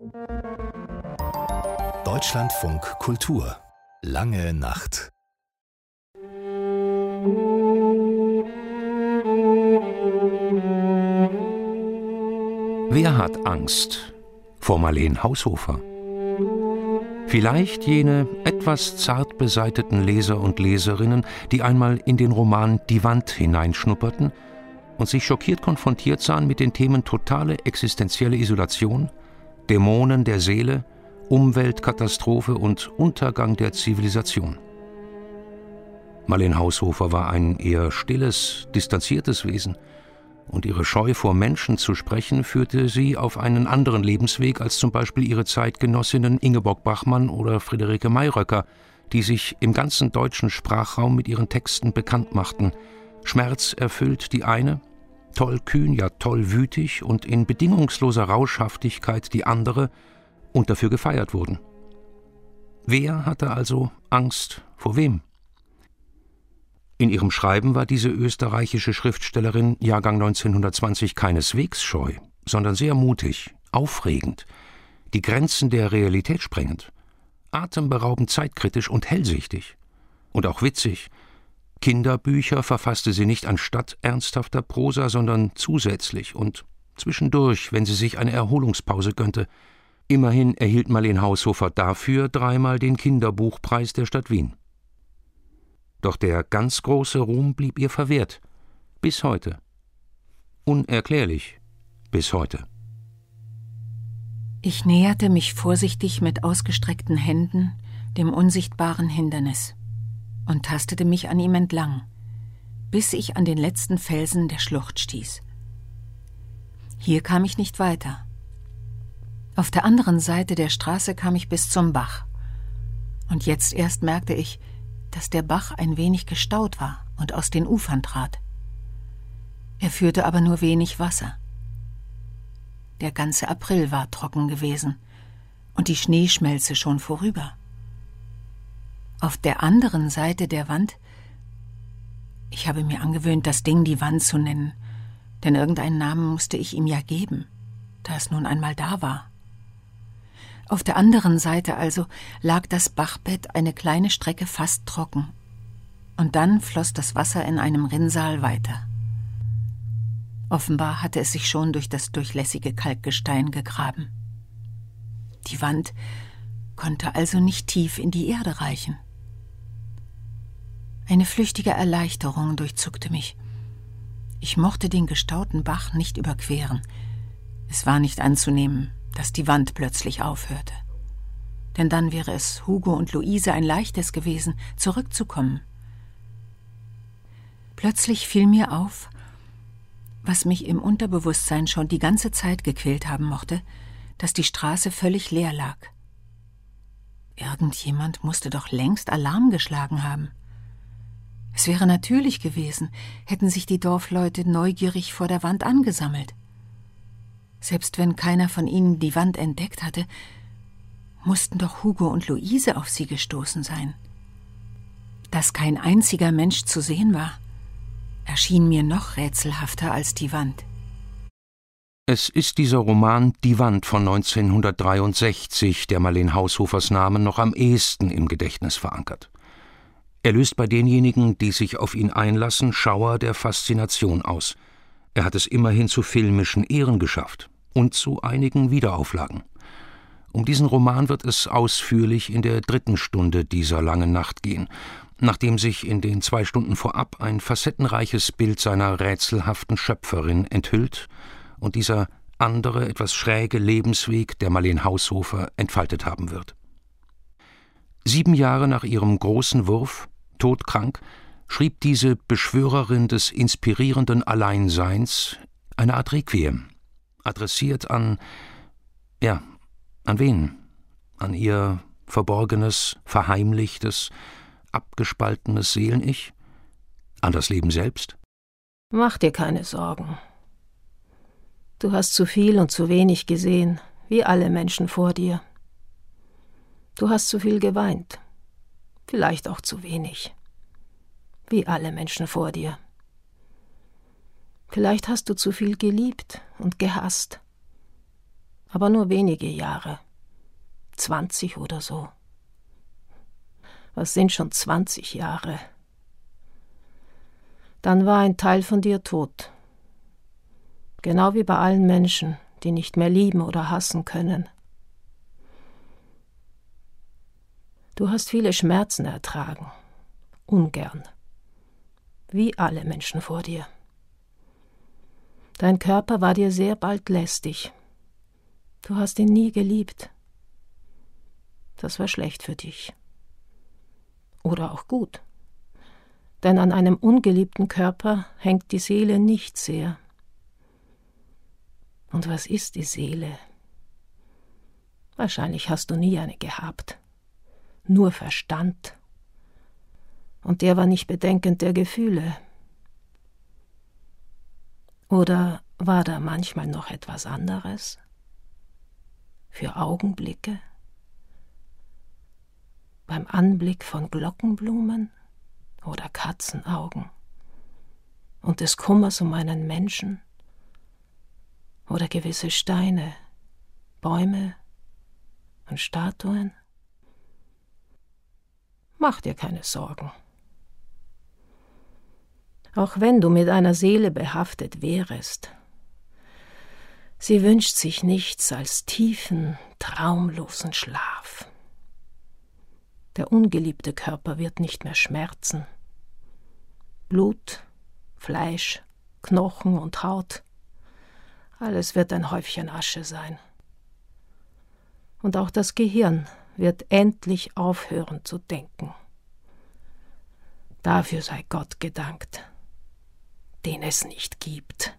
Deutschlandfunk Kultur. Lange Nacht. Wer hat Angst vor Marleen Haushofer? Vielleicht jene etwas zart beseiteten Leser und Leserinnen, die einmal in den Roman Die Wand hineinschnupperten und sich schockiert konfrontiert sahen mit den Themen totale existenzielle Isolation, Dämonen der Seele, Umweltkatastrophe und Untergang der Zivilisation. Marleen Haushofer war ein eher stilles, distanziertes Wesen, und ihre Scheu vor Menschen zu sprechen führte sie auf einen anderen Lebensweg als zum Beispiel ihre Zeitgenossinnen Ingeborg Bachmann oder Friederike Mayröcker, die sich im ganzen deutschen Sprachraum mit ihren Texten bekannt machten. Schmerzerfüllt die eine, tollkühn, ja tollwütig und in bedingungsloser Rauschhaftigkeit die andere und dafür gefeiert wurden. Wer hatte also Angst vor wem? In ihrem Schreiben war diese österreichische Schriftstellerin Jahrgang 1920 keineswegs scheu, sondern sehr mutig, aufregend, die Grenzen der Realität sprengend, atemberaubend zeitkritisch und hellsichtig und auch witzig. Kinderbücher verfasste sie nicht anstatt ernsthafter Prosa, sondern zusätzlich und zwischendurch, wenn sie sich eine Erholungspause gönnte. Immerhin erhielt Marleen Haushofer dafür 3-mal den Kinderbuchpreis der Stadt Wien. Doch der ganz große Ruhm blieb ihr verwehrt. Bis heute. Unerklärlich. Bis heute. Ich näherte mich vorsichtig mit ausgestreckten Händen dem unsichtbaren Hindernis und tastete mich an ihm entlang, bis ich an den letzten Felsen der Schlucht stieß. Hier kam ich nicht weiter. Auf der anderen Seite der Straße kam ich bis zum Bach. Und jetzt erst merkte ich, dass der Bach ein wenig gestaut war und aus den Ufern trat. Er führte aber nur wenig Wasser. Der ganze April war trocken gewesen und die Schneeschmelze schon vorüber. Auf der anderen Seite der Wand, ich habe mir angewöhnt, das Ding die Wand zu nennen, denn irgendeinen Namen musste ich ihm ja geben, da es nun einmal da war. Auf der anderen Seite also lag das Bachbett eine kleine Strecke fast trocken, und dann floss das Wasser in einem Rinnsal weiter. Offenbar hatte es sich schon durch das durchlässige Kalkgestein gegraben. Die Wand konnte also nicht tief in die Erde reichen. Eine flüchtige Erleichterung durchzuckte mich. Ich mochte den gestauten Bach nicht überqueren. Es war nicht anzunehmen, dass die Wand plötzlich aufhörte. Denn dann wäre es Hugo und Luise ein leichtes gewesen, zurückzukommen. Plötzlich fiel mir auf, was mich im Unterbewusstsein schon die ganze Zeit gequält haben mochte, dass die Straße völlig leer lag. Irgendjemand musste doch längst Alarm geschlagen haben. Es wäre natürlich gewesen, hätten sich die Dorfleute neugierig vor der Wand angesammelt. Selbst wenn keiner von ihnen die Wand entdeckt hatte, mussten doch Hugo und Luise auf sie gestoßen sein. Dass kein einziger Mensch zu sehen war, erschien mir noch rätselhafter als die Wand. Es ist dieser Roman Die Wand von 1963, der Marleen Haushofers Namen noch am ehesten im Gedächtnis verankert. Er löst bei denjenigen, die sich auf ihn einlassen, Schauer der Faszination aus. Er hat es immerhin zu filmischen Ehren geschafft und zu einigen Wiederauflagen. Um diesen Roman wird es ausführlich in der 3. Stunde dieser langen Nacht gehen, nachdem sich in den 2 Stunden vorab ein facettenreiches Bild seiner rätselhaften Schöpferin enthüllt und dieser andere, etwas schräge Lebensweg der Marleen Haushofer entfaltet haben wird. 7 Jahre nach ihrem großen Wurf, todkrank, schrieb diese Beschwörerin des inspirierenden Alleinseins eine Art Requiem, adressiert an wen? An ihr verborgenes, verheimlichtes, abgespaltenes Seelen-Ich? An das Leben selbst? Mach dir keine Sorgen. Du hast zu viel und zu wenig gesehen, wie alle Menschen vor dir. Du hast zu viel geweint, vielleicht auch zu wenig, wie alle Menschen vor dir. Vielleicht hast du zu viel geliebt und gehasst. aber nur wenige Jahre. 20 oder so. Was sind schon 20 Jahre? Dann war ein Teil von dir tot. Genau wie bei allen Menschen, die nicht mehr lieben oder hassen können. Du hast viele Schmerzen ertragen. Ungern. Wie alle Menschen vor dir. Dein Körper war dir sehr bald lästig. Du hast ihn nie geliebt. Das war schlecht für dich. Oder auch gut. Denn an einem ungeliebten Körper hängt die Seele nicht sehr. Und was ist die Seele? Wahrscheinlich hast du nie eine gehabt. Nur Verstand. Und der war nicht bedenkend der Gefühle. Oder war da manchmal noch etwas anderes? Für Augenblicke? Beim Anblick von Glockenblumen oder Katzenaugen? Und des Kummers um einen Menschen? Oder gewisse Steine, Bäume und Statuen? Mach dir keine Sorgen. Auch wenn du mit einer Seele behaftet wärest, sie wünscht sich nichts als tiefen, traumlosen Schlaf. Der ungeliebte Körper wird nicht mehr schmerzen. Blut, Fleisch, Knochen und Haut, alles wird ein Häufchen Asche sein. Und auch das Gehirn wird endlich aufhören zu denken. Dafür sei Gott gedankt, den es nicht gibt.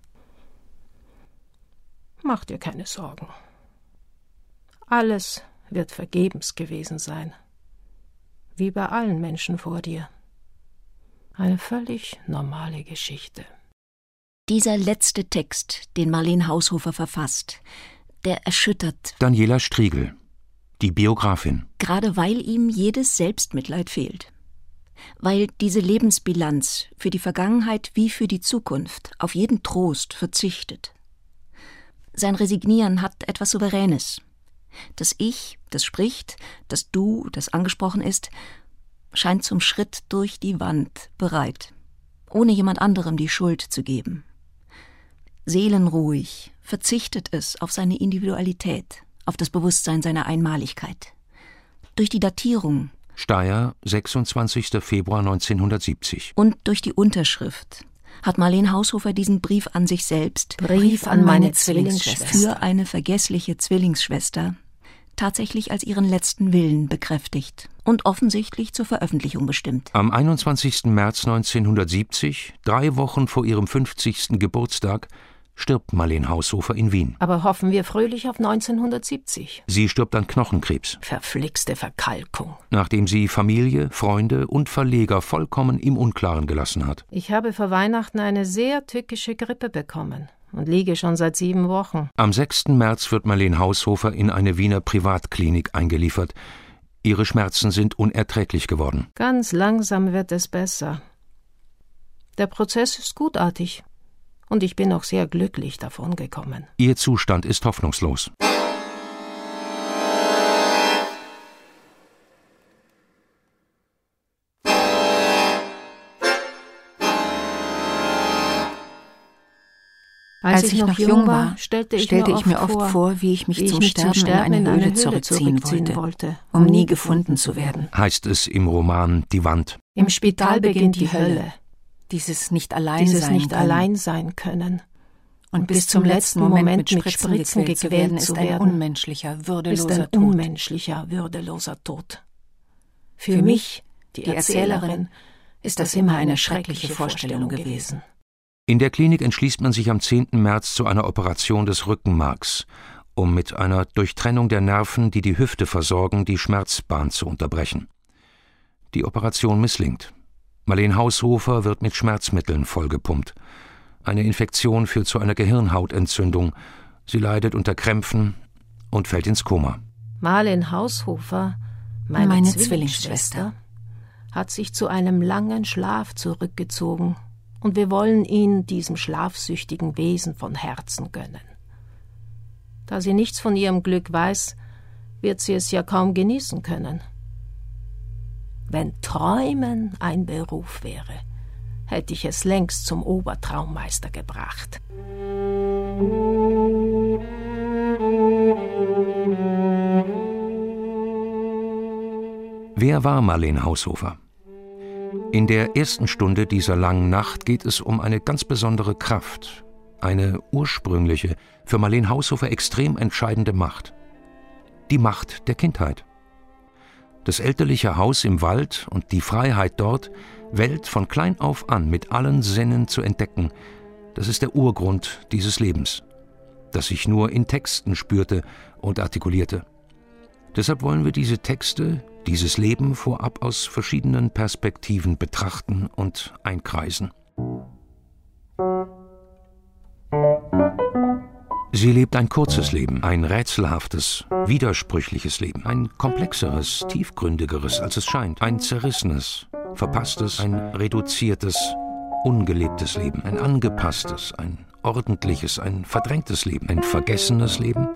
Mach dir keine Sorgen. Alles wird vergebens gewesen sein, wie bei allen Menschen vor dir. Eine völlig normale Geschichte. Dieser letzte Text, den Marleen Haushofer verfasst, der erschüttert Daniela Striegel, die Biografin. Gerade weil ihm jedes Selbstmitleid fehlt. Weil diese Lebensbilanz für die Vergangenheit wie für die Zukunft auf jeden Trost verzichtet. Sein Resignieren hat etwas Souveränes. Das Ich, das spricht, das Du, das angesprochen ist, scheint zum Schritt durch die Wand bereit, ohne jemand anderem die Schuld zu geben. Seelenruhig verzichtet es auf seine Individualität, auf das Bewusstsein seiner Einmaligkeit. Durch die Datierung Steyr, 26. Februar 1970. Und durch die Unterschrift hat Marleen Haushofer diesen Brief an sich selbst, Brief an meine Zwillingsschwester, für eine vergessliche Zwillingsschwester, tatsächlich als ihren letzten Willen bekräftigt und offensichtlich zur Veröffentlichung bestimmt. Am 21. März 1970, 3 Wochen vor ihrem 50. Geburtstag, stirbt Marleen Haushofer in Wien. Aber hoffen wir fröhlich auf 1970. Sie stirbt an Knochenkrebs. Verflixte Verkalkung. Nachdem sie Familie, Freunde und Verleger vollkommen im Unklaren gelassen hat. Ich habe vor Weihnachten eine sehr tückische Grippe bekommen und liege schon seit 7 Wochen. Am 6. März wird Marleen Haushofer in eine Wiener Privatklinik eingeliefert. Ihre Schmerzen sind unerträglich geworden. Ganz langsam wird es besser. Der Prozess ist gutartig. Und ich bin auch sehr glücklich davon gekommen. Ihr Zustand ist hoffnungslos. Als ich noch jung war, stellte ich mir oft vor, wie ich mich zum Sterben in eine Höhle zurückziehen wollte, um nie gefunden zu werden. Heißt es im Roman Die Wand. Im Spital beginnt die Hölle. Dieses nicht allein sein können. Und bis zum letzten Moment mit Spritzen gequält ist ein unmenschlicher, würdeloser Tod. Für mich, die Erzählerin, ist das immer eine schreckliche Vorstellung gewesen. In der Klinik entschließt man sich am 10. März zu einer Operation des Rückenmarks, um mit einer Durchtrennung der Nerven, die die Hüfte versorgen, die Schmerzbahn zu unterbrechen. Die Operation misslingt. Marleen Haushofer wird mit Schmerzmitteln vollgepumpt. Eine Infektion führt zu einer Gehirnhautentzündung. Sie leidet unter Krämpfen und fällt ins Koma. Marleen Haushofer, meine Zwillingsschwester, hat sich zu einem langen Schlaf zurückgezogen und wir wollen ihn diesem schlafsüchtigen Wesen von Herzen gönnen. Da sie nichts von ihrem Glück weiß, wird sie es ja kaum genießen können. Wenn Träumen ein Beruf wäre, hätte ich es längst zum Obertraummeister gebracht. Wer war Marleen Haushofer? In der ersten Stunde dieser langen Nacht geht es um eine ganz besondere Kraft, eine ursprüngliche, für Marleen Haushofer extrem entscheidende Macht. Die Macht der Kindheit. Das elterliche Haus im Wald und die Freiheit dort, Welt von klein auf an mit allen Sinnen zu entdecken, das ist der Urgrund dieses Lebens, das sich nur in Texten spürte und artikulierte. Deshalb wollen wir diese Texte, dieses Leben vorab aus verschiedenen Perspektiven betrachten und einkreisen. Sie lebt ein kurzes Leben, ein rätselhaftes, widersprüchliches Leben, ein komplexeres, tiefgründigeres, als es scheint, ein zerrissenes, verpasstes, ein reduziertes, ungelebtes Leben, ein angepasstes, ein ordentliches, ein verdrängtes Leben, ein vergessenes Leben,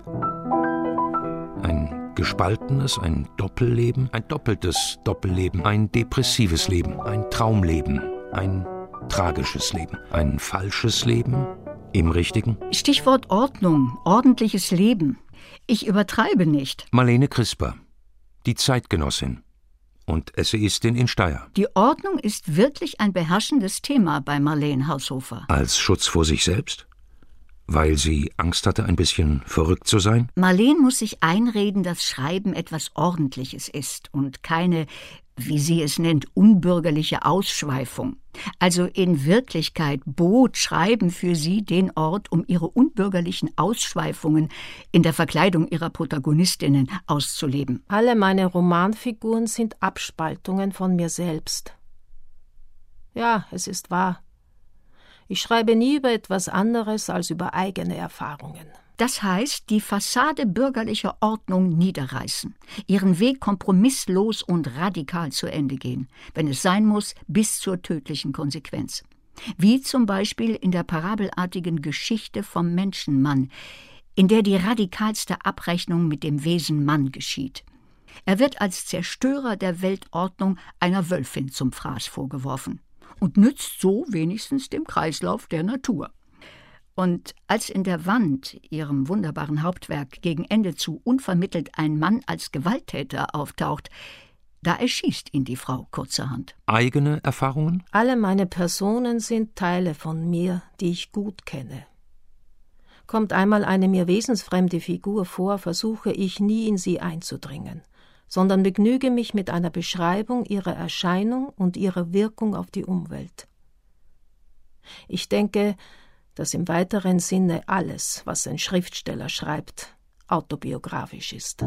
ein gespaltenes, ein Doppelleben, ein doppeltes Doppelleben, ein depressives Leben, ein Traumleben, ein tragisches Leben, ein falsches Leben im Richtigen. Stichwort Ordnung, ordentliches Leben. Ich übertreibe nicht. Marlene Crisper, die Zeitgenossin und Essayistin in Steyr. Die Ordnung ist wirklich ein beherrschendes Thema bei Marleen Haushofer. Als Schutz vor sich selbst? Weil sie Angst hatte, ein bisschen verrückt zu sein? Marleen muss sich einreden, dass Schreiben etwas Ordentliches ist und keine, wie sie es nennt, unbürgerliche Ausschweifung. Also in Wirklichkeit bot Schreiben für sie den Ort, um ihre unbürgerlichen Ausschweifungen in der Verkleidung ihrer Protagonistinnen auszuleben. Alle meine Romanfiguren sind Abspaltungen von mir selbst. Ja, es ist wahr. Ich schreibe nie über etwas anderes als über eigene Erfahrungen. Das heißt, die Fassade bürgerlicher Ordnung niederreißen, ihren Weg kompromisslos und radikal zu Ende gehen, wenn es sein muss, bis zur tödlichen Konsequenz. Wie zum Beispiel in der parabelartigen Geschichte vom Menschenmann, in der die radikalste Abrechnung mit dem Wesen Mann geschieht. Er wird als Zerstörer der Weltordnung einer Wölfin zum Fraß vorgeworfen und nützt so wenigstens dem Kreislauf der Natur. Und als in der Wand, ihrem wunderbaren Hauptwerk, gegen Ende zu unvermittelt ein Mann als Gewalttäter auftaucht, da erschießt ihn die Frau kurzerhand. Eigene Erfahrungen? Alle meine Personen sind Teile von mir, die ich gut kenne. Kommt einmal eine mir wesensfremde Figur vor, versuche ich nie in sie einzudringen, sondern begnüge mich mit einer Beschreibung ihrer Erscheinung und ihrer Wirkung auf die Umwelt. Ich denke, dass im weiteren Sinne alles, was ein Schriftsteller schreibt, autobiografisch ist.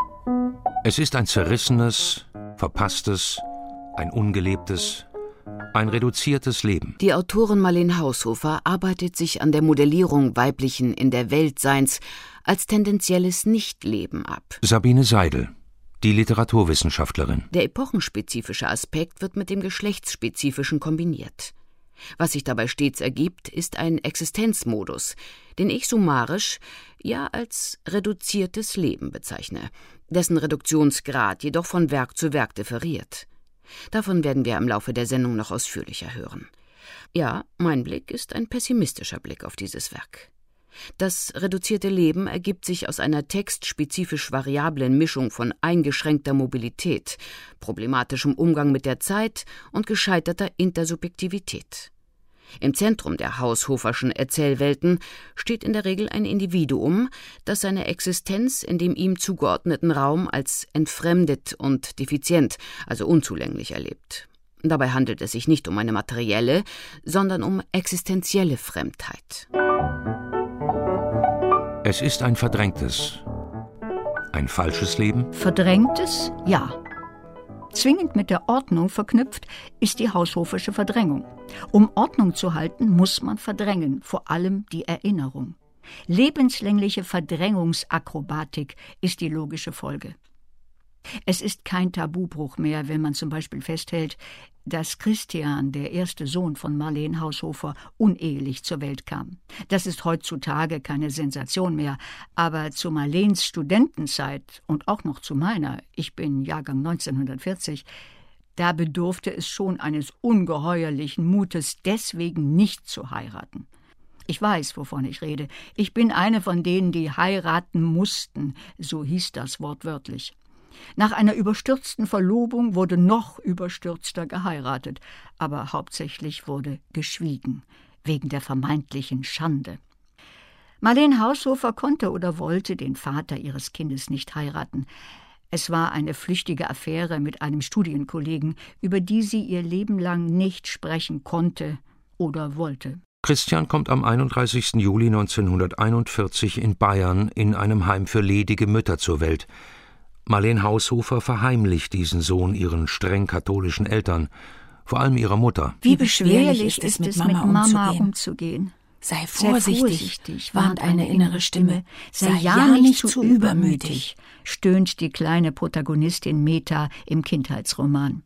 Es ist ein zerrissenes, verpasstes, ein ungelebtes, ein reduziertes Leben. Die Autorin Marleen Haushofer arbeitet sich an der Modellierung weiblichen in der Weltseins als tendenzielles Nichtleben ab. Sabine Seidel, die Literaturwissenschaftlerin. Der epochenspezifische Aspekt wird mit dem geschlechtsspezifischen kombiniert. Was sich dabei stets ergibt, ist ein Existenzmodus, den ich summarisch ja als reduziertes Leben bezeichne, dessen Reduktionsgrad jedoch von Werk zu Werk differiert. Davon werden wir im Laufe der Sendung noch ausführlicher hören. Ja, mein Blick ist ein pessimistischer Blick auf dieses Werk. Das reduzierte Leben ergibt sich aus einer textspezifisch variablen Mischung von eingeschränkter Mobilität, problematischem Umgang mit der Zeit und gescheiterter Intersubjektivität. Im Zentrum der Haushoferschen Erzählwelten steht in der Regel ein Individuum, das seine Existenz in dem ihm zugeordneten Raum als entfremdet und defizient, also unzulänglich erlebt. Dabei handelt es sich nicht um eine materielle, sondern um existenzielle Fremdheit. Es ist ein verdrängtes, ein falsches Leben. Verdrängtes? Ja. Zwingend mit der Ordnung verknüpft ist die haushofersche Verdrängung. Um Ordnung zu halten, muss man verdrängen, vor allem die Erinnerung. Lebenslängliche Verdrängungsakrobatik ist die logische Folge. Es ist kein Tabubruch mehr, wenn man zum Beispiel festhält, dass Christian, der erste Sohn von Marleen Haushofer, unehelich zur Welt kam. Das ist heutzutage keine Sensation mehr, aber zu Marleens Studentenzeit und auch noch zu meiner, ich bin Jahrgang 1940, da bedurfte es schon eines ungeheuerlichen Mutes, deswegen nicht zu heiraten. Ich weiß, wovon ich rede. Ich bin eine von denen, die heiraten mussten, so hieß das wortwörtlich. Nach einer überstürzten Verlobung wurde noch überstürzter geheiratet, aber hauptsächlich wurde geschwiegen, wegen der vermeintlichen Schande. Marleen Haushofer konnte oder wollte den Vater ihres Kindes nicht heiraten. Es war eine flüchtige Affäre mit einem Studienkollegen, über die sie ihr Leben lang nicht sprechen konnte oder wollte. Christian kommt am 31. Juli 1941 in Bayern in einem Heim für ledige Mütter zur Welt. Marleen Haushofer verheimlicht diesen Sohn ihren streng katholischen Eltern, vor allem ihrer Mutter. Wie beschwerlich ist es, mit Mama umzugehen. Sei vorsichtig, warnt eine innere Stimme. Sei ja nicht zu übermütig, stöhnt die kleine Protagonistin Meta im Kindheitsroman.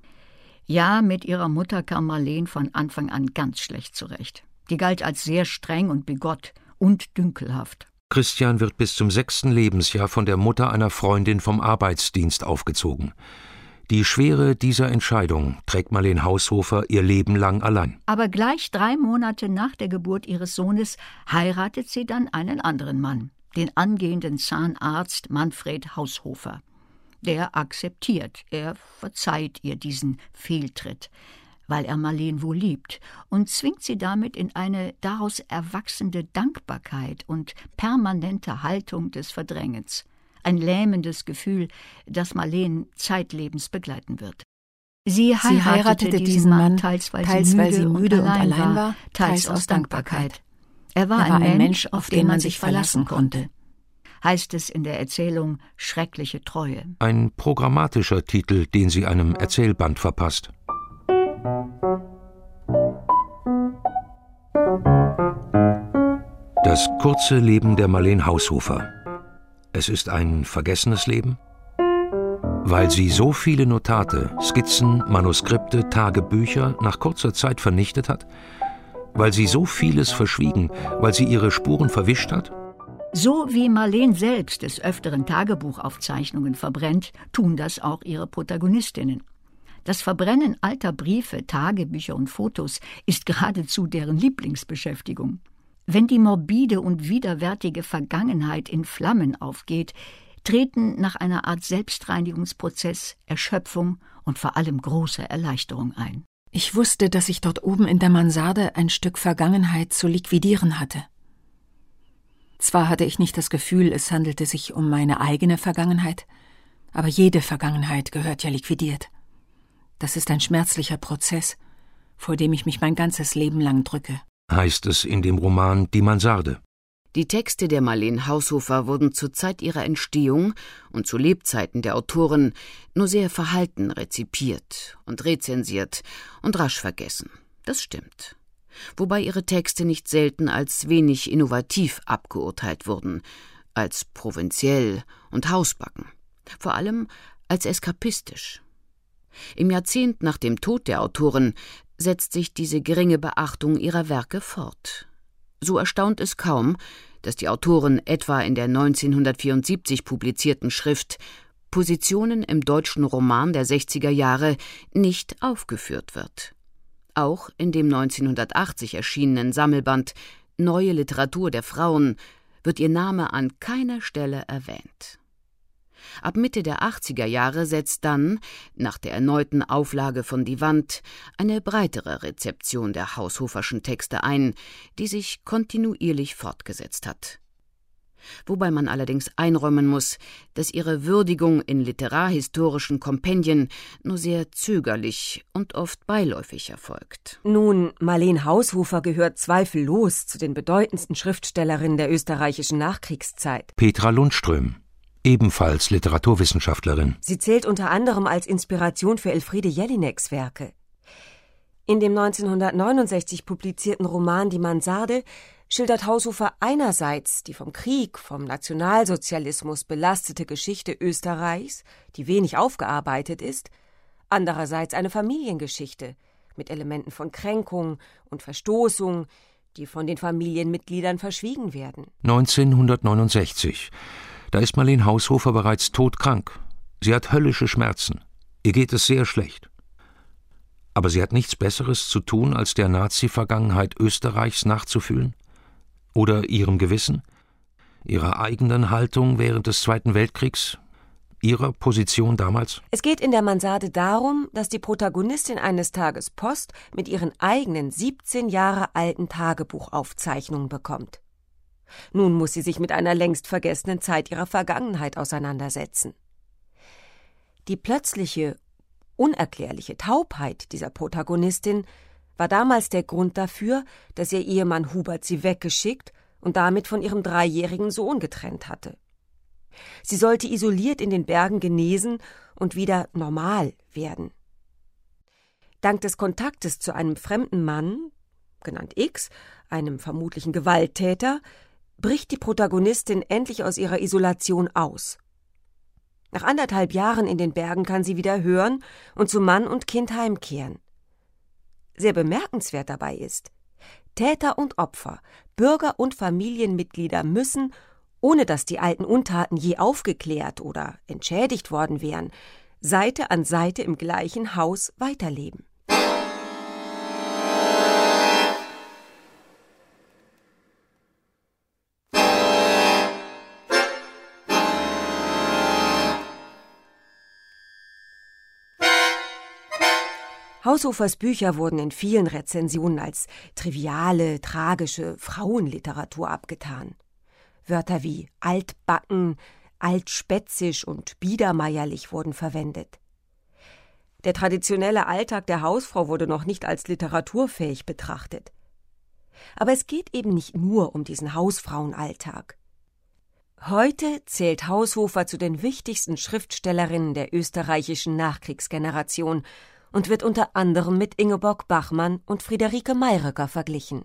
Ja, mit ihrer Mutter kam Marleen von Anfang an ganz schlecht zurecht. Die galt als sehr streng und bigott und dünkelhaft. Christian wird bis zum 6. Lebensjahr von der Mutter einer Freundin vom Arbeitsdienst aufgezogen. Die Schwere dieser Entscheidung trägt Marleen Haushofer ihr Leben lang allein. Aber gleich 3 Monate nach der Geburt ihres Sohnes heiratet sie dann einen anderen Mann, den angehenden Zahnarzt Manfred Haushofer. Der akzeptiert, er verzeiht ihr diesen Fehltritt, weil er Marleen wohl liebt, und zwingt sie damit in eine daraus erwachsende Dankbarkeit und permanente Haltung des Verdrängens. Ein lähmendes Gefühl, das Marleen zeitlebens begleiten wird. Sie heiratete diesen Mann, teils weil sie müde und allein war, teils aus Dankbarkeit. Er war ein Mensch, auf den man sich verlassen konnte. Heißt es in der Erzählung Schreckliche Treue. Ein programmatischer Titel, den sie einem Erzählband verpasst. Das kurze Leben der Marleen Haushofer. Es ist ein vergessenes Leben? Weil sie so viele Notate, Skizzen, Manuskripte, Tagebücher nach kurzer Zeit vernichtet hat? Weil sie so vieles verschwiegen, weil sie ihre Spuren verwischt hat? So wie Marleen selbst des Öfteren Tagebuchaufzeichnungen verbrennt, tun das auch ihre Protagonistinnen. Das Verbrennen alter Briefe, Tagebücher und Fotos ist geradezu deren Lieblingsbeschäftigung. Wenn die morbide und widerwärtige Vergangenheit in Flammen aufgeht, treten nach einer Art Selbstreinigungsprozess Erschöpfung und vor allem große Erleichterung ein. Ich wusste, dass ich dort oben in der Mansarde ein Stück Vergangenheit zu liquidieren hatte. Zwar hatte ich nicht das Gefühl, es handelte sich um meine eigene Vergangenheit, aber jede Vergangenheit gehört ja liquidiert. Das ist ein schmerzlicher Prozess, vor dem ich mich mein ganzes Leben lang drücke. Heißt es in dem Roman Die Mansarde. Die Texte der Marleen Haushofer wurden zur Zeit ihrer Entstehung und zu Lebzeiten der Autorin nur sehr verhalten rezipiert und rezensiert und rasch vergessen. Das stimmt. Wobei ihre Texte nicht selten als wenig innovativ abgeurteilt wurden, als provinziell und hausbacken, vor allem als eskapistisch. Im Jahrzehnt nach dem Tod der Autorin setzt sich diese geringe Beachtung ihrer Werke fort. So erstaunt es kaum, dass die Autorin etwa in der 1974 publizierten Schrift Positionen im deutschen Roman der 60er Jahre nicht aufgeführt wird. Auch in dem 1980 erschienenen Sammelband Neue Literatur der Frauen wird ihr Name an keiner Stelle erwähnt. Ab Mitte der 80er Jahre setzt dann, nach der erneuten Auflage von Die Wand, eine breitere Rezeption der Haushoferschen Texte ein, die sich kontinuierlich fortgesetzt hat. Wobei man allerdings einräumen muss, dass ihre Würdigung in literarhistorischen Kompendien nur sehr zögerlich und oft beiläufig erfolgt. Nun, Marleen Haushofer gehört zweifellos zu den bedeutendsten Schriftstellerinnen der österreichischen Nachkriegszeit. Petra Lundström, ebenfalls Literaturwissenschaftlerin. Sie zählt unter anderem als Inspiration für Elfriede Jelineks Werke. In dem 1969 publizierten Roman Die Mansarde schildert Haushofer einerseits die vom Krieg, vom Nationalsozialismus belastete Geschichte Österreichs, die wenig aufgearbeitet ist, andererseits eine Familiengeschichte mit Elementen von Kränkung und Verstoßung, die von den Familienmitgliedern verschwiegen werden. 1969. Da ist Marleen Haushofer bereits todkrank. Sie hat höllische Schmerzen. Ihr geht es sehr schlecht. Aber sie hat nichts Besseres zu tun, als der Nazi-Vergangenheit Österreichs nachzufühlen? Oder ihrem Gewissen? Ihrer eigenen Haltung während des Zweiten Weltkriegs? Ihrer Position damals? Es geht in der Mansarde darum, dass die Protagonistin eines Tages Post mit ihren eigenen 17 Jahre alten Tagebuchaufzeichnungen bekommt. Nun muss sie sich mit einer längst vergessenen Zeit ihrer Vergangenheit auseinandersetzen. Die plötzliche, unerklärliche Taubheit dieser Protagonistin war damals der Grund dafür, dass ihr Ehemann Hubert sie weggeschickt und damit von ihrem 3-jährigen Sohn getrennt hatte. Sie sollte isoliert in den Bergen genesen und wieder normal werden. Dank des Kontaktes zu einem fremden Mann, genannt X, einem vermutlichen Gewalttäter, bricht die Protagonistin endlich aus ihrer Isolation aus. Nach 1,5 Jahren in den Bergen kann sie wieder hören und zu Mann und Kind heimkehren. Sehr bemerkenswert dabei ist, Täter und Opfer, Bürger und Familienmitglieder müssen, ohne dass die alten Untaten je aufgeklärt oder entschädigt worden wären, Seite an Seite im gleichen Haus weiterleben. Haushofers Bücher wurden in vielen Rezensionen als triviale, tragische Frauenliteratur abgetan. Wörter wie altbacken, altspätzisch und biedermeierlich wurden verwendet. Der traditionelle Alltag der Hausfrau wurde noch nicht als literaturfähig betrachtet. Aber es geht eben nicht nur um diesen Hausfrauenalltag. Heute zählt Haushofer zu den wichtigsten Schriftstellerinnen der österreichischen Nachkriegsgeneration und wird unter anderem mit Ingeborg Bachmann und Friederike Mayröcker verglichen.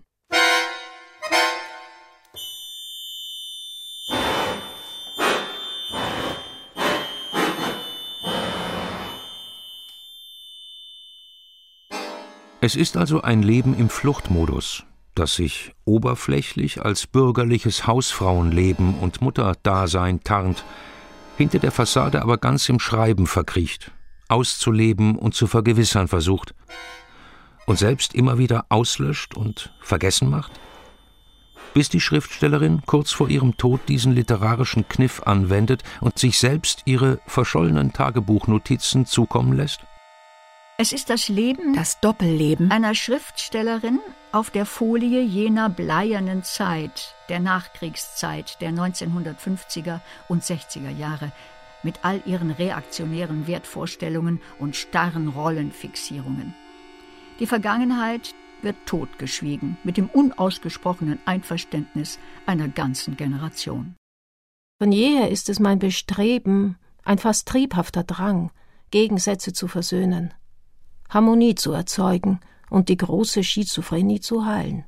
Es ist also ein Leben im Fluchtmodus, das sich oberflächlich als bürgerliches Hausfrauenleben und Mutterdasein tarnt, hinter der Fassade aber ganz im Schreiben verkriecht, auszuleben und zu vergewissern versucht und selbst immer wieder auslöscht und vergessen macht? Bis die Schriftstellerin kurz vor ihrem Tod diesen literarischen Kniff anwendet und sich selbst ihre verschollenen Tagebuchnotizen zukommen lässt? Es ist das Leben, Das Doppelleben einer Schriftstellerin auf der Folie jener bleiernen Zeit, der Nachkriegszeit der 1950er und 60er Jahre, mit all ihren reaktionären Wertvorstellungen und starren Rollenfixierungen. Die Vergangenheit wird totgeschwiegen, mit dem unausgesprochenen Einverständnis einer ganzen Generation. Von jeher ist es mein Bestreben, ein fast triebhafter Drang, Gegensätze zu versöhnen, Harmonie zu erzeugen und die große Schizophrenie zu heilen.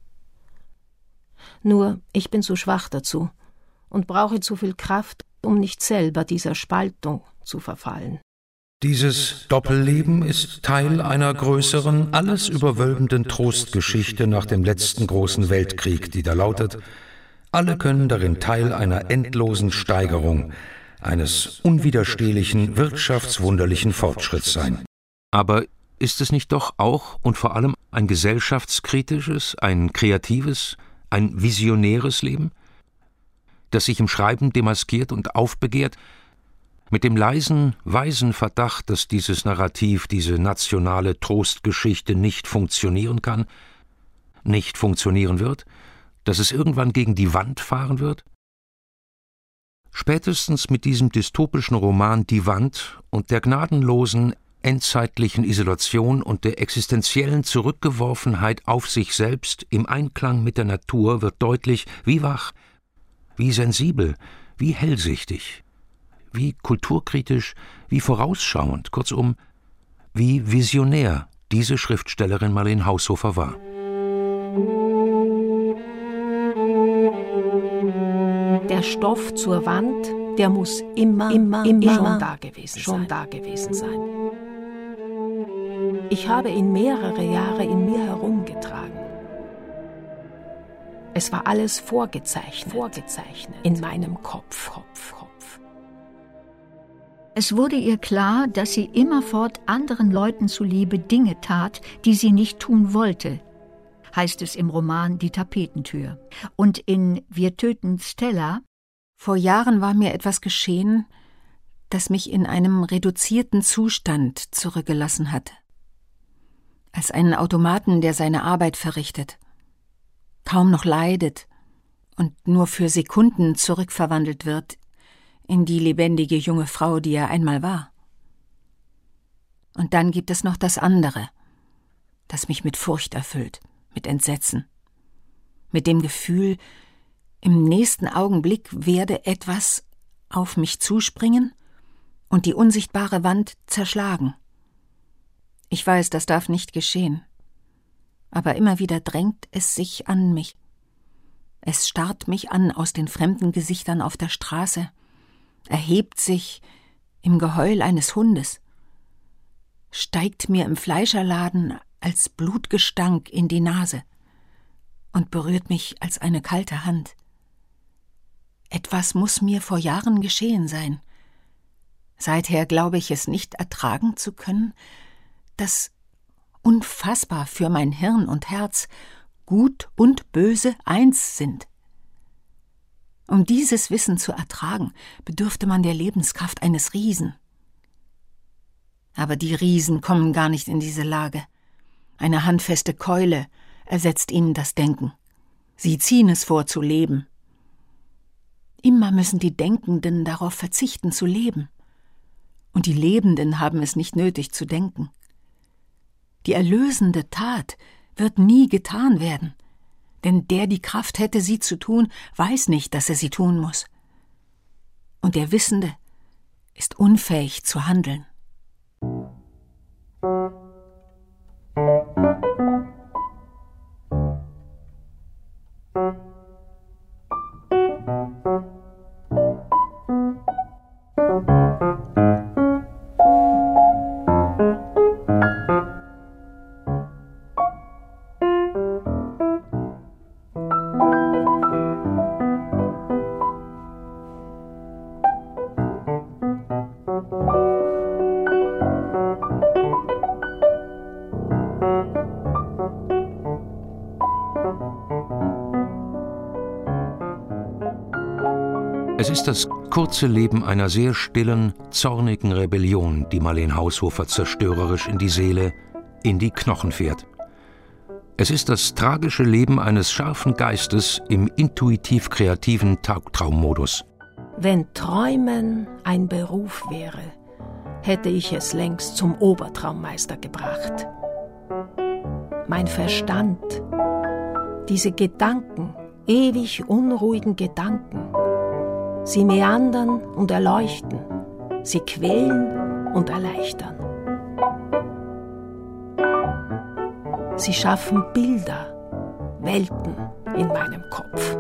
Nur ich bin zu schwach dazu und brauche zu viel Kraft, um nicht selber dieser Spaltung zu verfallen. Dieses Doppelleben ist Teil einer größeren, alles überwölbenden Trostgeschichte nach dem letzten großen Weltkrieg, die da lautet: Alle können darin Teil einer endlosen Steigerung, eines unwiderstehlichen, wirtschaftswunderlichen Fortschritts sein. Aber ist es nicht doch auch und vor allem ein gesellschaftskritisches, ein kreatives, ein visionäres Leben, das sich im Schreiben demaskiert und aufbegehrt, mit dem leisen, weisen Verdacht, dass dieses Narrativ, diese nationale Trostgeschichte nicht funktionieren kann, nicht funktionieren wird, dass es irgendwann gegen die Wand fahren wird? Spätestens mit diesem dystopischen Roman Die Wand und der gnadenlosen, endzeitlichen Isolation und der existenziellen Zurückgeworfenheit auf sich selbst im Einklang mit der Natur wird deutlich, wie wach, wie sensibel, wie hellsichtig, wie kulturkritisch, wie vorausschauend, kurzum, wie visionär diese Schriftstellerin Marleen Haushofer war. Der Stoff zur Wand, der muss immer schon da gewesen sein. Ich habe ihn mehrere Jahre in mir herumgetragen. Es war alles vorgezeichnet in meinem Kopf. Es wurde ihr klar, dass sie immerfort anderen Leuten zuliebe Dinge tat, die sie nicht tun wollte, heißt es im Roman Die Tapetentür. Und in Wir töten Stella: Vor Jahren war mir etwas geschehen, das mich in einem reduzierten Zustand zurückgelassen hat. Als einen Automaten, der seine Arbeit verrichtet, kaum noch leidet und nur für Sekunden zurückverwandelt wird in die lebendige junge Frau, die er einmal war. Und dann gibt es noch das andere, das mich mit Furcht erfüllt, mit Entsetzen, mit dem Gefühl, im nächsten Augenblick werde etwas auf mich zuspringen und die unsichtbare Wand zerschlagen. Ich weiß, das darf nicht geschehen, aber immer wieder drängt es sich an mich. Es starrt mich an aus den fremden Gesichtern auf der Straße, erhebt sich im Geheul eines Hundes, steigt mir im Fleischerladen als Blutgestank in die Nase und berührt mich als eine kalte Hand. Etwas muss mir vor Jahren geschehen sein. Seither glaube ich es nicht ertragen zu können, dass unfassbar für mein Hirn und Herz Gut und Böse eins sind. Um dieses Wissen zu ertragen, bedürfte man der Lebenskraft eines Riesen. Aber die Riesen kommen gar nicht in diese Lage. Eine handfeste Keule ersetzt ihnen das Denken. Sie ziehen es vor, zu leben. Immer müssen die Denkenden darauf verzichten, zu leben. Und die Lebenden haben es nicht nötig, zu denken. Die erlösende Tat wird nie getan werden, denn der die Kraft hätte, sie zu tun, weiß nicht, dass er sie tun muss. Und der Wissende ist unfähig zu handeln. Es ist das kurze Leben einer sehr stillen, zornigen Rebellion, die Marleen Haushofer zerstörerisch in die Seele, in die Knochen fährt. Es ist das tragische Leben eines scharfen Geistes im intuitiv-kreativen Tagtraummodus. Wenn Träumen ein Beruf wäre, hätte ich es längst zum Obertraummeister gebracht. Mein Verstand, diese Gedanken, ewig unruhigen Gedanken, sie meandern und erleuchten, sie quälen und erleichtern. Sie schaffen Bilder, Welten in meinem Kopf.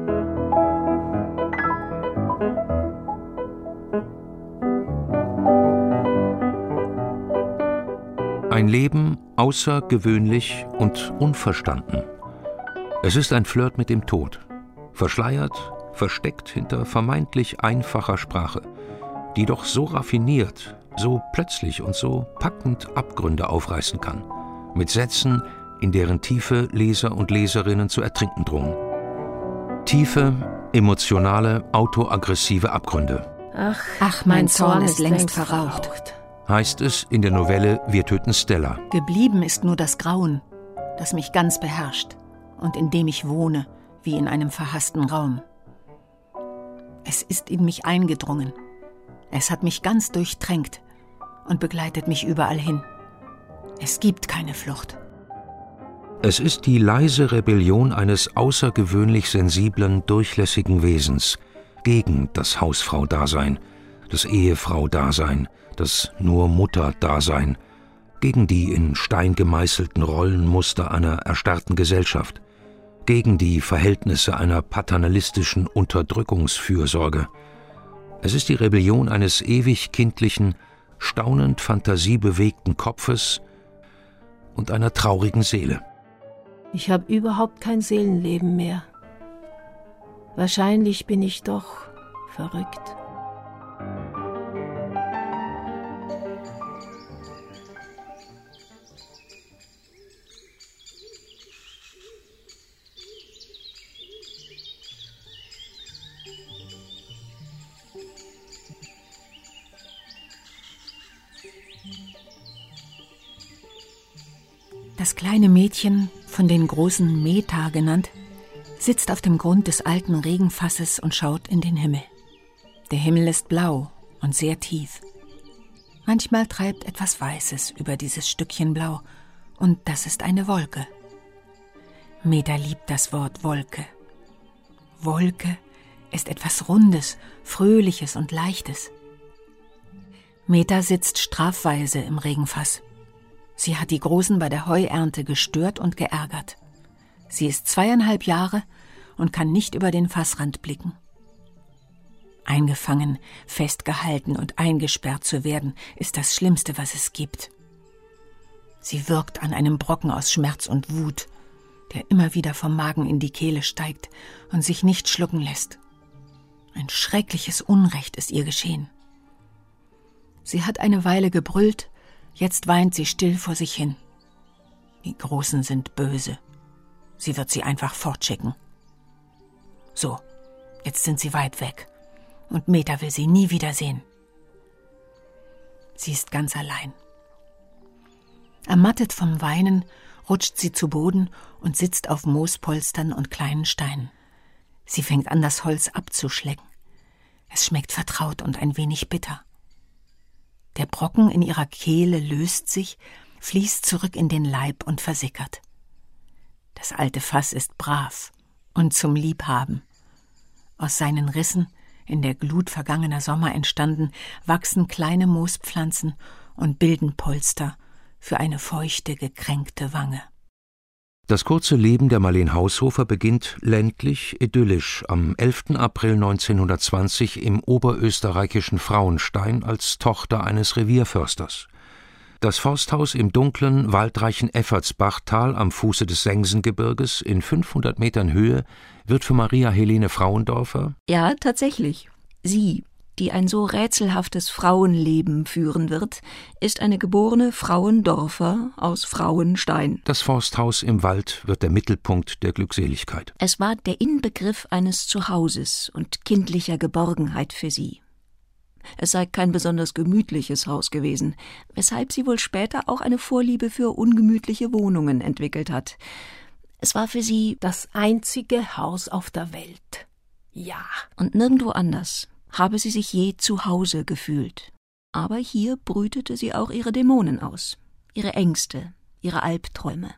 Ein Leben außergewöhnlich und unverstanden. Es ist ein Flirt mit dem Tod, verschleiert, versteckt hinter vermeintlich einfacher Sprache, die doch so raffiniert, so plötzlich und so packend Abgründe aufreißen kann, mit Sätzen, in deren Tiefe Leser und Leserinnen zu ertrinken drohen. Tiefe, emotionale, autoaggressive Abgründe. Ach, mein Zorn ist längst verraucht, heißt es in der Novelle Wir töten Stella. Geblieben ist nur das Grauen, das mich ganz beherrscht und in dem ich wohne, wie in einem verhassten Raum. Es ist in mich eingedrungen. Es hat mich ganz durchtränkt und begleitet mich überall hin. Es gibt keine Flucht. Es ist die leise Rebellion eines außergewöhnlich sensiblen, durchlässigen Wesens gegen das Hausfrau-Dasein, das Ehefrau-Dasein, das nur Mutter-Dasein, gegen die in Stein gemeißelten Rollenmuster einer erstarrten Gesellschaft, gegen die Verhältnisse einer paternalistischen Unterdrückungsfürsorge. Es ist die Rebellion eines ewig kindlichen, staunend fantasiebewegten Kopfes und einer traurigen Seele. Ich habe überhaupt kein Seelenleben mehr. Wahrscheinlich bin ich doch verrückt. Das kleine Mädchen, von den Großen Meta genannt, sitzt auf dem Grund des alten Regenfasses und schaut in den Himmel. Der Himmel ist blau und sehr tief. Manchmal treibt etwas Weißes über dieses Stückchen Blau, und das ist eine Wolke. Meta liebt das Wort Wolke. Wolke ist etwas Rundes, Fröhliches und Leichtes. Meta sitzt strafweise im Regenfass. Sie hat die Großen bei der Heuernte gestört und geärgert. Sie ist 2,5 Jahre und kann nicht über den Fassrand blicken. Eingefangen, festgehalten und eingesperrt zu werden, ist das Schlimmste, was es gibt. Sie wirkt an einem Brocken aus Schmerz und Wut, der immer wieder vom Magen in die Kehle steigt und sich nicht schlucken lässt. Ein schreckliches Unrecht ist ihr geschehen. Sie hat eine Weile gebrüllt, jetzt weint sie still vor sich hin. Die Großen sind böse. Sie wird sie einfach fortschicken. So, jetzt sind sie weit weg. Und Meta will sie nie wiedersehen. Sie ist ganz allein. Ermattet vom Weinen rutscht sie zu Boden und sitzt auf Moospolstern und kleinen Steinen. Sie fängt an, das Holz abzuschlecken. Es schmeckt vertraut und ein wenig bitter. Der Brocken in ihrer Kehle löst sich, fließt zurück in den Leib und versickert. Das alte Fass ist brav und zum Liebhaben. Aus seinen Rissen, in der Glut vergangener Sommer entstanden, wachsen kleine Moospflanzen und bilden Polster für eine feuchte, gekränkte Wange. Das kurze Leben der Marleen Haushofer beginnt ländlich, idyllisch am 11. April 1920 im oberösterreichischen Frauenstein als Tochter eines Revierförsters. Das Forsthaus im dunklen, waldreichen Effertsbachtal am Fuße des Sengsengebirges in 500 Metern Höhe wird für Maria Helene Frauendorfer, ja, tatsächlich, sie, die ein so rätselhaftes Frauenleben führen wird, ist eine geborene Frauendorfer aus Frauenstein. Das Forsthaus im Wald wird der Mittelpunkt der Glückseligkeit. Es war der Inbegriff eines Zuhauses und kindlicher Geborgenheit für sie. Es sei kein besonders gemütliches Haus gewesen, weshalb sie wohl später auch eine Vorliebe für ungemütliche Wohnungen entwickelt hat. Es war für sie das einzige Haus auf der Welt. Ja. Und nirgendwo anders habe sie sich je zu Hause gefühlt. Aber hier brütete sie auch ihre Dämonen aus, ihre Ängste, ihre Albträume.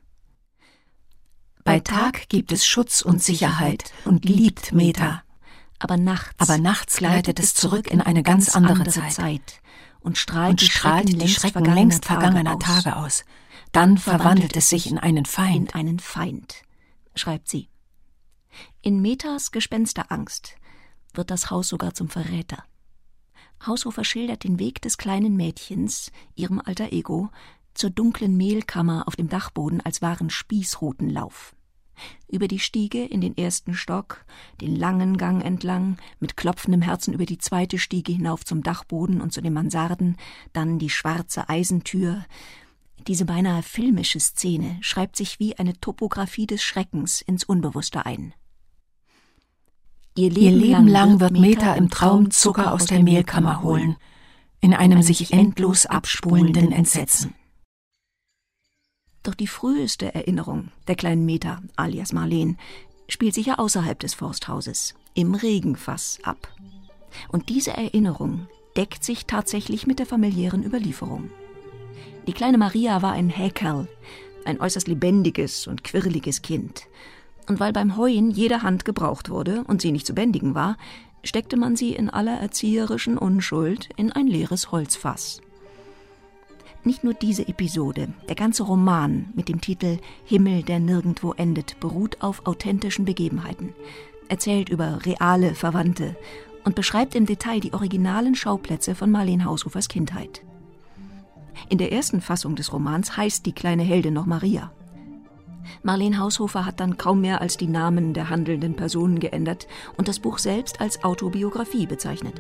Bei Tag gibt es Schutz und Sicherheit und liebt Meta. Aber nachts gleitet es zurück in eine ganz andere Zeit und strahlt die Schrecken längst vergangener Tage aus. Dann verwandelt es sich in einen Feind. In einen Feind, schreibt sie. In Metas Gespensterangst wird das Haus sogar zum Verräter. Haushofer schildert den Weg des kleinen Mädchens, ihrem alter Ego, zur dunklen Mehlkammer auf dem Dachboden als wahren Spießrutenlauf. Über die Stiege in den ersten Stock, den langen Gang entlang, mit klopfendem Herzen über die zweite Stiege hinauf zum Dachboden und zu den Mansarden, dann die schwarze Eisentür. Diese beinahe filmische Szene schreibt sich wie eine Topographie des Schreckens ins Unbewusste ein. Ihr Leben lang wird Meta im Traum Zucker aus der Mehlkammer holen, in einem sich endlos abspulenden Entsetzen. Doch die früheste Erinnerung der kleinen Meta, alias Marleen, spielt sich ja außerhalb des Forsthauses, im Regenfass ab. Und diese Erinnerung deckt sich tatsächlich mit der familiären Überlieferung. Die kleine Maria war ein Häkerl, ein äußerst lebendiges und quirliges Kind. Und weil beim Heuen jede Hand gebraucht wurde und sie nicht zu bändigen war, steckte man sie in aller erzieherischen Unschuld in ein leeres Holzfass. Nicht nur diese Episode, der ganze Roman mit dem Titel »Himmel, der nirgendwo endet« beruht auf authentischen Begebenheiten, erzählt über reale Verwandte und beschreibt im Detail die originalen Schauplätze von Marleen Haushofers Kindheit. In der ersten Fassung des Romans heißt die kleine Heldin noch Maria. Marleen Haushofer hat dann kaum mehr als die Namen der handelnden Personen geändert und das Buch selbst als Autobiografie bezeichnet.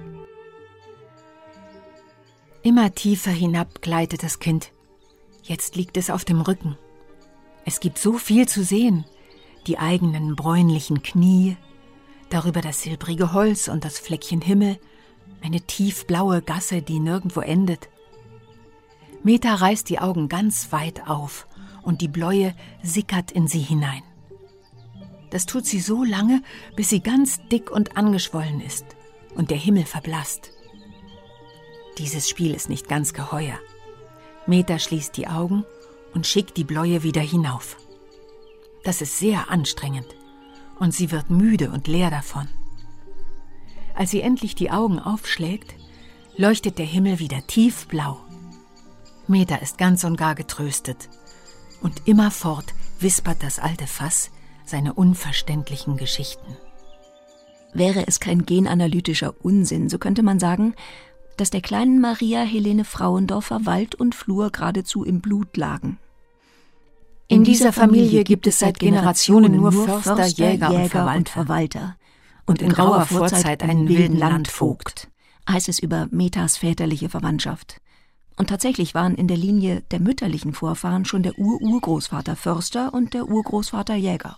Immer tiefer hinab gleitet das Kind. Jetzt liegt es auf dem Rücken. Es gibt so viel zu sehen. Die eigenen bräunlichen Knie, darüber das silbrige Holz und das Fleckchen Himmel, eine tiefblaue Gasse, die nirgendwo endet. Meta reißt die Augen ganz weit auf und die Bläue sickert in sie hinein. Das tut sie so lange, bis sie ganz dick und angeschwollen ist und der Himmel verblasst. Dieses Spiel ist nicht ganz geheuer. Meta schließt die Augen und schickt die Bläue wieder hinauf. Das ist sehr anstrengend und sie wird müde und leer davon. Als sie endlich die Augen aufschlägt, leuchtet der Himmel wieder tiefblau. Meta ist ganz und gar getröstet und immerfort wispert das alte Fass seine unverständlichen Geschichten. Wäre es kein genanalytischer Unsinn, so könnte man sagen, dass der kleinen Maria Helene Frauendorfer Wald und Flur geradezu im Blut lagen. In dieser Familie gibt es seit Generationen nur Förster, Jäger und Verwalter. Und in grauer Vorzeit einen wilden Landvogt, heißt es über Metas väterliche Verwandtschaft. Und tatsächlich waren in der Linie der mütterlichen Vorfahren schon der Urgroßvater Förster und der Urgroßvater Jäger.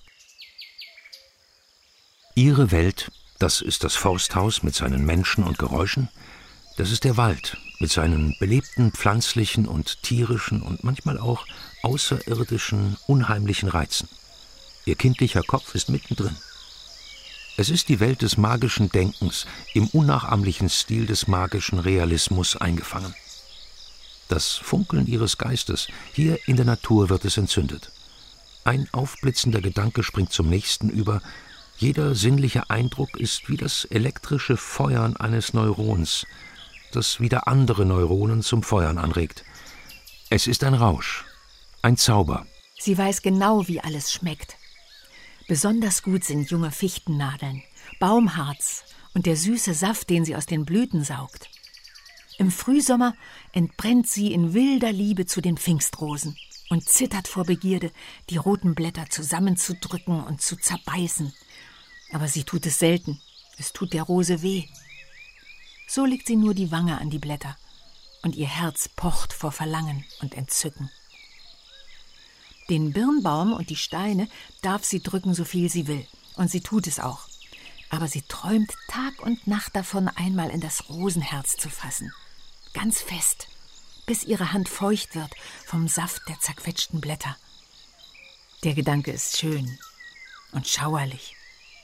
Ihre Welt, das ist das Forsthaus mit seinen Menschen und Geräuschen. Das ist der Wald mit seinen belebten pflanzlichen und tierischen und manchmal auch außerirdischen, unheimlichen Reizen. Ihr kindlicher Kopf ist mittendrin. Es ist die Welt des magischen Denkens im unnachahmlichen Stil des magischen Realismus eingefangen. Das Funkeln ihres Geistes, hier in der Natur wird es entzündet. Ein aufblitzender Gedanke springt zum nächsten über. Jeder sinnliche Eindruck ist wie das elektrische Feuern eines Neurons, das wieder andere Neuronen zum Feuern anregt. Es ist ein Rausch, ein Zauber. Sie weiß genau, wie alles schmeckt. Besonders gut sind junge Fichtennadeln, Baumharz und der süße Saft, den sie aus den Blüten saugt. Im Frühsommer entbrennt sie in wilder Liebe zu den Pfingstrosen und zittert vor Begierde, die roten Blätter zusammenzudrücken und zu zerbeißen. Aber sie tut es selten. Es tut der Rose weh. So legt sie nur die Wange an die Blätter und ihr Herz pocht vor Verlangen und Entzücken. Den Birnbaum und die Steine darf sie drücken, so viel sie will, und sie tut es auch. Aber sie träumt Tag und Nacht davon, einmal in das Rosenherz zu fassen. Ganz fest, bis ihre Hand feucht wird vom Saft der zerquetschten Blätter. Der Gedanke ist schön und schauerlich.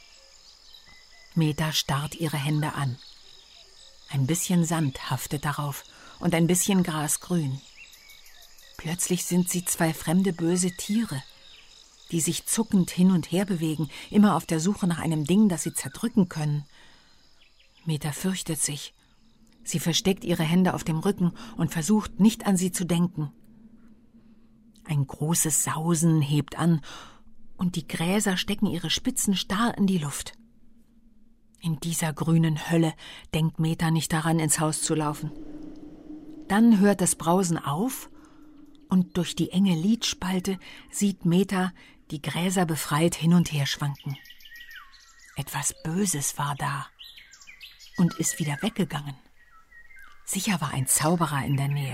Meta starrt ihre Hände an. Ein bisschen Sand haftet darauf und ein bisschen Grasgrün. Plötzlich sind sie zwei fremde, böse Tiere, die sich zuckend hin und her bewegen, immer auf der Suche nach einem Ding, das sie zerdrücken können. Meta fürchtet sich. Sie versteckt ihre Hände auf dem Rücken und versucht, nicht an sie zu denken. Ein großes Sausen hebt an und die Gräser stecken ihre Spitzen starr in die Luft. In dieser grünen Hölle denkt Meta nicht daran, ins Haus zu laufen. Dann hört das Brausen auf und durch die enge Lidspalte sieht Meta die Gräser befreit hin und her schwanken. Etwas Böses war da und ist wieder weggegangen. Sicher war ein Zauberer in der Nähe.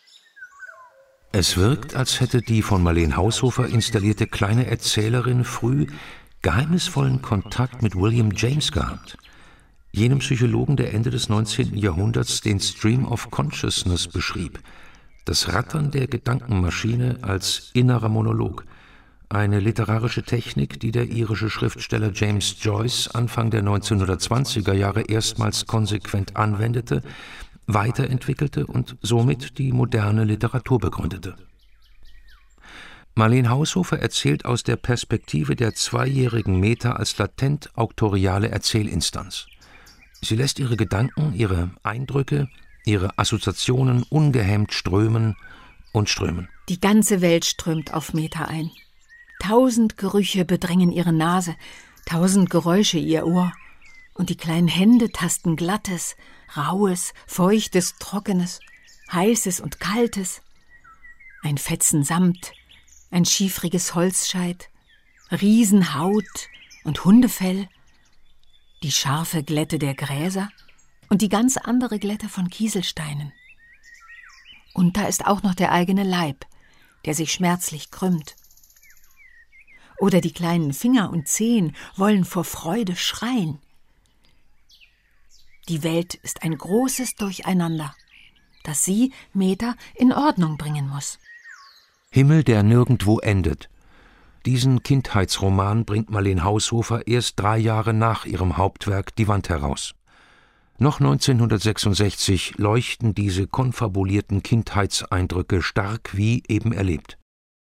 Es wirkt, als hätte die von Marleen Haushofer installierte kleine Erzählerin früh geheimnisvollen Kontakt mit William James gehabt, jenem Psychologen, der Ende des 19. Jahrhunderts den Stream of Consciousness beschrieb, das Rattern der Gedankenmaschine als innerer Monolog, eine literarische Technik, die der irische Schriftsteller James Joyce Anfang der 1920er Jahre erstmals konsequent anwendete, weiterentwickelte und somit die moderne Literatur begründete. Marleen Haushofer erzählt aus der Perspektive der zweijährigen Meta als latent auktoriale Erzählinstanz. Sie lässt ihre Gedanken, ihre Eindrücke, ihre Assoziationen ungehemmt strömen und strömen. Die ganze Welt strömt auf Meta ein. 1000 Gerüche bedrängen ihre Nase, 1000 Geräusche ihr Ohr. Und die kleinen Hände tasten Glattes, Raues, Feuchtes, Trockenes, Heißes und Kaltes. Ein Fetzen Samt, ein schiefriges Holzscheit, Riesenhaut und Hundefell, die scharfe Glätte der Gräser und die ganz andere Glätte von Kieselsteinen. Und da ist auch noch der eigene Leib, der sich schmerzlich krümmt. Oder die kleinen Finger und Zehen wollen vor Freude schreien. Die Welt ist ein großes Durcheinander, das sie, Meta, in Ordnung bringen muss. Himmel, der nirgendwo endet. Diesen Kindheitsroman bringt Marleen Haushofer erst 3 Jahre nach ihrem Hauptwerk Die Wand heraus. Noch 1966 leuchten diese konfabulierten Kindheitseindrücke stark wie eben erlebt.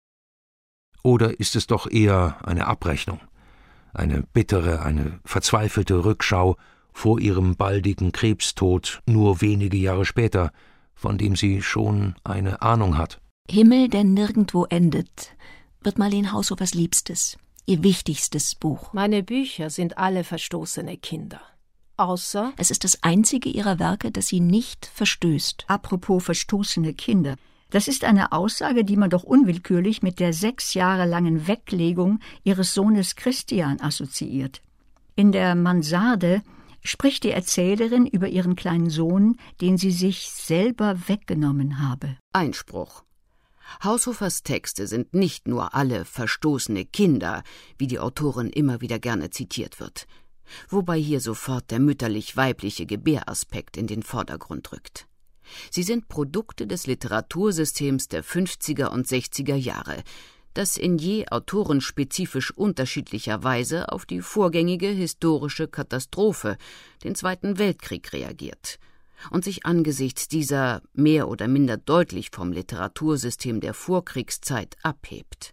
Oder ist es doch eher eine Abrechnung, eine bittere, eine verzweifelte Rückschau vor ihrem baldigen Krebstod nur wenige Jahre später, von dem sie schon eine Ahnung hat? Himmel, der nirgendwo endet, wird Marleen Haushofers liebstes, ihr wichtigstes Buch. Meine Bücher sind alle verstoßene Kinder. Außer... Es ist das einzige ihrer Werke, das sie nicht verstößt. Apropos verstoßene Kinder. Das ist eine Aussage, die man doch unwillkürlich mit der 6 Jahre langen Weglegung ihres Sohnes Christian assoziiert. In der Mansarde spricht die Erzählerin über ihren kleinen Sohn, den sie sich selber weggenommen habe. Einspruch. Haushofers Texte sind nicht nur alle verstoßene Kinder, wie die Autorin immer wieder gerne zitiert wird, wobei hier sofort der mütterlich-weibliche Gebäraspekt in den Vordergrund rückt. Sie sind Produkte des Literatursystems der 50er und 60er Jahre, das in je autorenspezifisch unterschiedlicher Weise auf die vorgängige historische Katastrophe, den Zweiten Weltkrieg, reagiert und sich angesichts dieser mehr oder minder deutlich vom Literatursystem der Vorkriegszeit abhebt.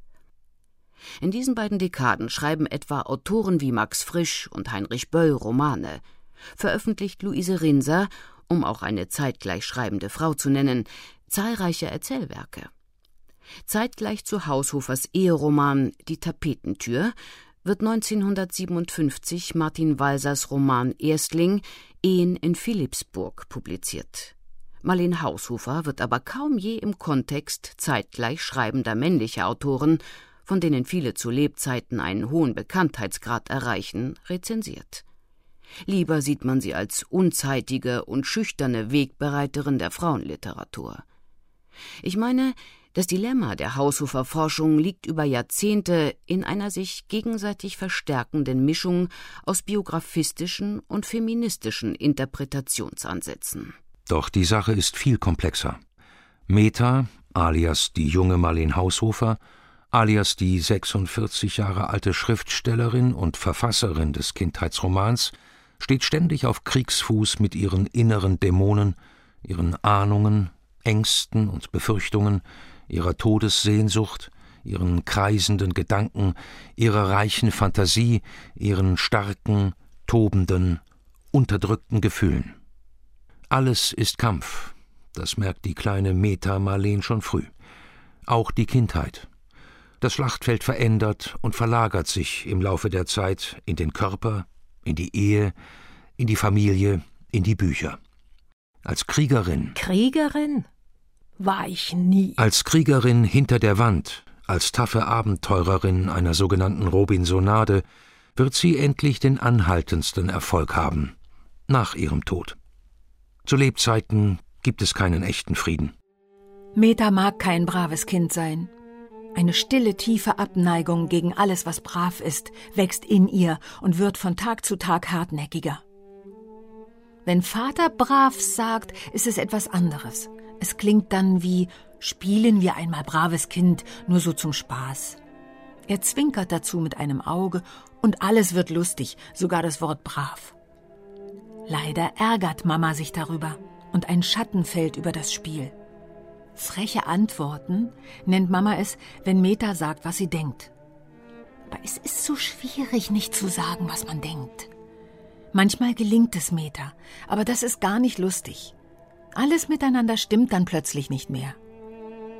In diesen beiden Dekaden schreiben etwa Autoren wie Max Frisch und Heinrich Böll Romane, veröffentlicht Luise Rinser, um auch eine zeitgleich schreibende Frau zu nennen, zahlreiche Erzählwerke. Zeitgleich zu Haushofers Eheroman Die Tapetentür wird 1957 Martin Walsers Roman Erstling Ehen in Philippsburg publiziert. Marleen Haushofer wird aber kaum je im Kontext zeitgleich schreibender männlicher Autoren, von denen viele zu Lebzeiten einen hohen Bekanntheitsgrad erreichen, rezensiert. Lieber sieht man sie als unzeitige und schüchterne Wegbereiterin der Frauenliteratur. Ich meine, das Dilemma der Haushofer-Forschung liegt über Jahrzehnte in einer sich gegenseitig verstärkenden Mischung aus biografistischen und feministischen Interpretationsansätzen. Doch die Sache ist viel komplexer. Meta, alias die junge Marleen Haushofer, alias die 46 Jahre alte Schriftstellerin und Verfasserin des Kindheitsromans, steht ständig auf Kriegsfuß mit ihren inneren Dämonen, ihren Ahnungen, Ängsten und Befürchtungen, ihrer Todessehnsucht, ihren kreisenden Gedanken, ihrer reichen Fantasie, ihren starken, tobenden, unterdrückten Gefühlen. Alles ist Kampf, das merkt die kleine Meta Marleen schon früh. Auch die Kindheit. Das Schlachtfeld verändert und verlagert sich im Laufe der Zeit in den Körper, in die Ehe, in die Familie, in die Bücher. Als Kriegerin. Kriegerin? War ich nie. Als Kriegerin hinter der Wand, als taffe Abenteurerin einer sogenannten Robinsonade, wird sie endlich den anhaltendsten Erfolg haben, nach ihrem Tod. Zu Lebzeiten gibt es keinen echten Frieden. Meta mag kein braves Kind sein. Eine stille, tiefe Abneigung gegen alles, was brav ist, wächst in ihr und wird von Tag zu Tag hartnäckiger. Wenn Vater brav sagt, ist es etwas anderes. Es klingt dann wie, spielen wir einmal braves Kind, nur so zum Spaß. Er zwinkert dazu mit einem Auge und alles wird lustig, sogar das Wort brav. Leider ärgert Mama sich darüber und ein Schatten fällt über das Spiel. Freche Antworten nennt Mama es, wenn Meta sagt, was sie denkt. Aber es ist so schwierig, nicht zu sagen, was man denkt. Manchmal gelingt es Meta, aber das ist gar nicht lustig. Alles miteinander stimmt dann plötzlich nicht mehr.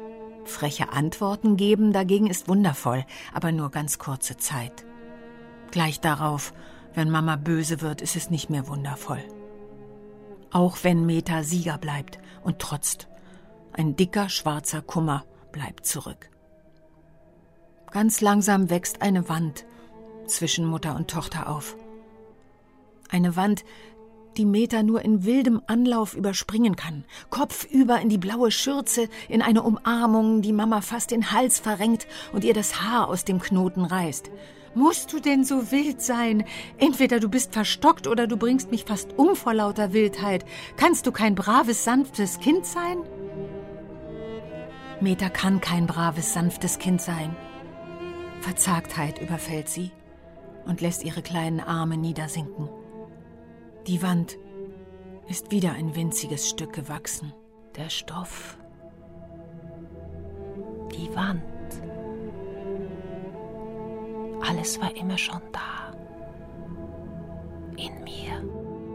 Freche Antworten geben dagegen ist wundervoll, aber nur ganz kurze Zeit. Gleich darauf, wenn Mama böse wird, ist es nicht mehr wundervoll. Auch wenn Meta Sieger bleibt und trotzt. Ein dicker, schwarzer Kummer bleibt zurück. Ganz langsam wächst eine Wand zwischen Mutter und Tochter auf. Eine Wand, die Meta nur in wildem Anlauf überspringen kann. Kopfüber in die blaue Schürze, in eine Umarmung, die Mama fast den Hals verrenkt und ihr das Haar aus dem Knoten reißt. Musst du denn so wild sein? Entweder du bist verstockt oder du bringst mich fast um vor lauter Wildheit. Kannst du kein braves, sanftes Kind sein? Meta kann kein braves, sanftes Kind sein. Verzagtheit überfällt sie und lässt ihre kleinen Arme niedersinken. Die Wand ist wieder ein winziges Stück gewachsen. Der Stoff. Die Wand. Alles war immer schon da. In mir.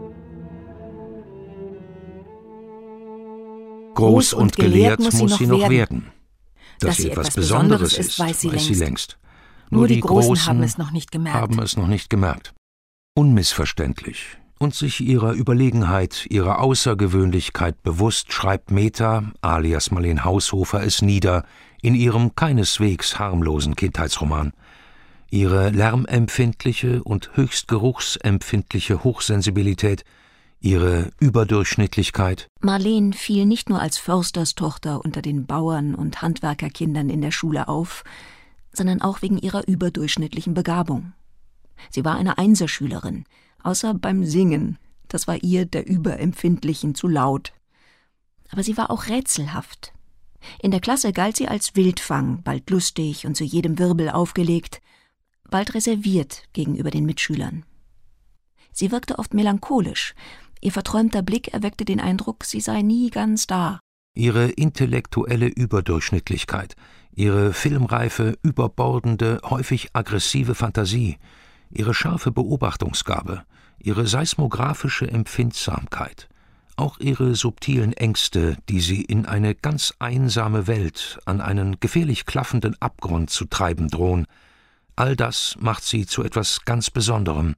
Groß und gelehrt muss sie noch werden. Dass sie etwas Besonderes ist, weiß sie längst. Nur die Großen haben es noch nicht gemerkt. Unmissverständlich und sich ihrer Überlegenheit, ihrer Außergewöhnlichkeit bewusst, schreibt Meta, alias Marleen Haushofer, es nieder in ihrem keineswegs harmlosen Kindheitsroman. Ihre lärmempfindliche und höchst geruchsempfindliche Hochsensibilität, ihre Überdurchschnittlichkeit. Marleen fiel nicht nur als Försterstochter unter den Bauern und Handwerkerkindern in der Schule auf, sondern auch wegen ihrer überdurchschnittlichen Begabung. Sie war eine Einserschülerin, außer beim Singen, das war ihr der Überempfindlichen zu laut. Aber sie war auch rätselhaft. In der Klasse galt sie als Wildfang, bald lustig und zu jedem Wirbel aufgelegt, bald reserviert gegenüber den Mitschülern. Sie wirkte oft melancholisch. Ihr verträumter Blick erweckte den Eindruck, sie sei nie ganz da. Ihre intellektuelle Überdurchschnittlichkeit, ihre filmreife, überbordende, häufig aggressive Fantasie, ihre scharfe Beobachtungsgabe, ihre seismographische Empfindsamkeit, auch ihre subtilen Ängste, die sie in eine ganz einsame Welt, an einen gefährlich klaffenden Abgrund zu treiben drohen, all das macht sie zu etwas ganz Besonderem,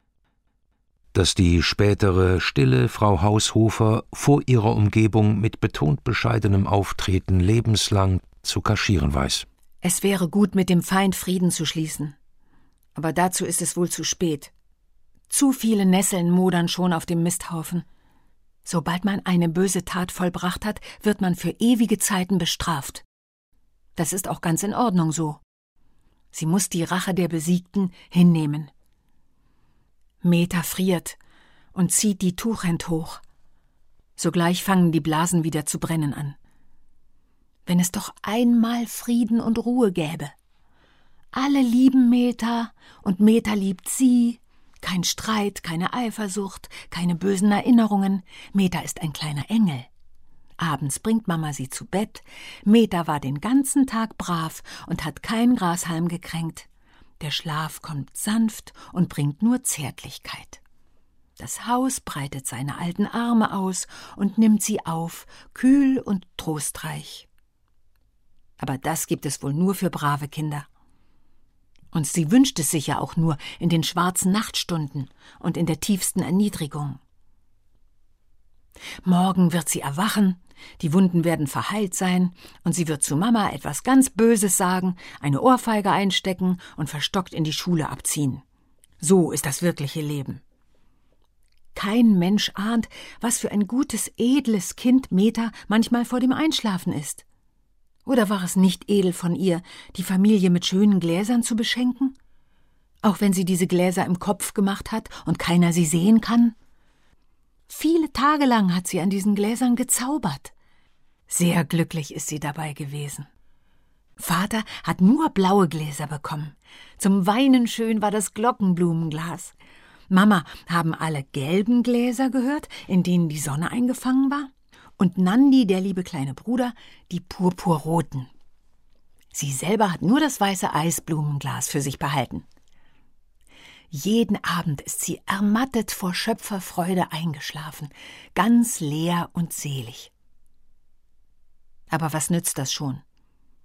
das die spätere, stille Frau Haushofer vor ihrer Umgebung mit betont bescheidenem Auftreten lebenslang zu kaschieren weiß. Es wäre gut, mit dem Feind Frieden zu schließen. Aber dazu ist es wohl zu spät. Zu viele Nesseln modern schon auf dem Misthaufen. Sobald man eine böse Tat vollbracht hat, wird man für ewige Zeiten bestraft. Das ist auch ganz in Ordnung so. Sie muss die Rache der Besiegten hinnehmen. Meta friert und zieht die Tuchend hoch. Sogleich fangen die Blasen wieder zu brennen an. Wenn es doch einmal Frieden und Ruhe gäbe. Alle lieben Meta und Meta liebt sie. Kein Streit, keine Eifersucht, keine bösen Erinnerungen. Meta ist ein kleiner Engel. Abends bringt Mama sie zu Bett. Meta war den ganzen Tag brav und hat kein Grashalm gekränkt. Der Schlaf kommt sanft und bringt nur Zärtlichkeit. Das Haus breitet seine alten Arme aus und nimmt sie auf, kühl und trostreich. Aber das gibt es wohl nur für brave Kinder. Und sie wünscht es sich ja auch nur in den schwarzen Nachtstunden und in der tiefsten Erniedrigung. Morgen wird sie erwachen, die Wunden werden verheilt sein und sie wird zu Mama etwas ganz Böses sagen, eine Ohrfeige einstecken und verstockt in die Schule abziehen. So ist das wirkliche Leben. Kein Mensch ahnt, was für ein gutes, edles Kind Meta manchmal vor dem Einschlafen ist. Oder war es nicht edel von ihr, die Familie mit schönen Gläsern zu beschenken? Auch wenn sie diese Gläser im Kopf gemacht hat und keiner sie sehen kann? Viele Tage lang hat sie an diesen Gläsern gezaubert. Sehr glücklich ist sie dabei gewesen. Vater hat nur blaue Gläser bekommen. Zum Weinen schön war das Glockenblumenglas. Mama haben alle gelben Gläser gehört, in denen die Sonne eingefangen war. Und Nandi, der liebe kleine Bruder, die purpurroten. Sie selber hat nur das weiße Eisblumenglas für sich behalten. Jeden Abend ist sie ermattet vor Schöpferfreude eingeschlafen, ganz leer und selig. Aber was nützt das schon?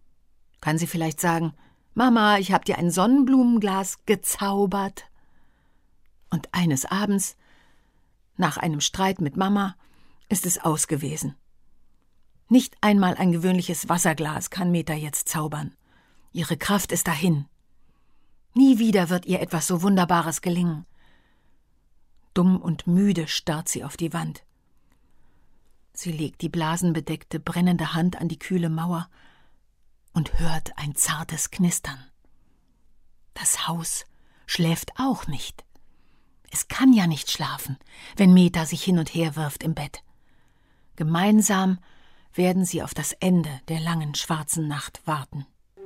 Kann sie vielleicht sagen: »Mama, ich habe dir ein Sonnenblumenglas gezaubert.« Und eines Abends, nach einem Streit mit Mama, ist es aus gewesen. Nicht einmal ein gewöhnliches Wasserglas kann Meta jetzt zaubern. Ihre Kraft ist dahin. Nie wieder wird ihr etwas so Wunderbares gelingen. Dumm und müde starrt sie auf die Wand. Sie legt die blasenbedeckte, brennende Hand an die kühle Mauer und hört ein zartes Knistern. Das Haus schläft auch nicht. Es kann ja nicht schlafen, wenn Meta sich hin und her wirft im Bett. Gemeinsam werden sie auf das Ende der langen schwarzen Nacht warten.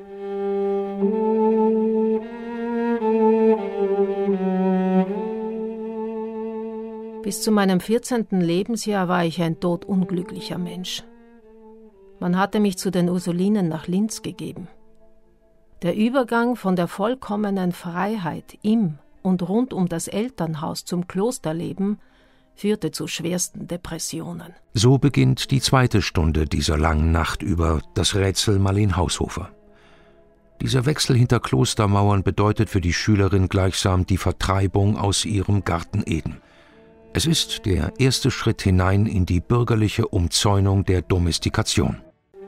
Bis zu meinem 14. Lebensjahr war ich ein todunglücklicher Mensch. Man hatte mich zu den Ursulinen nach Linz gegeben. Der Übergang von der vollkommenen Freiheit im und rund um das Elternhaus zum Klosterleben führte zu schwersten Depressionen. So beginnt die zweite Stunde dieser langen Nacht über das Rätsel Marleen Haushofer. Dieser Wechsel hinter Klostermauern bedeutet für die Schülerin gleichsam die Vertreibung aus ihrem Garten Eden. Es ist der erste Schritt hinein in die bürgerliche Umzäunung der Domestikation.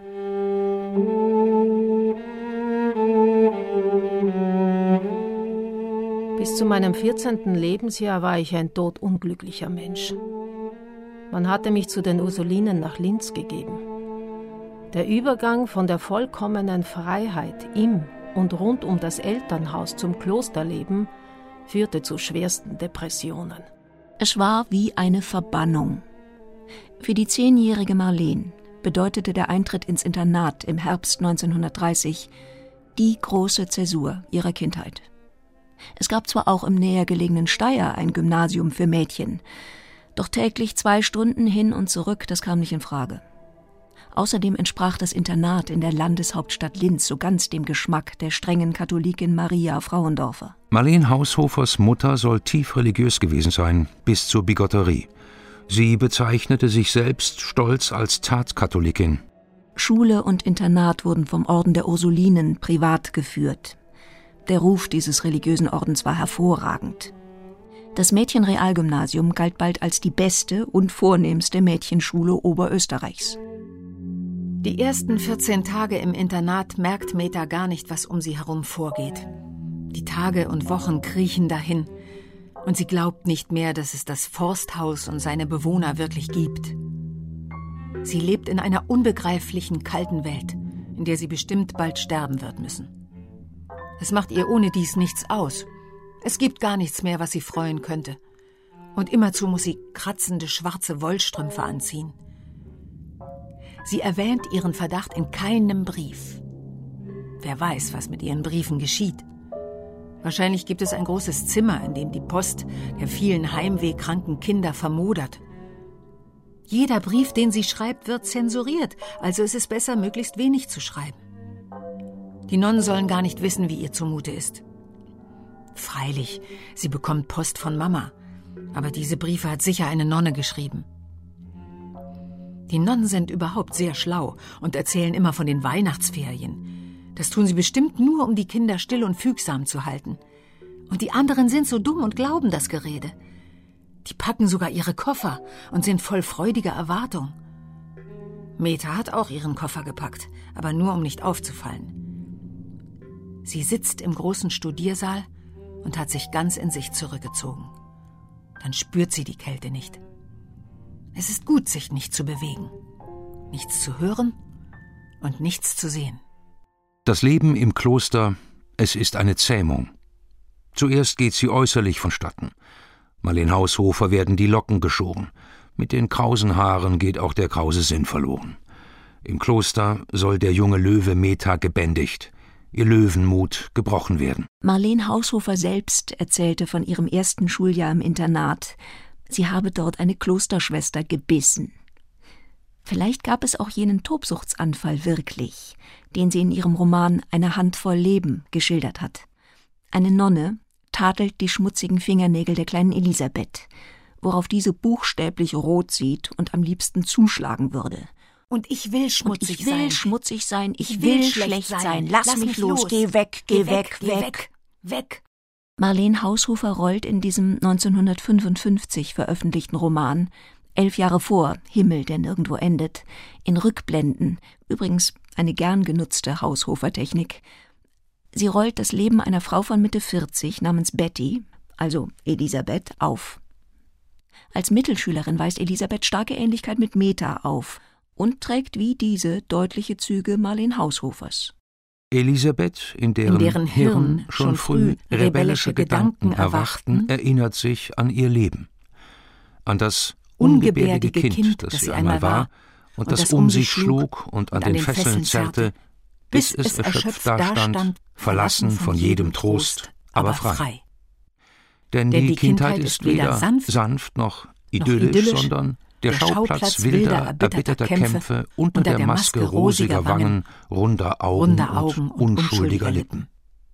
Bis zu meinem 14. Lebensjahr war ich ein todunglücklicher Mensch. Man hatte mich zu den Ursulinen nach Linz gegeben. Der Übergang von der vollkommenen Freiheit im und rund um das Elternhaus zum Klosterleben führte zu schwersten Depressionen. Es war wie eine Verbannung. Für die 10-jährige Marleen bedeutete der Eintritt ins Internat im Herbst 1930 die große Zäsur ihrer Kindheit. Es gab zwar auch im näher gelegenen Steyr ein Gymnasium für Mädchen, doch täglich 2 Stunden hin und zurück, das kam nicht in Frage. Außerdem entsprach das Internat in der Landeshauptstadt Linz so ganz dem Geschmack der strengen Katholikin Maria Frauendorfer. Marleen Haushofers Mutter soll tief religiös gewesen sein, bis zur Bigotterie. Sie bezeichnete sich selbst stolz als Tatkatholikin. Schule und Internat wurden vom Orden der Ursulinen privat geführt. Der Ruf dieses religiösen Ordens war hervorragend. Das Mädchenrealgymnasium galt bald als die beste und vornehmste Mädchenschule Oberösterreichs. Die ersten 14 Tage im Internat merkt Meta gar nicht, was um sie herum vorgeht. Die Tage und Wochen kriechen dahin und sie glaubt nicht mehr, dass es das Forsthaus und seine Bewohner wirklich gibt. Sie lebt in einer unbegreiflichen, kalten Welt, in der sie bestimmt bald sterben wird müssen. Es macht ihr ohne dies nichts aus. Es gibt gar nichts mehr, was sie freuen könnte. Und immerzu muss sie kratzende schwarze Wollstrümpfe anziehen. Sie erwähnt ihren Verdacht in keinem Brief. Wer weiß, was mit ihren Briefen geschieht. Wahrscheinlich gibt es ein großes Zimmer, in dem die Post der vielen heimwehkranken Kinder vermodert. Jeder Brief, den sie schreibt, wird zensuriert, also ist es besser, möglichst wenig zu schreiben. Die Nonnen sollen gar nicht wissen, wie ihr zumute ist. Freilich, sie bekommt Post von Mama, aber diese Briefe hat sicher eine Nonne geschrieben. Die Nonnen sind überhaupt sehr schlau und erzählen immer von den Weihnachtsferien. Das tun sie bestimmt nur, um die Kinder still und fügsam zu halten. Und die anderen sind so dumm und glauben das Gerede. Die packen sogar ihre Koffer und sind voll freudiger Erwartung. Meta hat auch ihren Koffer gepackt, aber nur, um nicht aufzufallen. Sie sitzt im großen Studiersaal und hat sich ganz in sich zurückgezogen. Dann spürt sie die Kälte nicht. Es ist gut, sich nicht zu bewegen, nichts zu hören und nichts zu sehen. Das Leben im Kloster, es ist eine Zähmung. Zuerst geht sie äußerlich vonstatten. Marleen Haushofer werden die Locken geschoren. Mit den krausen Haaren geht auch der krause Sinn verloren. Im Kloster soll der junge Löwe Meta gebändigt, ihr Löwenmut gebrochen werden. Marleen Haushofer selbst erzählte von ihrem ersten Schuljahr im Internat. Sie habe dort eine Klosterschwester gebissen. Vielleicht gab es auch jenen Tobsuchtsanfall wirklich, den sie in ihrem Roman »Eine Handvoll Leben« geschildert hat. Eine Nonne tadelt die schmutzigen Fingernägel der kleinen Elisabeth, worauf diese buchstäblich rot sieht und am liebsten zuschlagen würde. Und ich will schmutzig sein. Ich will schmutzig sein, ich will schlecht sein. Lass mich los, geh weg, geh weg, weg, weg. Marleen Haushofer rollt in diesem 1955 veröffentlichten Roman 11 Jahre vor Himmel, der nirgendwo endet, in Rückblenden, übrigens eine gern genutzte Haushofer-Technik. Sie rollt das Leben einer Frau von Mitte 40 namens Betty, also Elisabeth, auf. Als Mittelschülerin weist Elisabeth starke Ähnlichkeit mit Meta auf und trägt wie diese deutliche Züge Marleen Haushofers. Elisabeth, in deren Hirn schon früh rebellische Gedanken erwachten, erinnert sich an ihr Leben, an das ungebärdige Kind, das sie einmal war und das um sich schlug und an den Fesseln zerrte, bis es erschöpft dastand, verlassen von jedem Trost, aber frei. Denn die Kindheit ist weder sanft noch idyllisch, sondern der Schauplatz wilder, erbitterter Kämpfe unter der Maske rosiger Wangen, runder Augen und unschuldiger Lippen.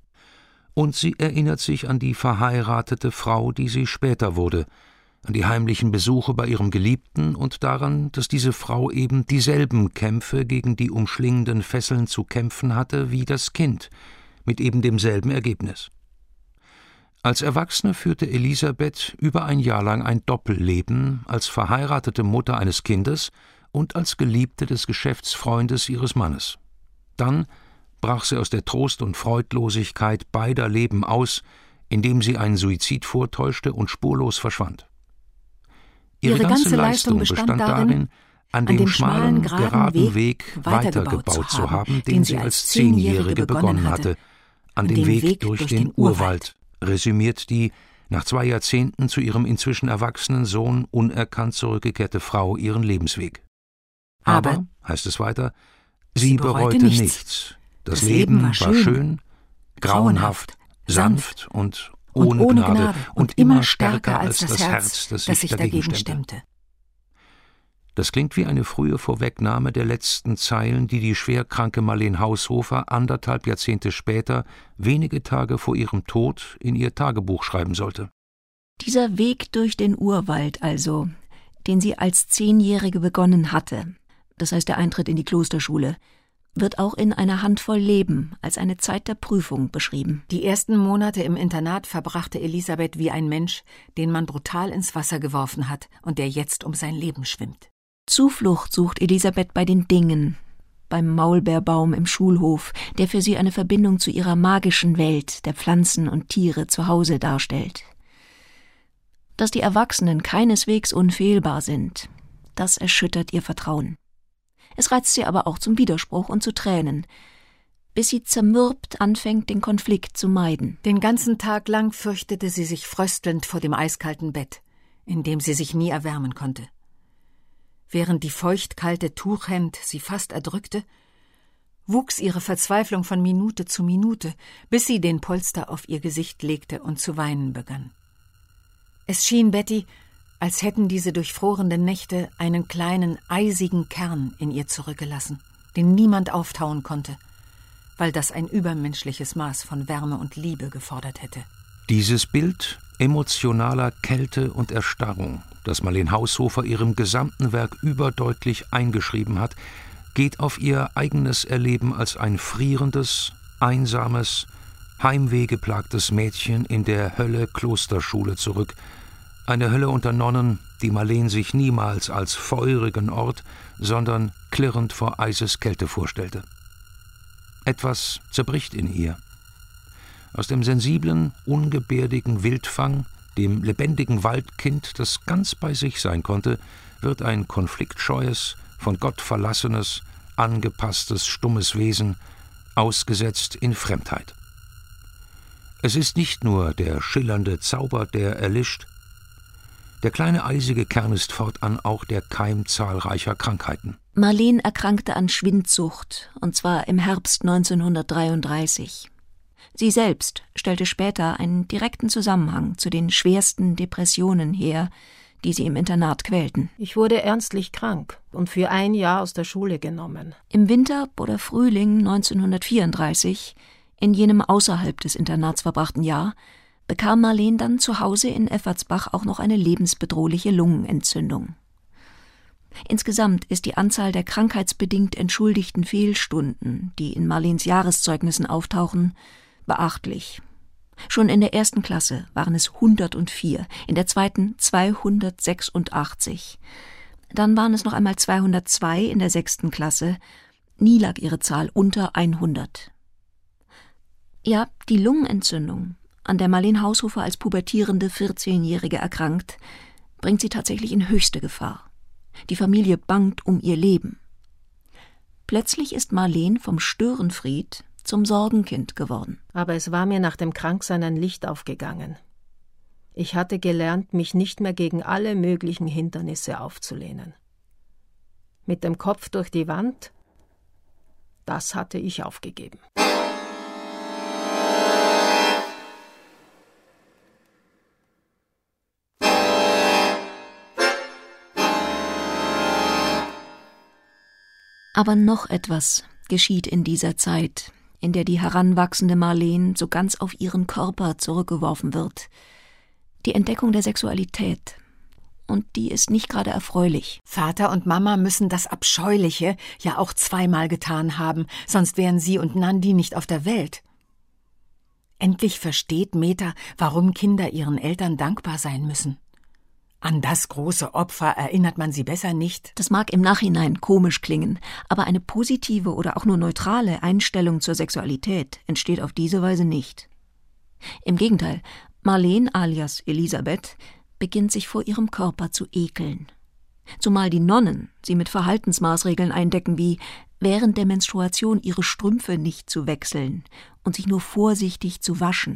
Und sie erinnert sich an die verheiratete Frau, die sie später wurde, an die heimlichen Besuche bei ihrem Geliebten und daran, dass diese Frau eben dieselben Kämpfe gegen die umschlingenden Fesseln zu kämpfen hatte wie das Kind, mit eben demselben Ergebnis. Als Erwachsene führte Elisabeth über ein Jahr lang ein Doppelleben als verheiratete Mutter eines Kindes und als Geliebte des Geschäftsfreundes ihres Mannes. Dann brach sie aus der Trost- und Freudlosigkeit beider Leben aus, indem sie einen Suizid vortäuschte und spurlos verschwand. Ihre ganze Leistung bestand darin, an dem schmalen, geraden Weg weitergebaut zu haben, den sie als 10-Jährige begonnen hatte, an dem Weg durch den Urwald, resümiert die nach 2 Jahrzehnten zu ihrem inzwischen erwachsenen Sohn unerkannt zurückgekehrte Frau ihren Lebensweg. Aber, heißt es weiter, sie bereute nichts. Das Leben war schön, grauenhaft, sanft und ohne Gnade und immer stärker als das Herz, das sich dagegen stemmte. Das klingt wie eine frühe Vorwegnahme der letzten Zeilen, die die schwerkranke Marleen Haushofer 1,5 Jahrzehnte später, wenige Tage vor ihrem Tod, in ihr Tagebuch schreiben sollte. Dieser Weg durch den Urwald also, den sie als 10-Jährige begonnen hatte, das heißt der Eintritt in die Klosterschule, wird auch in einer Handvoll Leben als eine Zeit der Prüfung beschrieben. Die ersten Monate im Internat verbrachte Elisabeth wie ein Mensch, den man brutal ins Wasser geworfen hat und der jetzt um sein Leben schwimmt. Zuflucht sucht Elisabeth bei den Dingen, beim Maulbeerbaum im Schulhof, der für sie eine Verbindung zu ihrer magischen Welt der Pflanzen und Tiere zu Hause darstellt. Dass die Erwachsenen keineswegs unfehlbar sind, das erschüttert ihr Vertrauen. Es reizt sie aber auch zum Widerspruch und zu Tränen, bis sie zermürbt anfängt, den Konflikt zu meiden. Den ganzen Tag lang fürchtete sie sich fröstelnd vor dem eiskalten Bett, in dem sie sich nie erwärmen konnte. Während die feuchtkalte Tuchhemd sie fast erdrückte, wuchs ihre Verzweiflung von Minute zu Minute, bis sie den Polster auf ihr Gesicht legte und zu weinen begann. Es schien Betty, als hätten diese durchfrorenen Nächte einen kleinen, eisigen Kern in ihr zurückgelassen, den niemand auftauen konnte, weil das ein übermenschliches Maß von Wärme und Liebe gefordert hätte. Dieses Bild emotionaler Kälte und Erstarrung, das Marleen Haushofer ihrem gesamten Werk überdeutlich eingeschrieben hat, geht auf ihr eigenes Erleben als ein frierendes, einsames, heimwehgeplagtes Mädchen in der Hölle Klosterschule zurück. Eine Hölle unter Nonnen, die Marleen sich niemals als feurigen Ort, sondern klirrend vor Eiseskälte vorstellte. Etwas zerbricht in ihr. Aus dem sensiblen, ungebärdigen Wildfang, dem lebendigen Waldkind, das ganz bei sich sein konnte, wird ein konfliktscheues, von Gott verlassenes, angepasstes, stummes Wesen, ausgesetzt in Fremdheit. Es ist nicht nur der schillernde Zauber, der erlischt. Der kleine eisige Kern ist fortan auch der Keim zahlreicher Krankheiten. Marleen erkrankte an Schwindsucht, und zwar im Herbst 1933. Sie selbst stellte später einen direkten Zusammenhang zu den schwersten Depressionen her, die sie im Internat quälten. Ich wurde ernstlich krank und für 1 Jahr aus der Schule genommen. Im Winter oder Frühling 1934, in jenem außerhalb des Internats verbrachten Jahr, bekam Marleen dann zu Hause in Effertsbach auch noch eine lebensbedrohliche Lungenentzündung. Insgesamt ist die Anzahl der krankheitsbedingt entschuldigten Fehlstunden, die in Marlens Jahreszeugnissen auftauchen, beachtlich. Schon in der 1. Klasse waren es 104, in der 2. 286. Dann waren es noch einmal 202 in der 6. Klasse. Nie lag ihre Zahl unter 100. Ja, die Lungenentzündung, an der Marlen Haushofer als pubertierende 14-Jährige erkrankt, bringt sie tatsächlich in höchste Gefahr. Die Familie bangt um ihr Leben. Plötzlich ist Marlen vom Störenfried zum Sorgenkind geworden. Aber es war mir nach dem Kranksein ein Licht aufgegangen. Ich hatte gelernt, mich nicht mehr gegen alle möglichen Hindernisse aufzulehnen. Mit dem Kopf durch die Wand, das hatte ich aufgegeben. Aber noch etwas geschieht in dieser Zeit, in der die heranwachsende Marlen so ganz auf ihren Körper zurückgeworfen wird. Die Entdeckung der Sexualität. Und die ist nicht gerade erfreulich. Vater und Mama müssen das Abscheuliche ja auch zweimal getan haben, sonst wären sie und Nandi nicht auf der Welt. Endlich versteht Meta, warum Kinder ihren Eltern dankbar sein müssen. An das große Opfer erinnert man sie besser nicht. Das mag im Nachhinein komisch klingen, aber eine positive oder auch nur neutrale Einstellung zur Sexualität entsteht auf diese Weise nicht. Im Gegenteil, Marlen alias Elisabeth beginnt sich vor ihrem Körper zu ekeln. Zumal die Nonnen sie mit Verhaltensmaßregeln eindecken wie während der Menstruation ihre Strümpfe nicht zu wechseln und sich nur vorsichtig zu waschen.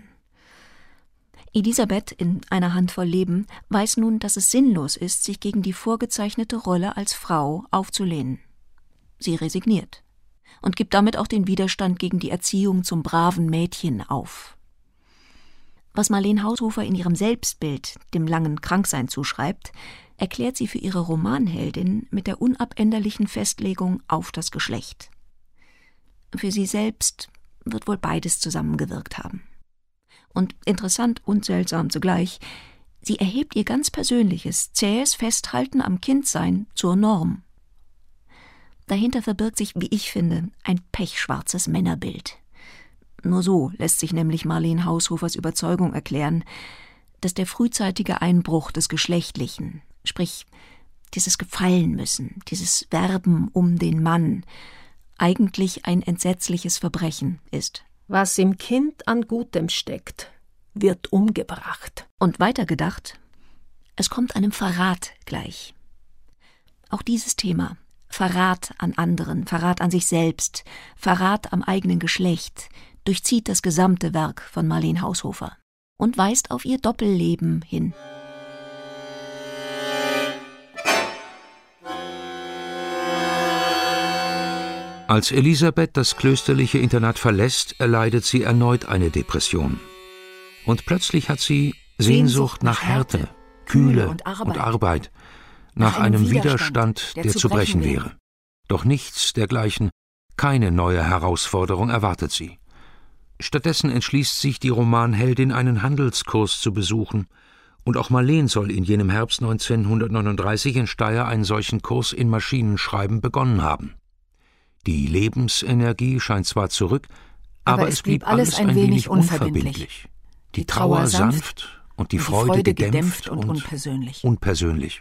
Elisabeth, in einer Handvoll Leben, weiß nun, dass es sinnlos ist, sich gegen die vorgezeichnete Rolle als Frau aufzulehnen. Sie resigniert und gibt damit auch den Widerstand gegen die Erziehung zum braven Mädchen auf. Was Marlen Haushofer in ihrem Selbstbild dem langen Kranksein zuschreibt, erklärt sie für ihre Romanheldin mit der unabänderlichen Festlegung auf das Geschlecht. Für sie selbst wird wohl beides zusammengewirkt haben. Und interessant und seltsam zugleich, sie erhebt ihr ganz persönliches, zähes Festhalten am Kindsein zur Norm. Dahinter verbirgt sich, wie ich finde, ein pechschwarzes Männerbild. Nur so lässt sich nämlich Marlen Haushofers Überzeugung erklären, dass der frühzeitige Einbruch des Geschlechtlichen, sprich dieses Gefallenmüssen, dieses Werben um den Mann, eigentlich ein entsetzliches Verbrechen ist. Was im Kind an Gutem steckt, wird umgebracht. Und weitergedacht, es kommt einem Verrat gleich. Auch dieses Thema, Verrat an anderen, Verrat an sich selbst, Verrat am eigenen Geschlecht, durchzieht das gesamte Werk von Marlen Haushofer und weist auf ihr Doppelleben hin. Als Elisabeth das klösterliche Internat verlässt, erleidet sie erneut eine Depression. Und plötzlich hat sie Sehnsucht nach Härte, Kühle und Arbeit, nach einem Widerstand, der zu brechen wäre. Doch nichts dergleichen, keine neue Herausforderung erwartet sie. Stattdessen entschließt sich die Romanheldin, einen Handelskurs zu besuchen. Und auch Marlen soll in jenem Herbst 1939 in Steyr einen solchen Kurs in Maschinenschreiben begonnen haben. Die Lebensenergie scheint zwar zurück, aber es blieb alles ein wenig unverbindlich. Die Trauer sanft und die Freude gedämpft und unpersönlich.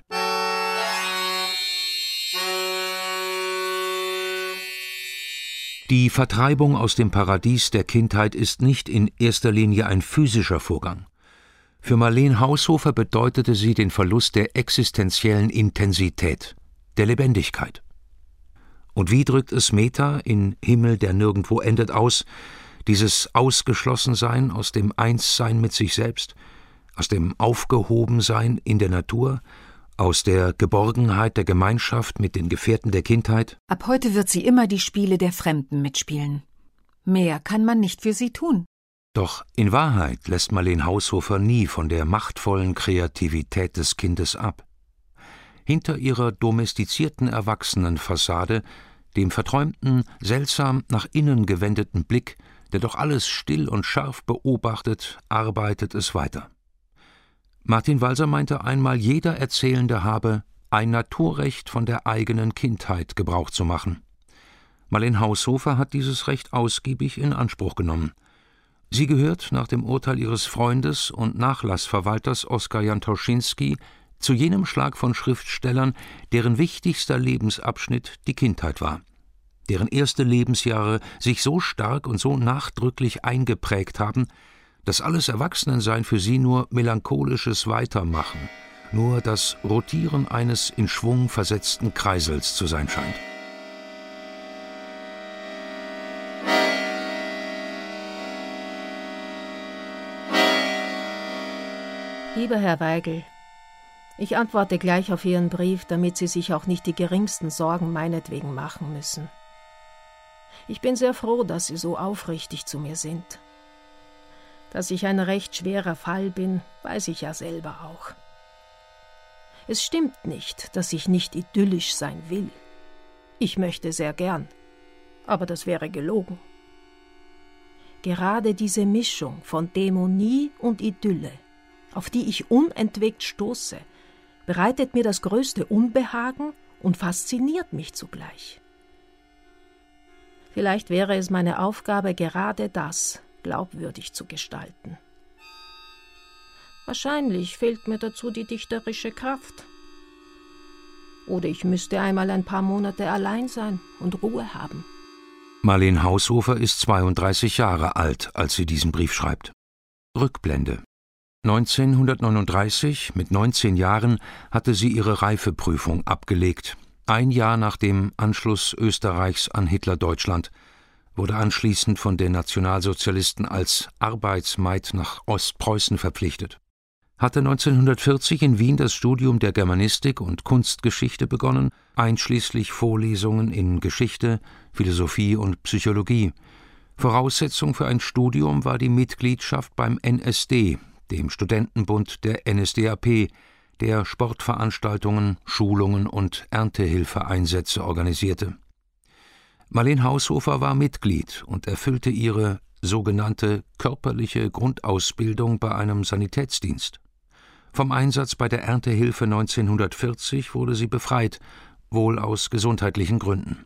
Die Vertreibung aus dem Paradies der Kindheit ist nicht in erster Linie ein physischer Vorgang. Für Marlen Haushofer bedeutete sie den Verlust der existenziellen Intensität, der Lebendigkeit. Und wie drückt es Meta in Himmel, der nirgendwo endet, aus, dieses Ausgeschlossensein aus dem Einssein mit sich selbst, aus dem Aufgehobensein in der Natur, aus der Geborgenheit der Gemeinschaft mit den Gefährten der Kindheit? Ab heute wird sie immer die Spiele der Fremden mitspielen. Mehr kann man nicht für sie tun. Doch in Wahrheit lässt Marlen Haushofer nie von der machtvollen Kreativität des Kindes ab. Hinter ihrer domestizierten Erwachsenenfassade, dem verträumten, seltsam nach innen gewendeten Blick, der doch alles still und scharf beobachtet, arbeitet es weiter. Martin Walser meinte einmal, jeder Erzählende habe ein Naturrecht von der eigenen Kindheit Gebrauch zu machen. Marleen Haushofer hat dieses Recht ausgiebig in Anspruch genommen. Sie gehört nach dem Urteil ihres Freundes und Nachlassverwalters Oskar Jantoschinski zu jenem Schlag von Schriftstellern, deren wichtigster Lebensabschnitt die Kindheit war, deren erste Lebensjahre sich so stark und so nachdrücklich eingeprägt haben, dass alles Erwachsenensein für sie nur melancholisches Weitermachen, nur das Rotieren eines in Schwung versetzten Kreisels zu sein scheint. Lieber Herr Weigel, ich antworte gleich auf Ihren Brief, damit Sie sich auch nicht die geringsten Sorgen meinetwegen machen müssen. Ich bin sehr froh, dass Sie so aufrichtig zu mir sind. Dass ich ein recht schwerer Fall bin, weiß ich ja selber auch. Es stimmt nicht, dass ich nicht idyllisch sein will. Ich möchte sehr gern, aber das wäre gelogen. Gerade diese Mischung von Dämonie und Idylle, auf die ich unentwegt stoße, bereitet mir das größte Unbehagen und fasziniert mich zugleich. Vielleicht wäre es meine Aufgabe, gerade das glaubwürdig zu gestalten. Wahrscheinlich fehlt mir dazu die dichterische Kraft. Oder ich müsste einmal ein paar Monate allein sein und Ruhe haben. Marleen Haushofer ist 32 Jahre alt, als sie diesen Brief schreibt. Rückblende. 1939, mit 19 Jahren, hatte sie ihre Reifeprüfung abgelegt. Ein Jahr nach dem Anschluss Österreichs an Hitler-Deutschland, wurde anschließend von den Nationalsozialisten als Arbeitsmaid nach Ostpreußen verpflichtet. Hatte 1940 in Wien das Studium der Germanistik und Kunstgeschichte begonnen, einschließlich Vorlesungen in Geschichte, Philosophie und Psychologie. Voraussetzung für ein Studium war die Mitgliedschaft beim NSD, dem Studentenbund der NSDAP, der Sportveranstaltungen, Schulungen und Erntehilfeeinsätze organisierte. Marleen Haushofer war Mitglied und erfüllte ihre sogenannte körperliche Grundausbildung bei einem Sanitätsdienst. Vom Einsatz bei der Erntehilfe 1940 wurde sie befreit, wohl aus gesundheitlichen Gründen.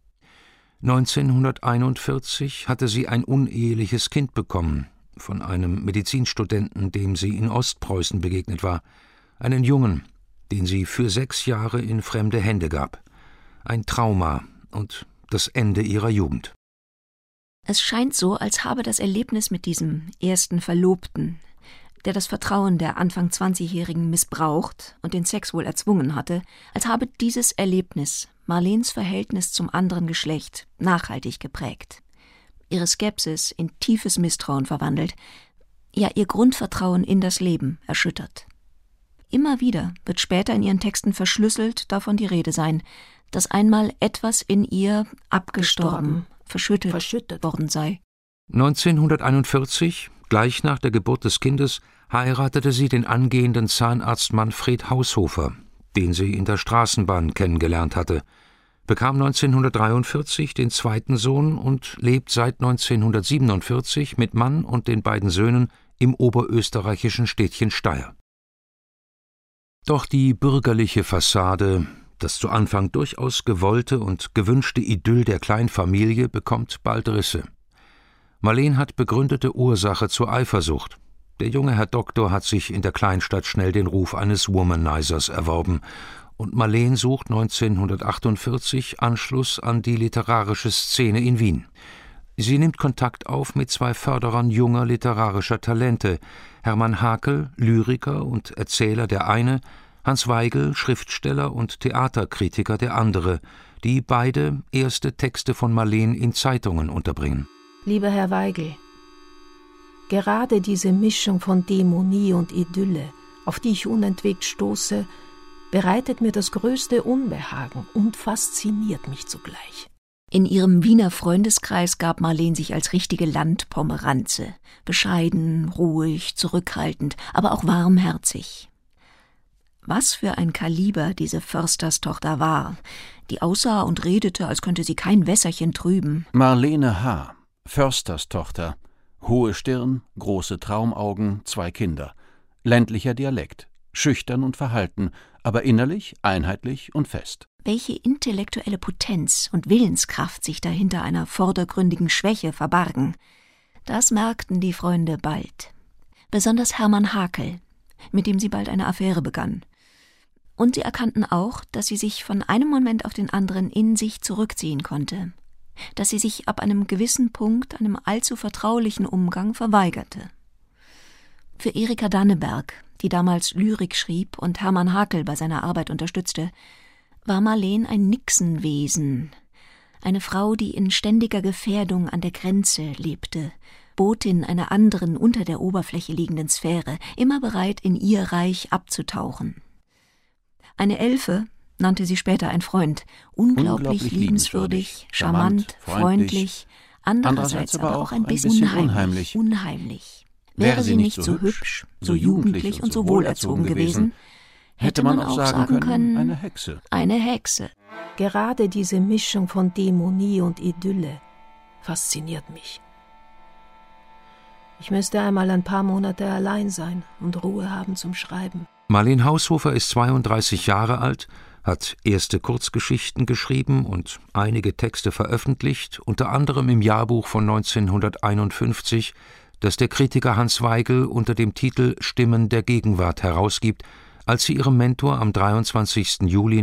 1941 hatte sie ein uneheliches Kind bekommen, von einem Medizinstudenten, dem sie in Ostpreußen begegnet war, einen Jungen, den sie für 6 Jahre in fremde Hände gab. Ein Trauma und das Ende ihrer Jugend. Es scheint so, als habe das Erlebnis mit diesem ersten Verlobten, der das Vertrauen der Anfang 20-Jährigen missbraucht und den Sex wohl erzwungen hatte, als habe dieses Erlebnis Marleens Verhältnis zum anderen Geschlecht nachhaltig geprägt, ihre Skepsis in tiefes Misstrauen verwandelt, ja ihr Grundvertrauen in das Leben erschüttert. Immer wieder wird später in ihren Texten verschlüsselt davon die Rede sein, dass einmal etwas in ihr abgestorben, verschüttet worden sei. 1941, gleich nach der Geburt des Kindes, heiratete sie den angehenden Zahnarzt Manfred Haushofer, den sie in der Straßenbahn kennengelernt hatte, bekam 1943 den zweiten Sohn und lebt seit 1947 mit Mann und den beiden Söhnen im oberösterreichischen Städtchen Steyr. Doch die bürgerliche Fassade, das zu Anfang durchaus gewollte und gewünschte Idyll der Kleinfamilie, bekommt bald Risse. Marleen hat begründete Ursache zur Eifersucht. Der junge Herr Doktor hat sich in der Kleinstadt schnell den Ruf eines Womanizers erworben, und Marleen sucht 1948 Anschluss an die literarische Szene in Wien. Sie nimmt Kontakt auf mit 2 Förderern junger literarischer Talente, Hermann Hakel, Lyriker und Erzähler der eine, Hans Weigel, Schriftsteller und Theaterkritiker der andere, die beide erste Texte von Marleen in Zeitungen unterbringen. Lieber Herr Weigel, gerade diese Mischung von Dämonie und Idylle, auf die ich unentwegt stoße, bereitet mir das größte Unbehagen und fasziniert mich zugleich. In ihrem Wiener Freundeskreis gab Marleen sich als richtige Landpomeranze, bescheiden, ruhig, zurückhaltend, aber auch warmherzig. Was für ein Kaliber diese Försterstochter war, die aussah und redete, als könnte sie kein Wässerchen trüben. Marlene H., Försterstochter, hohe Stirn, große Traumaugen, 2 Kinder, ländlicher Dialekt, schüchtern und verhalten, aber innerlich, einheitlich und fest. Welche intellektuelle Potenz und Willenskraft sich dahinter einer vordergründigen Schwäche verbargen, das merkten die Freunde bald. Besonders Hermann Hakel, mit dem sie bald eine Affäre begann. Und sie erkannten auch, dass sie sich von einem Moment auf den anderen in sich zurückziehen konnte, dass sie sich ab einem gewissen Punkt einem allzu vertraulichen Umgang verweigerte. Für Erika Danneberg, die damals Lyrik schrieb und Hermann Hakel bei seiner Arbeit unterstützte, war Marleen ein Nixenwesen, eine Frau, die in ständiger Gefährdung an der Grenze lebte, Botin einer anderen, unter der Oberfläche liegenden Sphäre, immer bereit, in ihr Reich abzutauchen. Eine Elfe nannte sie später ein Freund, unglaublich liebenswürdig, charmant, freundlich, andererseits aber auch ein bisschen unheimlich. Wäre sie nicht so hübsch, so jugendlich und so wohlerzogen gewesen, hätte man auch sagen können, eine Hexe. Eine Hexe. Gerade diese Mischung von Dämonie und Idylle fasziniert mich. Ich müsste einmal ein paar Monate allein sein und Ruhe haben zum Schreiben. Marleen Haushofer ist 32 Jahre alt, hat erste Kurzgeschichten geschrieben und einige Texte veröffentlicht, unter anderem im Jahrbuch von 1951, das der Kritiker Hans Weigel unter dem Titel »Stimmen der Gegenwart« herausgibt, als sie ihrem Mentor am 23. Juli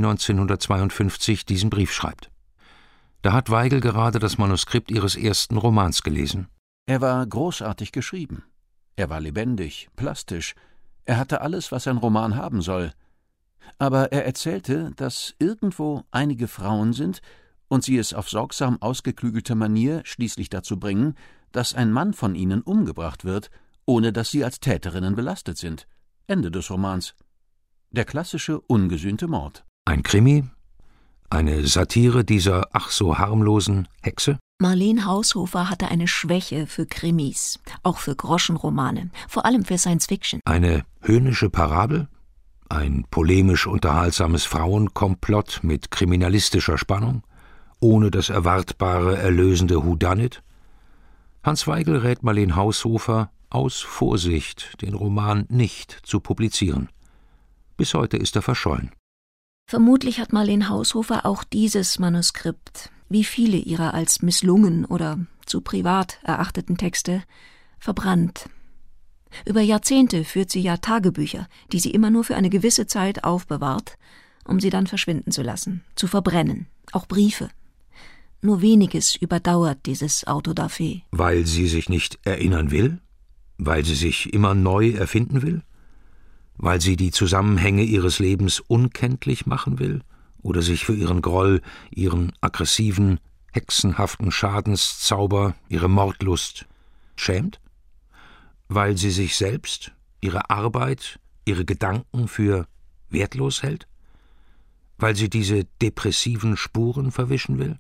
1952 diesen Brief schreibt. Da hat Weigel gerade das Manuskript ihres ersten Romans gelesen. Er war großartig geschrieben. Er war lebendig, plastisch. Er hatte alles, was ein Roman haben soll. Aber er erzählte, dass irgendwo einige Frauen sind und sie es auf sorgsam ausgeklügelte Manier schließlich dazu bringen, dass ein Mann von ihnen umgebracht wird, ohne dass sie als Täterinnen belastet sind. Ende des Romans. Der klassische, ungesühnte Mord. Ein Krimi? Eine Satire dieser ach so harmlosen Hexe? Marleen Haushofer hatte eine Schwäche für Krimis, auch für Groschenromane, vor allem für Science-Fiction. Eine höhnische Parabel? Ein polemisch unterhaltsames Frauenkomplott mit kriminalistischer Spannung? Ohne das erwartbare, erlösende Whodunit? Hans Weigel rät Marleen Haushofer aus Vorsicht, den Roman nicht zu publizieren. Bis heute ist er verschollen. Vermutlich hat Marleen Haushofer auch dieses Manuskript, wie viele ihrer als misslungen oder zu privat erachteten Texte, verbrannt. Über Jahrzehnte führt sie ja Tagebücher, die sie immer nur für eine gewisse Zeit aufbewahrt, um sie dann verschwinden zu lassen, zu verbrennen, auch Briefe. Nur weniges überdauert dieses Autodafé. Weil sie sich nicht erinnern will? Weil sie sich immer neu erfinden will? Weil sie die Zusammenhänge ihres Lebens unkenntlich machen will? Oder sich für ihren Groll, ihren aggressiven, hexenhaften Schadenszauber, ihre Mordlust schämt? Weil sie sich selbst, ihre Arbeit, ihre Gedanken für wertlos hält? Weil sie diese depressiven Spuren verwischen will?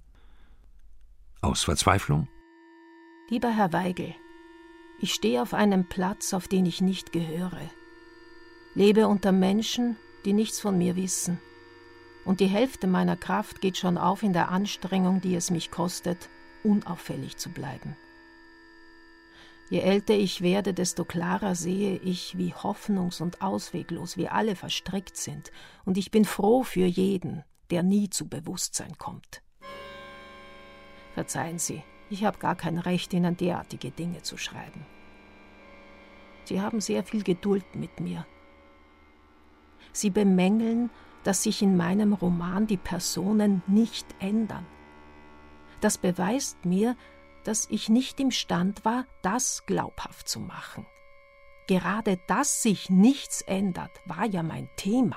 Aus Verzweiflung? Lieber Herr Weigel, ich stehe auf einem Platz, auf den ich nicht gehöre. Lebe unter Menschen, die nichts von mir wissen. Und die Hälfte meiner Kraft geht schon auf in der Anstrengung, die es mich kostet, unauffällig zu bleiben. Je älter ich werde, desto klarer sehe ich, wie hoffnungs- und ausweglos wir alle verstrickt sind. Und ich bin froh für jeden, der nie zu Bewusstsein kommt. Verzeihen Sie, ich habe gar kein Recht, Ihnen derartige Dinge zu schreiben. Sie haben sehr viel Geduld mit mir. Sie bemängeln, dass sich in meinem Roman die Personen nicht ändern. Das beweist mir, dass ich nicht imstand war, das glaubhaft zu machen. Gerade dass sich nichts ändert, war ja mein Thema.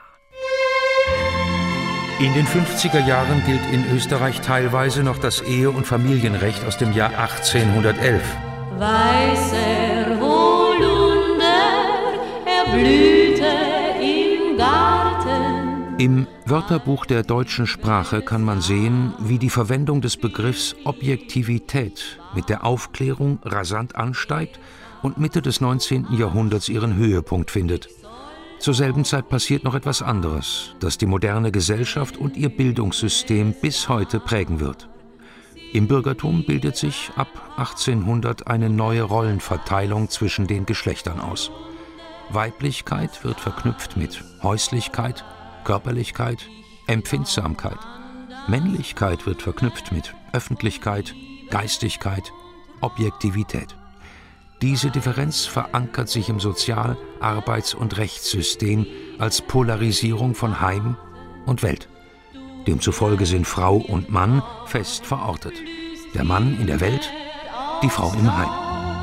In den 50er Jahren gilt in Österreich teilweise noch das Ehe- und Familienrecht aus dem Jahr 1811. Weißer Holunder, er blühte im Garten. Im Wörterbuch der deutschen Sprache kann man sehen, wie die Verwendung des Begriffs Objektivität mit der Aufklärung rasant ansteigt und Mitte des 19. Jahrhunderts ihren Höhepunkt findet. Zur selben Zeit passiert noch etwas anderes, das die moderne Gesellschaft und ihr Bildungssystem bis heute prägen wird. Im Bürgertum bildet sich ab 1800 eine neue Rollenverteilung zwischen den Geschlechtern aus. Weiblichkeit wird verknüpft mit Häuslichkeit, Körperlichkeit, Empfindsamkeit. Männlichkeit wird verknüpft mit Öffentlichkeit, Geistigkeit, Objektivität. Diese Differenz verankert sich im Sozial-, Arbeits- und Rechtssystem als Polarisierung von Heim und Welt. Demzufolge sind Frau und Mann fest verortet. Der Mann in der Welt, die Frau im Heim.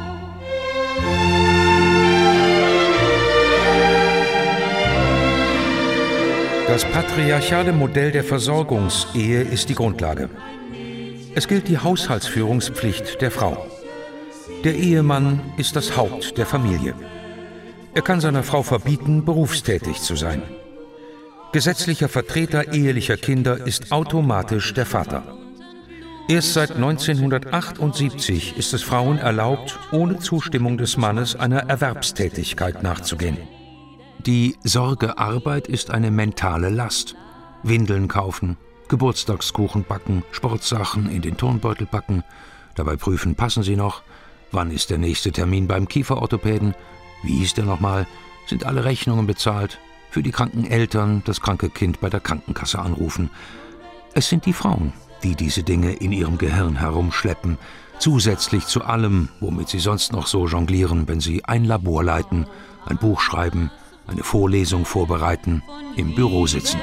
Das patriarchale Modell der Versorgungsehe ist die Grundlage. Es gilt die Haushaltsführungspflicht der Frau. Der Ehemann ist das Haupt der Familie. Er kann seiner Frau verbieten, berufstätig zu sein. Gesetzlicher Vertreter ehelicher Kinder ist automatisch der Vater. Erst seit 1978 ist es Frauen erlaubt, ohne Zustimmung des Mannes einer Erwerbstätigkeit nachzugehen. Die Sorgearbeit ist eine mentale Last. Windeln kaufen, Geburtstagskuchen backen, Sportsachen in den Turnbeutel packen, dabei prüfen, passen sie noch, wann ist der nächste Termin beim Kieferorthopäden, wie hieß der nochmal, sind alle Rechnungen bezahlt, für die kranken Eltern das kranke Kind bei der Krankenkasse anrufen. Es sind die Frauen, die diese Dinge in ihrem Gehirn herumschleppen, zusätzlich zu allem, womit sie sonst noch so jonglieren, wenn sie ein Labor leiten, ein Buch schreiben, eine Vorlesung vorbereiten, im Büro sitzen.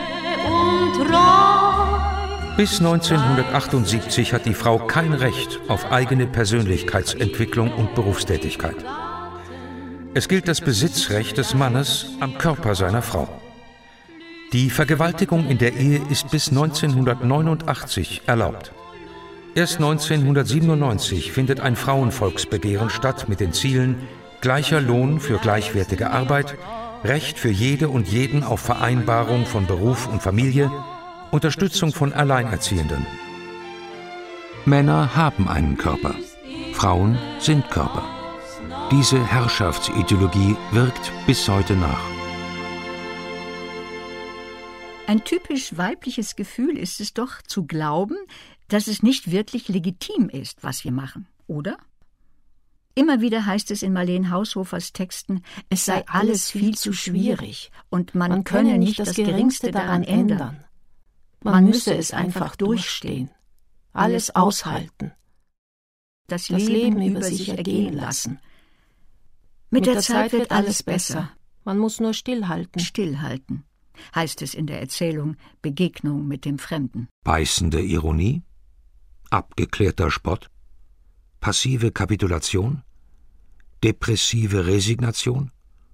Bis 1978 hat die Frau kein Recht auf eigene Persönlichkeitsentwicklung und Berufstätigkeit. Es gilt das Besitzrecht des Mannes am Körper seiner Frau. Die Vergewaltigung in der Ehe ist bis 1989 erlaubt. Erst 1997 findet ein Frauenvolksbegehren statt mit den Zielen gleicher Lohn für gleichwertige Arbeit, Recht für jede und jeden auf Vereinbarung von Beruf und Familie, Unterstützung von Alleinerziehenden. Männer haben einen Körper, Frauen sind Körper. Diese Herrschaftsideologie wirkt bis heute nach. Ein typisch weibliches Gefühl ist es doch, zu glauben, dass es nicht wirklich legitim ist, was wir machen, oder? Immer wieder heißt es in Marleen Haushofers Texten, es sei alles viel zu schwierig und man könne nicht das Geringste daran ändern. Man müsse es einfach durchstehen, alles aushalten, das Leben über sich ergehen lassen. Mit der Zeit wird alles besser. Man muss nur stillhalten. Stillhalten, heißt es in der Erzählung Begegnung mit dem Fremden. Beißende Ironie? Abgeklärter Spott? Passive Kapitulation? Depressive Resignation?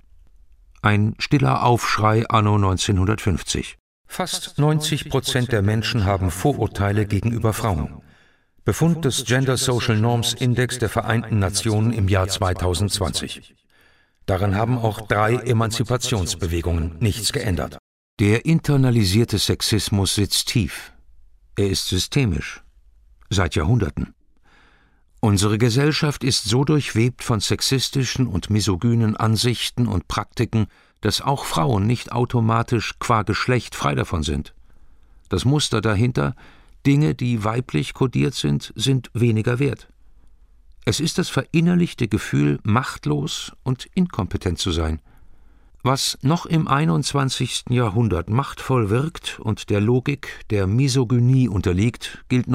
Ein stiller Aufschrei anno 1950. Fast 90% der Menschen haben Vorurteile gegenüber Frauen. Befund des Gender Social Norms Index der Vereinten Nationen im Jahr 2020. Daran haben auch 3 Emanzipationsbewegungen nichts geändert. Der internalisierte Sexismus sitzt tief. Er ist systemisch. Seit Jahrhunderten. Unsere Gesellschaft ist so durchwebt von sexistischen und misogynen Ansichten und Praktiken, dass auch Frauen nicht automatisch qua Geschlecht frei davon sind. Das Muster dahinter: Dinge, die weiblich kodiert sind weniger wert. Es ist das verinnerlichte Gefühl, machtlos und inkompetent zu sein. Was noch im 21. Jahrhundert machtvoll wirkt und der Logik der Misogynie unterliegt, gilt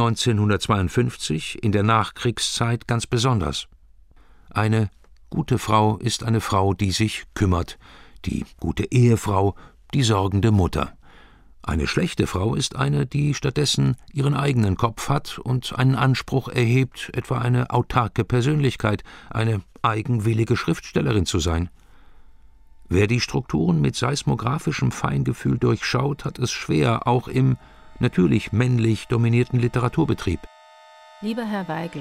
1952 in der Nachkriegszeit ganz besonders. Eine gute Frau ist eine Frau, die sich kümmert, die gute Ehefrau, die sorgende Mutter. Eine schlechte Frau ist eine, die stattdessen ihren eigenen Kopf hat und einen Anspruch erhebt, etwa eine autarke Persönlichkeit, eine eigenwillige Schriftstellerin zu sein. Wer die Strukturen mit seismographischem Feingefühl durchschaut, hat es schwer, auch im natürlich männlich dominierten Literaturbetrieb. Lieber Herr Weigel,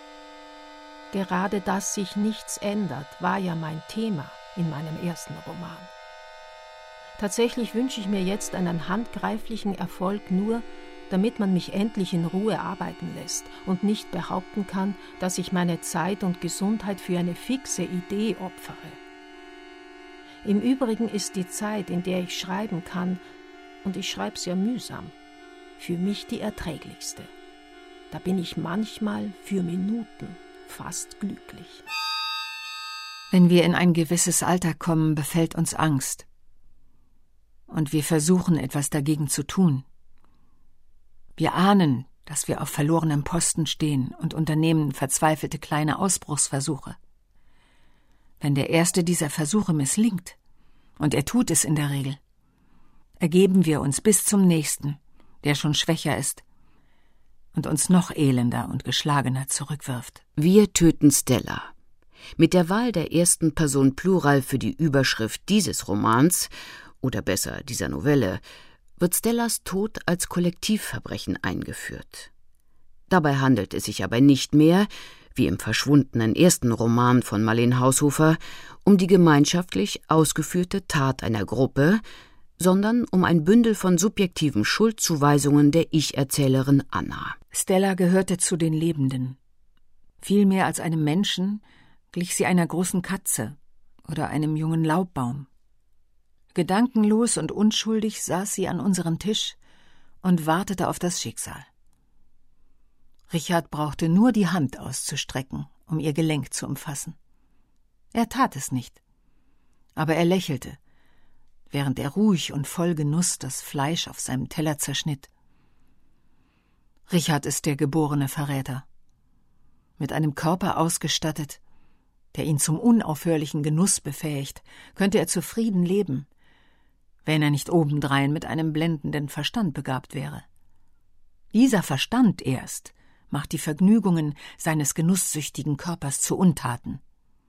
gerade dass sich nichts ändert, war ja mein Thema in meinem ersten Roman. Tatsächlich wünsche ich mir jetzt einen handgreiflichen Erfolg nur, damit man mich endlich in Ruhe arbeiten lässt und nicht behaupten kann, dass ich meine Zeit und Gesundheit für eine fixe Idee opfere. Im Übrigen ist die Zeit, in der ich schreiben kann, und ich schreibe sehr mühsam, für mich die erträglichste. Da bin ich manchmal für Minuten fast glücklich. Wenn wir in ein gewisses Alter kommen, befällt uns Angst. Und wir versuchen, etwas dagegen zu tun. Wir ahnen, dass wir auf verlorenem Posten stehen und unternehmen verzweifelte kleine Ausbruchsversuche. Wenn der erste dieser Versuche misslingt, und er tut es in der Regel, ergeben wir uns bis zum nächsten, der schon schwächer ist und uns noch elender und geschlagener zurückwirft. Wir töten Stella. Mit der Wahl der ersten Person Plural für die Überschrift dieses Romans, oder besser dieser Novelle, wird Stellas Tod als Kollektivverbrechen eingeführt. Dabei handelt es sich aber nicht mehr, wie im verschwundenen ersten Roman von Marleen Haushofer, um die gemeinschaftlich ausgeführte Tat einer Gruppe, sondern um ein Bündel von subjektiven Schuldzuweisungen der Ich-Erzählerin Anna. Stella gehörte zu den Lebenden. Viel mehr als einem Menschen glich sie einer großen Katze oder einem jungen Laubbaum. Gedankenlos und unschuldig saß sie an unserem Tisch und wartete auf das Schicksal. Richard brauchte nur die Hand auszustrecken, um ihr Gelenk zu umfassen. Er tat es nicht, aber er lächelte, während er ruhig und voll Genuss das Fleisch auf seinem Teller zerschnitt. Richard ist der geborene Verräter. Mit einem Körper ausgestattet, der ihn zum unaufhörlichen Genuss befähigt, könnte er zufrieden leben, wenn er nicht obendrein mit einem blendenden Verstand begabt wäre. Dieser Verstand erst macht die Vergnügungen seines genusssüchtigen Körpers zu Untaten.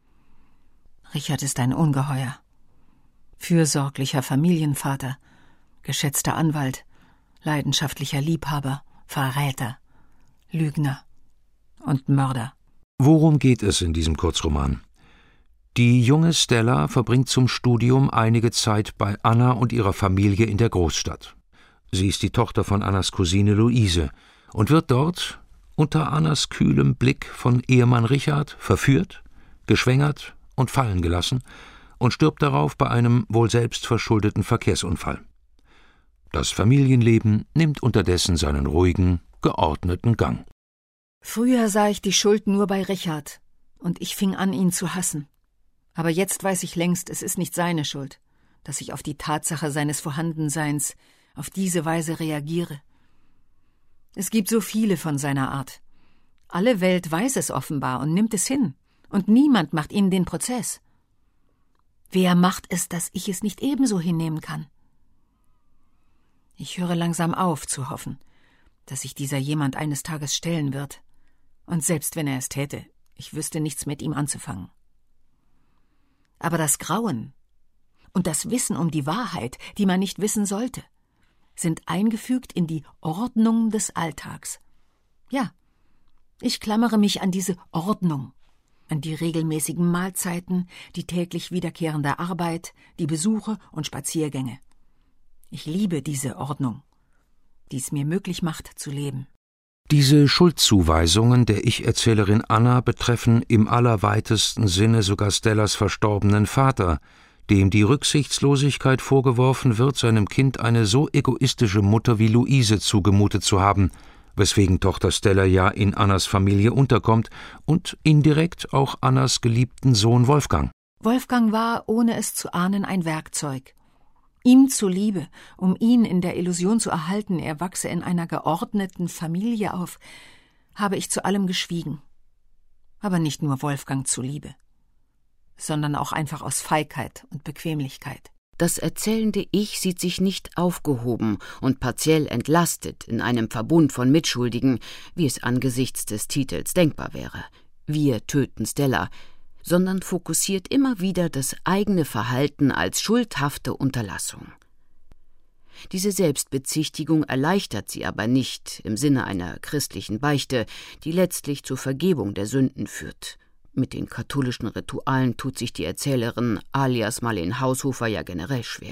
Richard ist ein Ungeheuer. Fürsorglicher Familienvater, geschätzter Anwalt, leidenschaftlicher Liebhaber, Verräter, Lügner und Mörder. Worum geht es in diesem Kurzroman? Die junge Stella verbringt zum Studium einige Zeit bei Anna und ihrer Familie in der Großstadt. Sie ist die Tochter von Annas Cousine Luise und wird dort unter Annas kühlem Blick von Ehemann Richard verführt, geschwängert und fallen gelassen und stirbt darauf bei einem wohl selbstverschuldeten Verkehrsunfall. Das Familienleben nimmt unterdessen seinen ruhigen, geordneten Gang. Früher sah ich die Schuld nur bei Richard, und ich fing an, ihn zu hassen. Aber jetzt weiß ich längst, es ist nicht seine Schuld, dass ich auf die Tatsache seines Vorhandenseins auf diese Weise reagiere. Es gibt so viele von seiner Art. Alle Welt weiß es offenbar und nimmt es hin, und niemand macht ihnen den Prozess. Wer macht es, dass ich es nicht ebenso hinnehmen kann? Ich höre langsam auf zu hoffen, dass sich dieser jemand eines Tages stellen wird. Und selbst wenn er es täte, ich wüsste nichts mit ihm anzufangen. Aber das Grauen und das Wissen um die Wahrheit, die man nicht wissen sollte, sind eingefügt in die Ordnung des Alltags. Ja, ich klammere mich an diese Ordnung, an die regelmäßigen Mahlzeiten, die täglich wiederkehrende Arbeit, die Besuche und Spaziergänge. Ich liebe diese Ordnung, die es mir möglich macht zu leben. Diese Schuldzuweisungen der Ich-Erzählerin Anna betreffen im allerweitesten Sinne sogar Stellas verstorbenen Vater, dem die Rücksichtslosigkeit vorgeworfen wird, seinem Kind eine so egoistische Mutter wie Luise zugemutet zu haben, weswegen Tochter Stella ja in Annas Familie unterkommt und indirekt auch Annas geliebten Sohn Wolfgang. Wolfgang war, ohne es zu ahnen, ein Werkzeug. Ihm zuliebe, um ihn in der Illusion zu erhalten, er wachse in einer geordneten Familie auf, habe ich zu allem geschwiegen. Aber nicht nur Wolfgang zuliebe, sondern auch einfach aus Feigheit und Bequemlichkeit. Das erzählende Ich sieht sich nicht aufgehoben und partiell entlastet in einem Verbund von Mitschuldigen, wie es angesichts des Titels denkbar wäre. Wir töten Stella, sondern fokussiert immer wieder das eigene Verhalten als schuldhafte Unterlassung. Diese Selbstbezichtigung erleichtert sie aber nicht im Sinne einer christlichen Beichte, die letztlich zur Vergebung der Sünden führt. Mit den katholischen Ritualen tut sich die Erzählerin alias Marleen Haushofer ja generell schwer.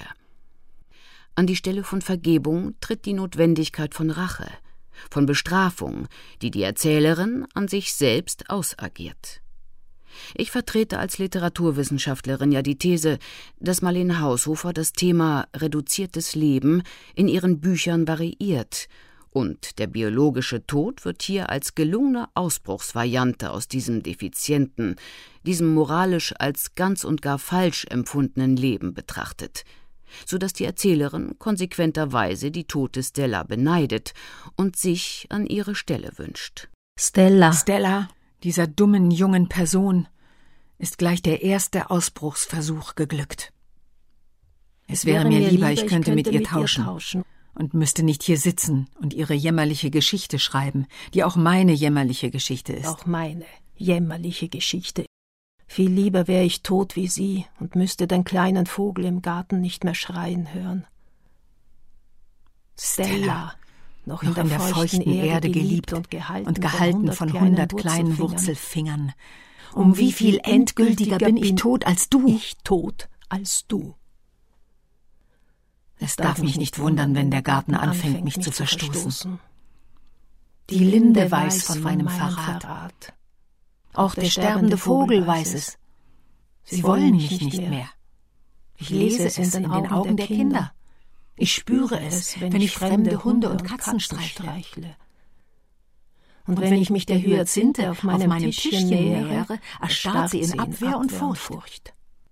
An die Stelle von Vergebung tritt die Notwendigkeit von Rache, von Bestrafung, die die Erzählerin an sich selbst ausagiert. Ich vertrete als Literaturwissenschaftlerin ja die These, dass Marleen Haushofer das Thema reduziertes Leben in ihren Büchern variiert, und der biologische Tod wird hier als gelungene Ausbruchsvariante aus diesem defizienten, diesem moralisch als ganz und gar falsch empfundenen Leben betrachtet. so dass die Erzählerin konsequenterweise die tote Stella beneidet und sich an ihre Stelle wünscht. Stella, dieser dummen jungen Person, ist gleich der erste Ausbruchsversuch geglückt. Es wäre mir lieber, ich könnte mit ihr tauschen und müsste nicht hier sitzen und ihre jämmerliche Geschichte schreiben, die auch meine jämmerliche Geschichte ist. Auch meine jämmerliche Geschichte. Viel lieber wäre ich tot wie sie und müsste den kleinen Vogel im Garten nicht mehr schreien hören. Stella, noch in der feuchten Erde geliebt und gehalten von 100 kleinen Wurzelfingern. Um wie viel endgültiger bin ich tot als du? Ich tot als du. Es darf mich nicht wundern, wenn der Garten anfängt, mich zu verstoßen. Die Linde weiß von meinem Verrat. Auch der sterbende Vogel weiß es. Sie wollen mich nicht mehr. Ich lese es in den Augen der Kinder. Ich spüre es, wenn ich fremde Hunde und Katzen streichle. Und wenn ich mich der Hyazinthe auf meinem Tischchen nähere, erstarrt sie in Abwehr und Furcht.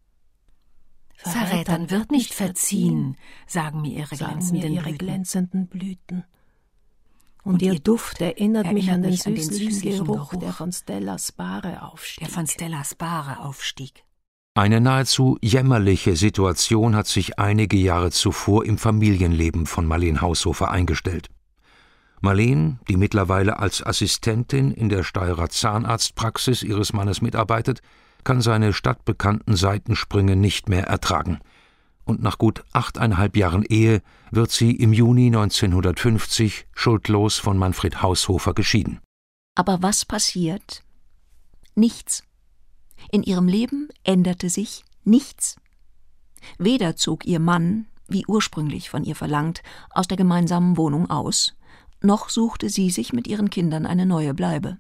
Verrätern wird nicht verziehen, sagen mir ihre glänzenden Blüten. Und ihr Duft erinnert mich an den süßlichen Geruch, der von Stellas Bahre aufstieg. Eine nahezu jämmerliche Situation hat sich einige Jahre zuvor im Familienleben von Marleen Haushofer eingestellt. Marleen, die mittlerweile als Assistentin in der Steyrer Zahnarztpraxis ihres Mannes mitarbeitet, kann seine stadtbekannten Seitensprünge nicht mehr ertragen. Und nach gut 8,5 Jahren Ehe wird sie im Juni 1950 schuldlos von Manfred Haushofer geschieden. Aber was passiert? Nichts. In ihrem Leben änderte sich nichts. Weder zog ihr Mann, wie ursprünglich von ihr verlangt, aus der gemeinsamen Wohnung aus, noch suchte sie sich mit ihren Kindern eine neue Bleibe.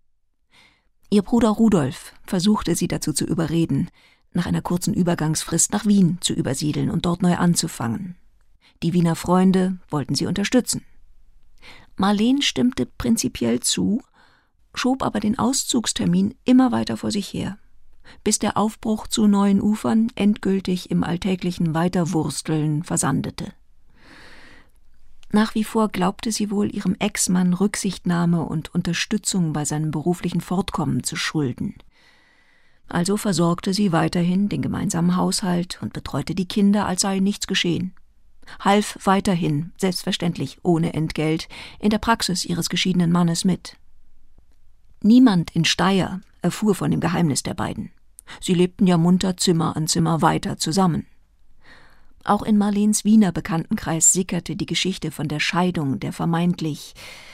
Ihr Bruder Rudolf versuchte sie dazu zu überreden, nach einer kurzen Übergangsfrist nach Wien zu übersiedeln und dort neu anzufangen. Die Wiener Freunde wollten sie unterstützen. Marleen stimmte prinzipiell zu, schob aber den Auszugstermin immer weiter vor sich her, bis der Aufbruch zu neuen Ufern endgültig im alltäglichen Weiterwursteln versandete. Nach wie vor glaubte sie wohl ihrem Ex-Mann Rücksichtnahme und Unterstützung bei seinem beruflichen Fortkommen zu schulden. Also versorgte sie weiterhin den gemeinsamen Haushalt und betreute die Kinder, als sei nichts geschehen. Half weiterhin, selbstverständlich ohne Entgelt, in der Praxis ihres geschiedenen Mannes mit. Niemand in Steyr erfuhr von dem Geheimnis der beiden. Sie lebten ja munter Zimmer an Zimmer weiter zusammen. Auch in Marleens Wiener Bekanntenkreis sickerte die Geschichte von der Scheidung der vermeintlich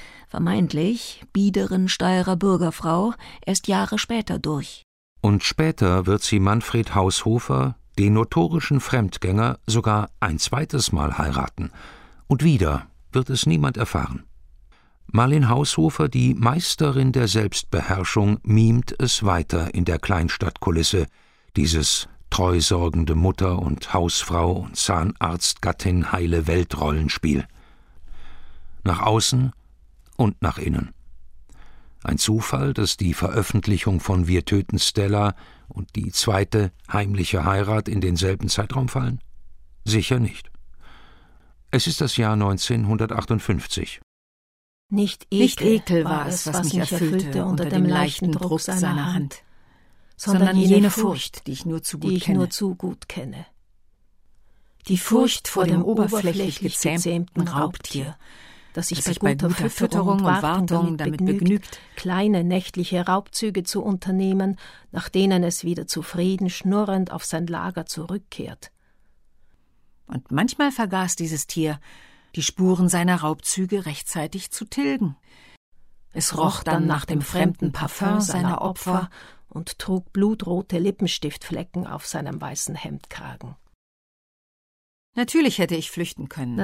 biederen Steyrer Bürgerfrau erst Jahre später durch. Und später wird sie Manfred Haushofer, den notorischen Fremdgänger, sogar ein zweites Mal heiraten. Und wieder wird es niemand erfahren. Marleen Haushofer, die Meisterin der Selbstbeherrschung, mimt es weiter in der Kleinstadtkulisse, dieses treusorgende Mutter und Hausfrau und Zahnarztgattin heile Weltrollenspiel. Nach außen und nach innen. Ein Zufall, dass die Veröffentlichung von Wir töten Stella und die zweite heimliche Heirat in denselben Zeitraum fallen? Sicher nicht. Es ist das Jahr 1958. Nicht Ekel war es, was mich erfüllte unter dem leichten Druck seiner Hand, sondern jene Furcht, die ich nur zu gut kenne. Die Furcht vor dem oberflächlich gezähmten Raubtier, das sich bei guter Fütterung und Wartung damit begnügt, kleine nächtliche Raubzüge zu unternehmen, nach denen es wieder zufrieden schnurrend auf sein Lager zurückkehrt. Und manchmal vergaß dieses Tier, die Spuren seiner Raubzüge rechtzeitig zu tilgen. Es roch dann nach dem fremden Parfum seiner Opfer und trug blutrote Lippenstiftflecken auf seinem weißen Hemdkragen. Natürlich hätte ich flüchten können.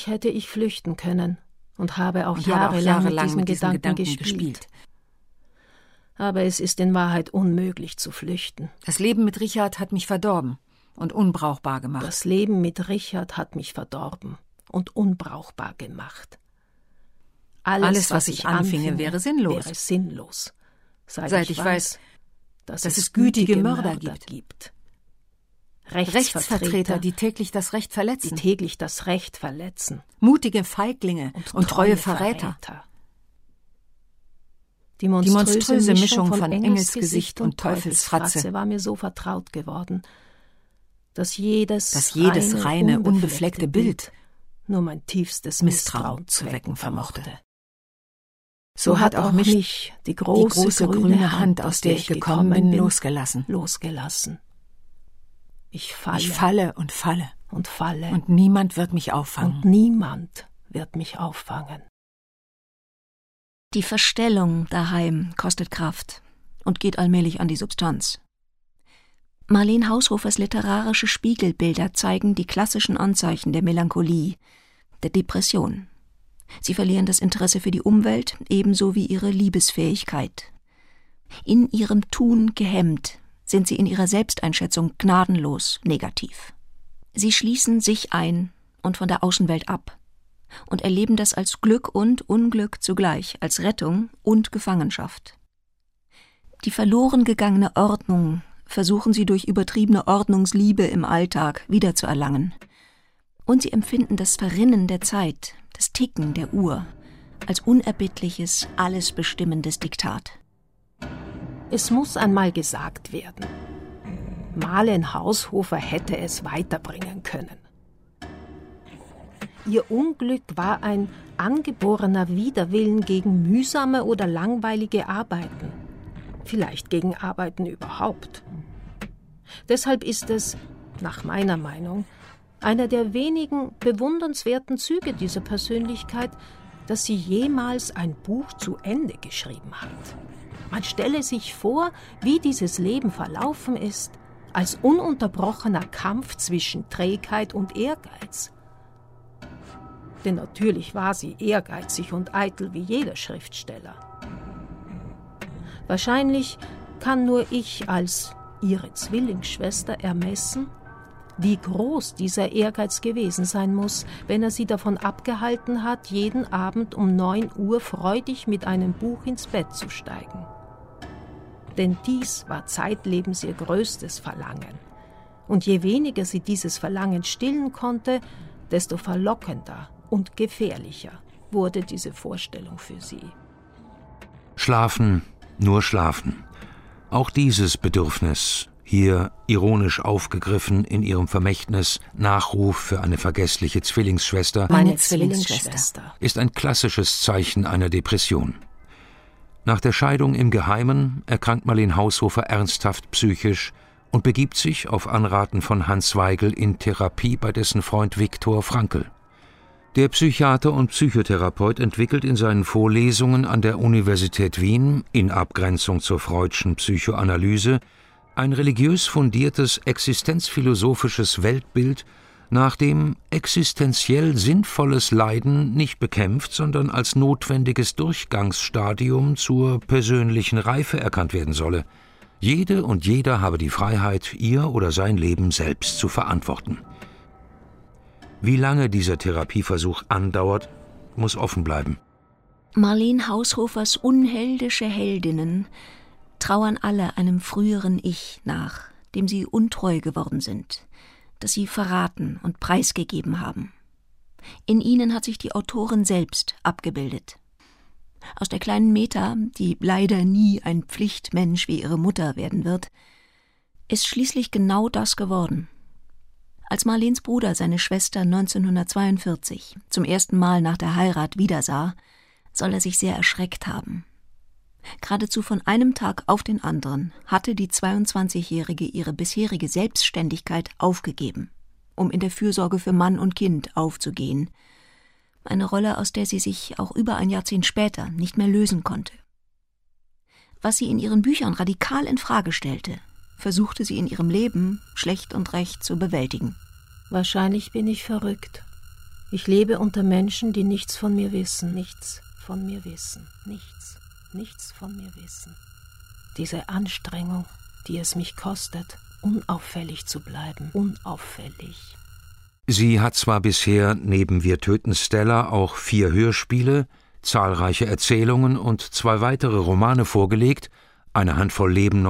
Und habe auch jahrelang mit diesem Gedanken gespielt. Aber es ist in Wahrheit unmöglich zu flüchten. Das Leben mit Richard hat mich verdorben und unbrauchbar gemacht. Alles, was ich anfinge, wäre sinnlos. Seit ich weiß, dass es gütige Mörder gibt. Rechtsvertreter, die täglich das Recht verletzen. Mutige Feiglinge und treue Verräter. Die monströse Mischung von Engelsgesicht und Teufelsfratze war mir so vertraut geworden, dass jedes reine, unbefleckte Bild nur mein tiefstes Misstrauen zu wecken vermochte. So hat auch mich die große grüne Hand, aus der ich gekommen bin, losgelassen. Ich falle und falle. Und niemand wird mich auffangen. Die Verstellung daheim kostet Kraft und geht allmählich an die Substanz. Marleen Haushofers literarische Spiegelbilder zeigen die klassischen Anzeichen der Melancholie, der Depression. Sie verlieren das Interesse für die Umwelt, ebenso wie ihre Liebesfähigkeit. In ihrem Tun gehemmt, sind sie in ihrer Selbsteinschätzung gnadenlos negativ. Sie schließen sich ein und von der Außenwelt ab und erleben das als Glück und Unglück zugleich, als Rettung und Gefangenschaft. Die verloren gegangene Ordnung versuchen sie durch übertriebene Ordnungsliebe im Alltag wiederzuerlangen. Und sie empfinden das Verrinnen der Zeit, das Ticken der Uhr, als unerbittliches, alles bestimmendes Diktat. Es muss einmal gesagt werden, Marleen Haushofer hätte es weiterbringen können. Ihr Unglück war ein angeborener Widerwillen gegen mühsame oder langweilige Arbeiten, vielleicht gegen Arbeiten überhaupt. Deshalb ist es, nach meiner Meinung, einer der wenigen bewundernswerten Züge dieser Persönlichkeit, dass sie jemals ein Buch zu Ende geschrieben hat. Man stelle sich vor, wie dieses Leben verlaufen ist, als ununterbrochener Kampf zwischen Trägheit und Ehrgeiz. Denn natürlich war sie ehrgeizig und eitel wie jeder Schriftsteller. Wahrscheinlich kann nur ich als ihre Zwillingsschwester ermessen, wie groß dieser Ehrgeiz gewesen sein muss, wenn er sie davon abgehalten hat, jeden Abend um 9 Uhr freudig mit einem Buch ins Bett zu steigen. Denn dies war zeitlebens ihr größtes Verlangen. Und je weniger sie dieses Verlangen stillen konnte, desto verlockender und gefährlicher wurde diese Vorstellung für sie. Schlafen, nur schlafen. Auch dieses Bedürfnis, hier ironisch aufgegriffen in ihrem Vermächtnis Nachruf für eine vergessliche Zwillingsschwester, meine Zwillingsschwester, ist ein klassisches Zeichen einer Depression. Nach der Scheidung im Geheimen erkrankt Marleen Haushofer ernsthaft psychisch und begibt sich auf Anraten von Hans Weigel in Therapie bei dessen Freund Viktor Frankl. Der Psychiater und Psychotherapeut entwickelt in seinen Vorlesungen an der Universität Wien, in Abgrenzung zur freudschen Psychoanalyse, ein religiös fundiertes existenzphilosophisches Weltbild, nach dem existenziell sinnvolles Leiden nicht bekämpft, sondern als notwendiges Durchgangsstadium zur persönlichen Reife erkannt werden solle. Jede und jeder habe die Freiheit, ihr oder sein Leben selbst zu verantworten. Wie lange dieser Therapieversuch andauert, muss offen bleiben. Marleen Haushofers unheldische Heldinnen trauern alle einem früheren Ich nach, dem sie untreu geworden sind, das sie verraten und preisgegeben haben. In ihnen hat sich die Autorin selbst abgebildet. Aus der kleinen Meta, die leider nie ein Pflichtmensch wie ihre Mutter werden wird, ist schließlich genau das geworden. Als Marleens Bruder seine Schwester 1942 zum ersten Mal nach der Heirat wiedersah, soll er sich sehr erschreckt haben. Geradezu von einem Tag auf den anderen hatte die 22-Jährige ihre bisherige Selbstständigkeit aufgegeben, um in der Fürsorge für Mann und Kind aufzugehen. Eine Rolle, aus der sie sich auch über ein Jahrzehnt später nicht mehr lösen konnte. Was sie in ihren Büchern radikal in Frage stellte, versuchte sie in ihrem Leben schlecht und recht zu bewältigen. Wahrscheinlich bin ich verrückt. Ich lebe unter Menschen, die nichts von mir wissen. Nichts von mir wissen. Nichts von mir wissen. Diese Anstrengung, die es mich kostet, unauffällig zu bleiben. Unauffällig. Sie hat zwar bisher neben Wir töten Stella auch 4 Hörspiele, zahlreiche Erzählungen und 2 weitere Romane vorgelegt, Eine Handvoll Leben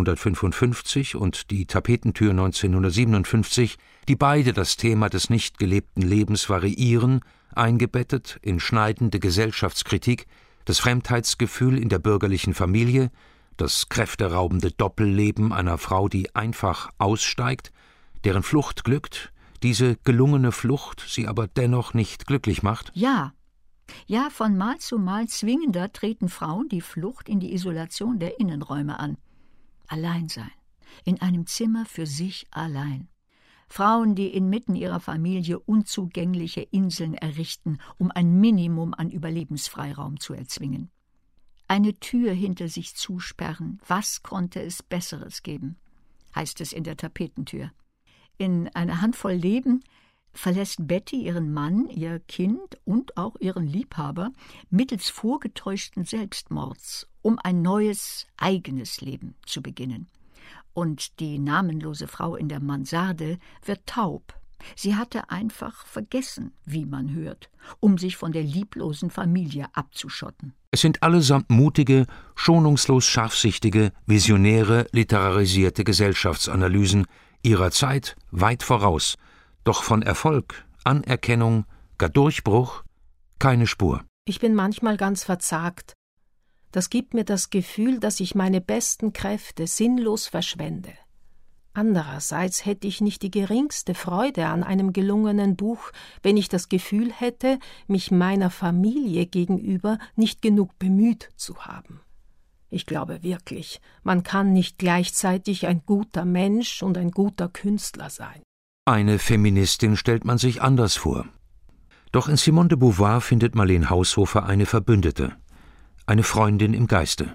1955 und Die Tapetentür 1957, die beide das Thema des nicht gelebten Lebens variieren, eingebettet in schneidende Gesellschaftskritik, das Fremdheitsgefühl in der bürgerlichen Familie, das kräfteraubende Doppelleben einer Frau, die einfach aussteigt, deren Flucht glückt, diese gelungene Flucht sie aber dennoch nicht glücklich macht? Ja, von Mal zu Mal zwingender treten Frauen die Flucht in die Isolation der Innenräume an. Allein sein, in einem Zimmer für sich allein. Frauen, die inmitten ihrer Familie unzugängliche Inseln errichten, um ein Minimum an Überlebensfreiraum zu erzwingen. Eine Tür hinter sich zusperren, was konnte es Besseres geben, heißt es in der Tapetentür. In Eine Handvoll Leben verlässt Betty ihren Mann, ihr Kind und auch ihren Liebhaber mittels vorgetäuschten Selbstmords, um ein neues, eigenes Leben zu beginnen. Und die namenlose Frau in der Mansarde wird taub. Sie hatte einfach vergessen, wie man hört, um sich von der lieblosen Familie abzuschotten. Es sind allesamt mutige, schonungslos scharfsichtige, visionäre, literarisierte Gesellschaftsanalysen, ihrer Zeit weit voraus, doch von Erfolg, Anerkennung, gar Durchbruch keine Spur. Ich bin manchmal ganz verzagt. Das gibt mir das Gefühl, dass ich meine besten Kräfte sinnlos verschwende. Andererseits hätte ich nicht die geringste Freude an einem gelungenen Buch, wenn ich das Gefühl hätte, mich meiner Familie gegenüber nicht genug bemüht zu haben. Ich glaube wirklich, man kann nicht gleichzeitig ein guter Mensch und ein guter Künstler sein. Eine Feministin stellt man sich anders vor. Doch in Simone de Beauvoir findet Marleen Haushofer eine Verbündete, eine Freundin im Geiste.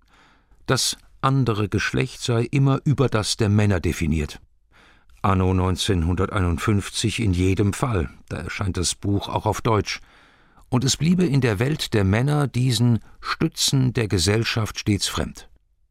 Das andere Geschlecht sei immer über das der Männer definiert. Anno 1951 in jedem Fall, da erscheint das Buch auch auf Deutsch. Und es bliebe in der Welt der Männer diesen Stützen der Gesellschaft stets fremd.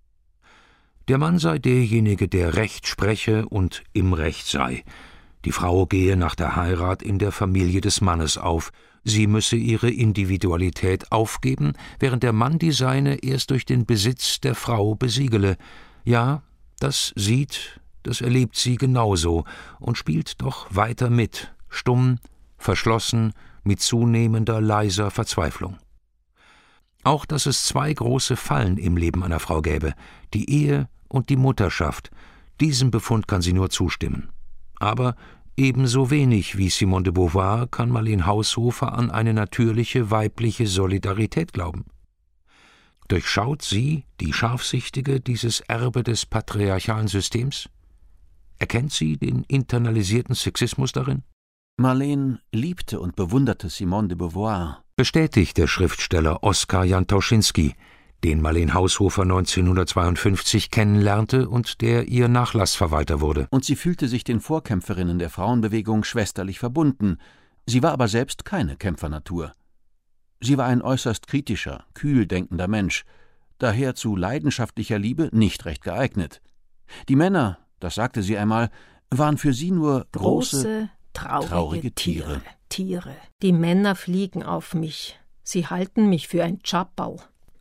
Der Mann sei derjenige, der Recht spreche und im Recht sei. Die Frau gehe nach der Heirat in der Familie des Mannes auf. Sie müsse ihre Individualität aufgeben, während der Mann die seine erst durch den Besitz der Frau besiegele. Ja, das sieht, das erlebt sie genauso und spielt doch weiter mit, stumm, verschlossen, mit zunehmender, leiser Verzweiflung. Auch, dass es zwei große Fallen im Leben einer Frau gäbe, die Ehe und die Mutterschaft, diesem Befund kann sie nur zustimmen. Aber ebenso wenig wie Simone de Beauvoir kann Marleen Haushofer an eine natürliche weibliche Solidarität glauben. Durchschaut sie, die Scharfsichtige, dieses Erbe des patriarchalen Systems? Erkennt sie den internalisierten Sexismus darin? Marleen liebte und bewunderte Simone de Beauvoir. Bestätigt der Schriftsteller Oskar Jantauschinski, den Marleen Haushofer 1952 kennenlernte und der ihr Nachlassverwalter wurde. Und sie fühlte sich den Vorkämpferinnen der Frauenbewegung schwesterlich verbunden. Sie war aber selbst keine Kämpfernatur. Sie war ein äußerst kritischer, kühl denkender Mensch, daher zu leidenschaftlicher Liebe nicht recht geeignet. Die Männer, das sagte sie einmal, waren für sie nur große traurige Tiere. Die Männer fliegen auf mich. Sie halten mich für ein Tschapperl.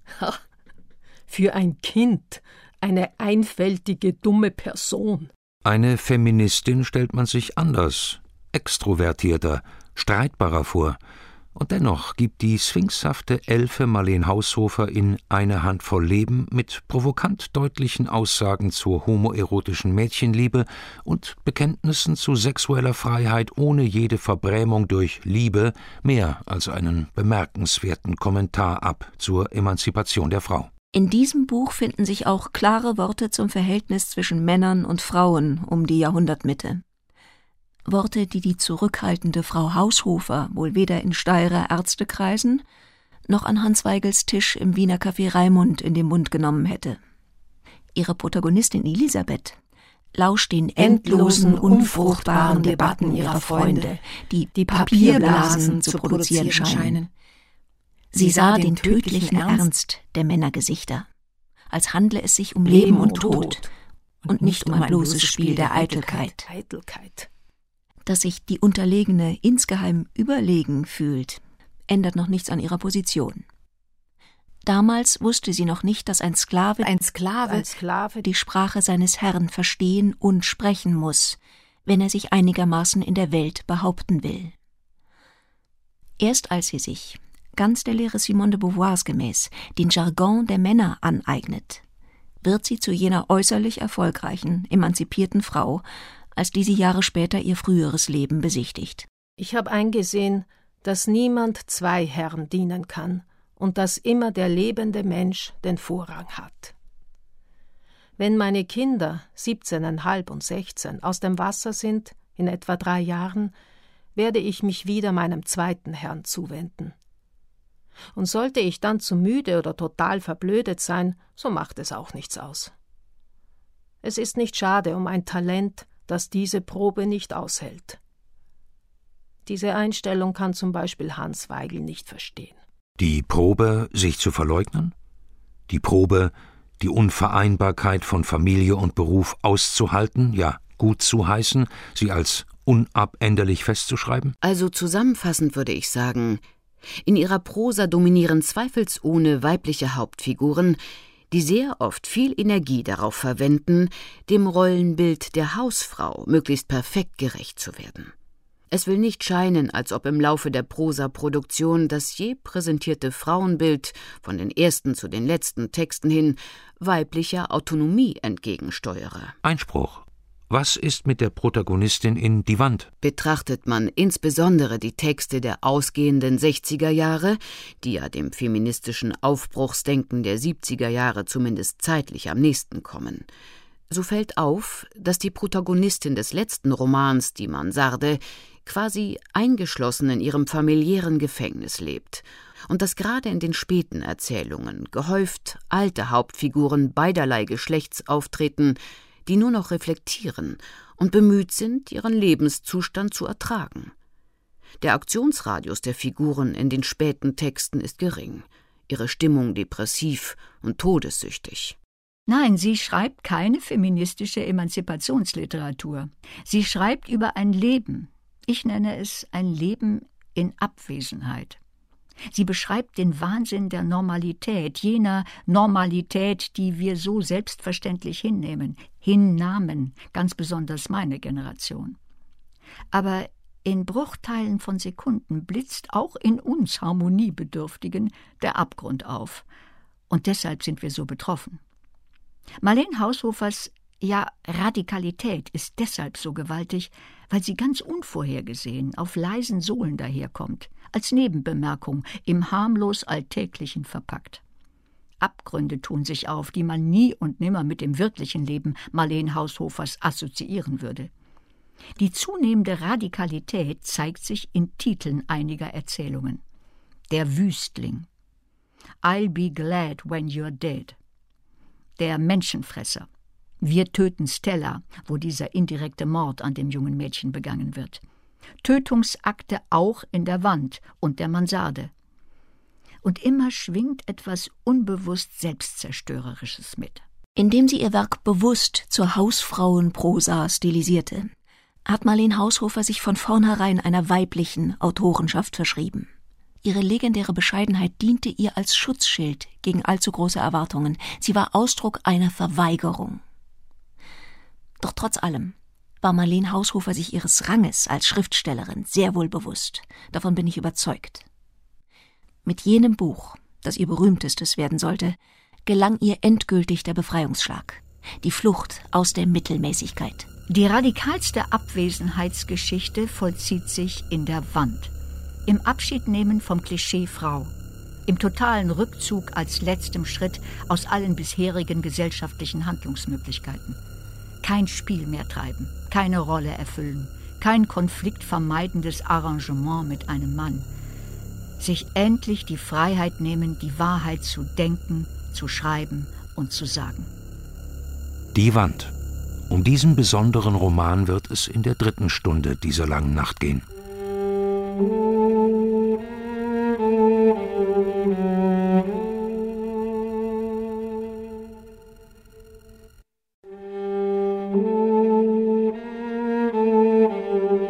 Für ein Kind, eine einfältige, dumme Person. Eine Feministin stellt man sich anders, extrovertierter, streitbarer vor. Und dennoch gibt die sphinxhafte Elfe Marleen Haushofer in Eine Handvoll Leben mit provokant deutlichen Aussagen zur homoerotischen Mädchenliebe und Bekenntnissen zu sexueller Freiheit ohne jede Verbrämung durch Liebe mehr als einen bemerkenswerten Kommentar ab zur Emanzipation der Frau. In diesem Buch finden sich auch klare Worte zum Verhältnis zwischen Männern und Frauen um die Jahrhundertmitte. Worte, die die zurückhaltende Frau Haushofer wohl weder in Steyrer Ärztekreisen noch an Hans Weigels Tisch im Wiener Café Raimund in den Mund genommen hätte. Ihre Protagonistin Elisabeth lauscht den endlosen, unfruchtbaren Debatten ihrer Freunde, die Papierblasen zu produzieren scheinen. Sie sah den tödlichen Ernst der Männergesichter, als handle es sich um Leben und Tod und nicht um ein bloßes Spiel der Eitelkeit. Dass sich die Unterlegene insgeheim überlegen fühlt, ändert noch nichts an ihrer Position. Damals wusste sie noch nicht, dass ein Sklave die Sprache seines Herrn verstehen und sprechen muss, wenn er sich einigermaßen in der Welt behaupten will. Erst als sie sich, ganz der Lehre Simone de Beauvoirs gemäß, den Jargon der Männer aneignet, wird sie zu jener äußerlich erfolgreichen, emanzipierten Frau, als die sie Jahre später ihr früheres Leben besichtigt. Ich habe eingesehen, dass niemand zwei Herren dienen kann und dass immer der lebende Mensch den Vorrang hat. Wenn meine Kinder 17,5 und 16 aus dem Wasser sind, in etwa 3 Jahren, werde ich mich wieder meinem zweiten Herrn zuwenden. Und sollte ich dann zu müde oder total verblödet sein, so macht es auch nichts aus. Es ist nicht schade um ein Talent, das diese Probe nicht aushält. Diese Einstellung kann zum Beispiel Hans Weigel nicht verstehen. Die Probe, sich zu verleugnen? Die Probe, die Unvereinbarkeit von Familie und Beruf auszuhalten, ja, gut zu heißen, sie als unabänderlich festzuschreiben? Also zusammenfassend würde ich sagen, in ihrer Prosa dominieren zweifelsohne weibliche Hauptfiguren, die sehr oft viel Energie darauf verwenden, dem Rollenbild der Hausfrau möglichst perfekt gerecht zu werden. Es will nicht scheinen, als ob im Laufe der Prosaproduktion das je präsentierte Frauenbild, von den ersten zu den letzten Texten hin, weiblicher Autonomie entgegensteuere. Einspruch. Was ist mit der Protagonistin in Die Wand? Betrachtet man insbesondere die Texte der ausgehenden 60er Jahre, die ja dem feministischen Aufbruchsdenken der 70er Jahre zumindest zeitlich am nächsten kommen, so fällt auf, dass die Protagonistin des letzten Romans, die Mansarde, quasi eingeschlossen in ihrem familiären Gefängnis lebt und dass gerade in den späten Erzählungen gehäuft alte Hauptfiguren beiderlei Geschlechts auftreten, die nur noch reflektieren und bemüht sind, ihren Lebenszustand zu ertragen. Der Aktionsradius der Figuren in den späten Texten ist gering, ihre Stimmung depressiv und todessüchtig. Nein, sie schreibt keine feministische Emanzipationsliteratur. Sie schreibt über ein Leben. Ich nenne es ein Leben in Abwesenheit. Sie beschreibt den Wahnsinn der Normalität, jener Normalität, die wir so selbstverständlich hinnahmen, ganz besonders meine Generation. Aber in Bruchteilen von Sekunden blitzt auch in uns Harmoniebedürftigen der Abgrund auf. Und deshalb sind wir so betroffen. Marlene Haushofers Radikalität ist deshalb so gewaltig, weil sie ganz unvorhergesehen auf leisen Sohlen daherkommt, als Nebenbemerkung im harmlos Alltäglichen verpackt. Abgründe tun sich auf, die man nie und nimmer mit dem wirklichen Leben Marlene Haushofers assoziieren würde. Die zunehmende Radikalität zeigt sich in Titeln einiger Erzählungen. Der Wüstling, I'll be glad when you're dead, der Menschenfresser, Wir töten Stella, wo dieser indirekte Mord an dem jungen Mädchen begangen wird. Tötungsakte auch in der Wand und der Mansarde. Und immer schwingt etwas unbewusst Selbstzerstörerisches mit. Indem sie ihr Werk bewusst zur Hausfrauenprosa stilisierte, hat Marlene Haushofer sich von vornherein einer weiblichen Autorenschaft verschrieben. Ihre legendäre Bescheidenheit diente ihr als Schutzschild gegen allzu große Erwartungen. Sie war Ausdruck einer Verweigerung. Doch trotz allem war Marlene Haushofer sich ihres Ranges als Schriftstellerin sehr wohl bewusst. Davon bin ich überzeugt. Mit jenem Buch, das ihr berühmtestes werden sollte, gelang ihr endgültig der Befreiungsschlag, die Flucht aus der Mittelmäßigkeit. Die radikalste Abwesenheitsgeschichte vollzieht sich in der Wand, im Abschiednehmen vom Klischee Frau, im totalen Rückzug als letztem Schritt aus allen bisherigen gesellschaftlichen Handlungsmöglichkeiten. Kein Spiel mehr treiben, keine Rolle erfüllen, kein konfliktvermeidendes Arrangement mit einem Mann. Sich endlich die Freiheit nehmen, die Wahrheit zu denken, zu schreiben und zu sagen. Die Wand. Um diesen besonderen Roman wird es in der 3. Stunde dieser langen Nacht gehen.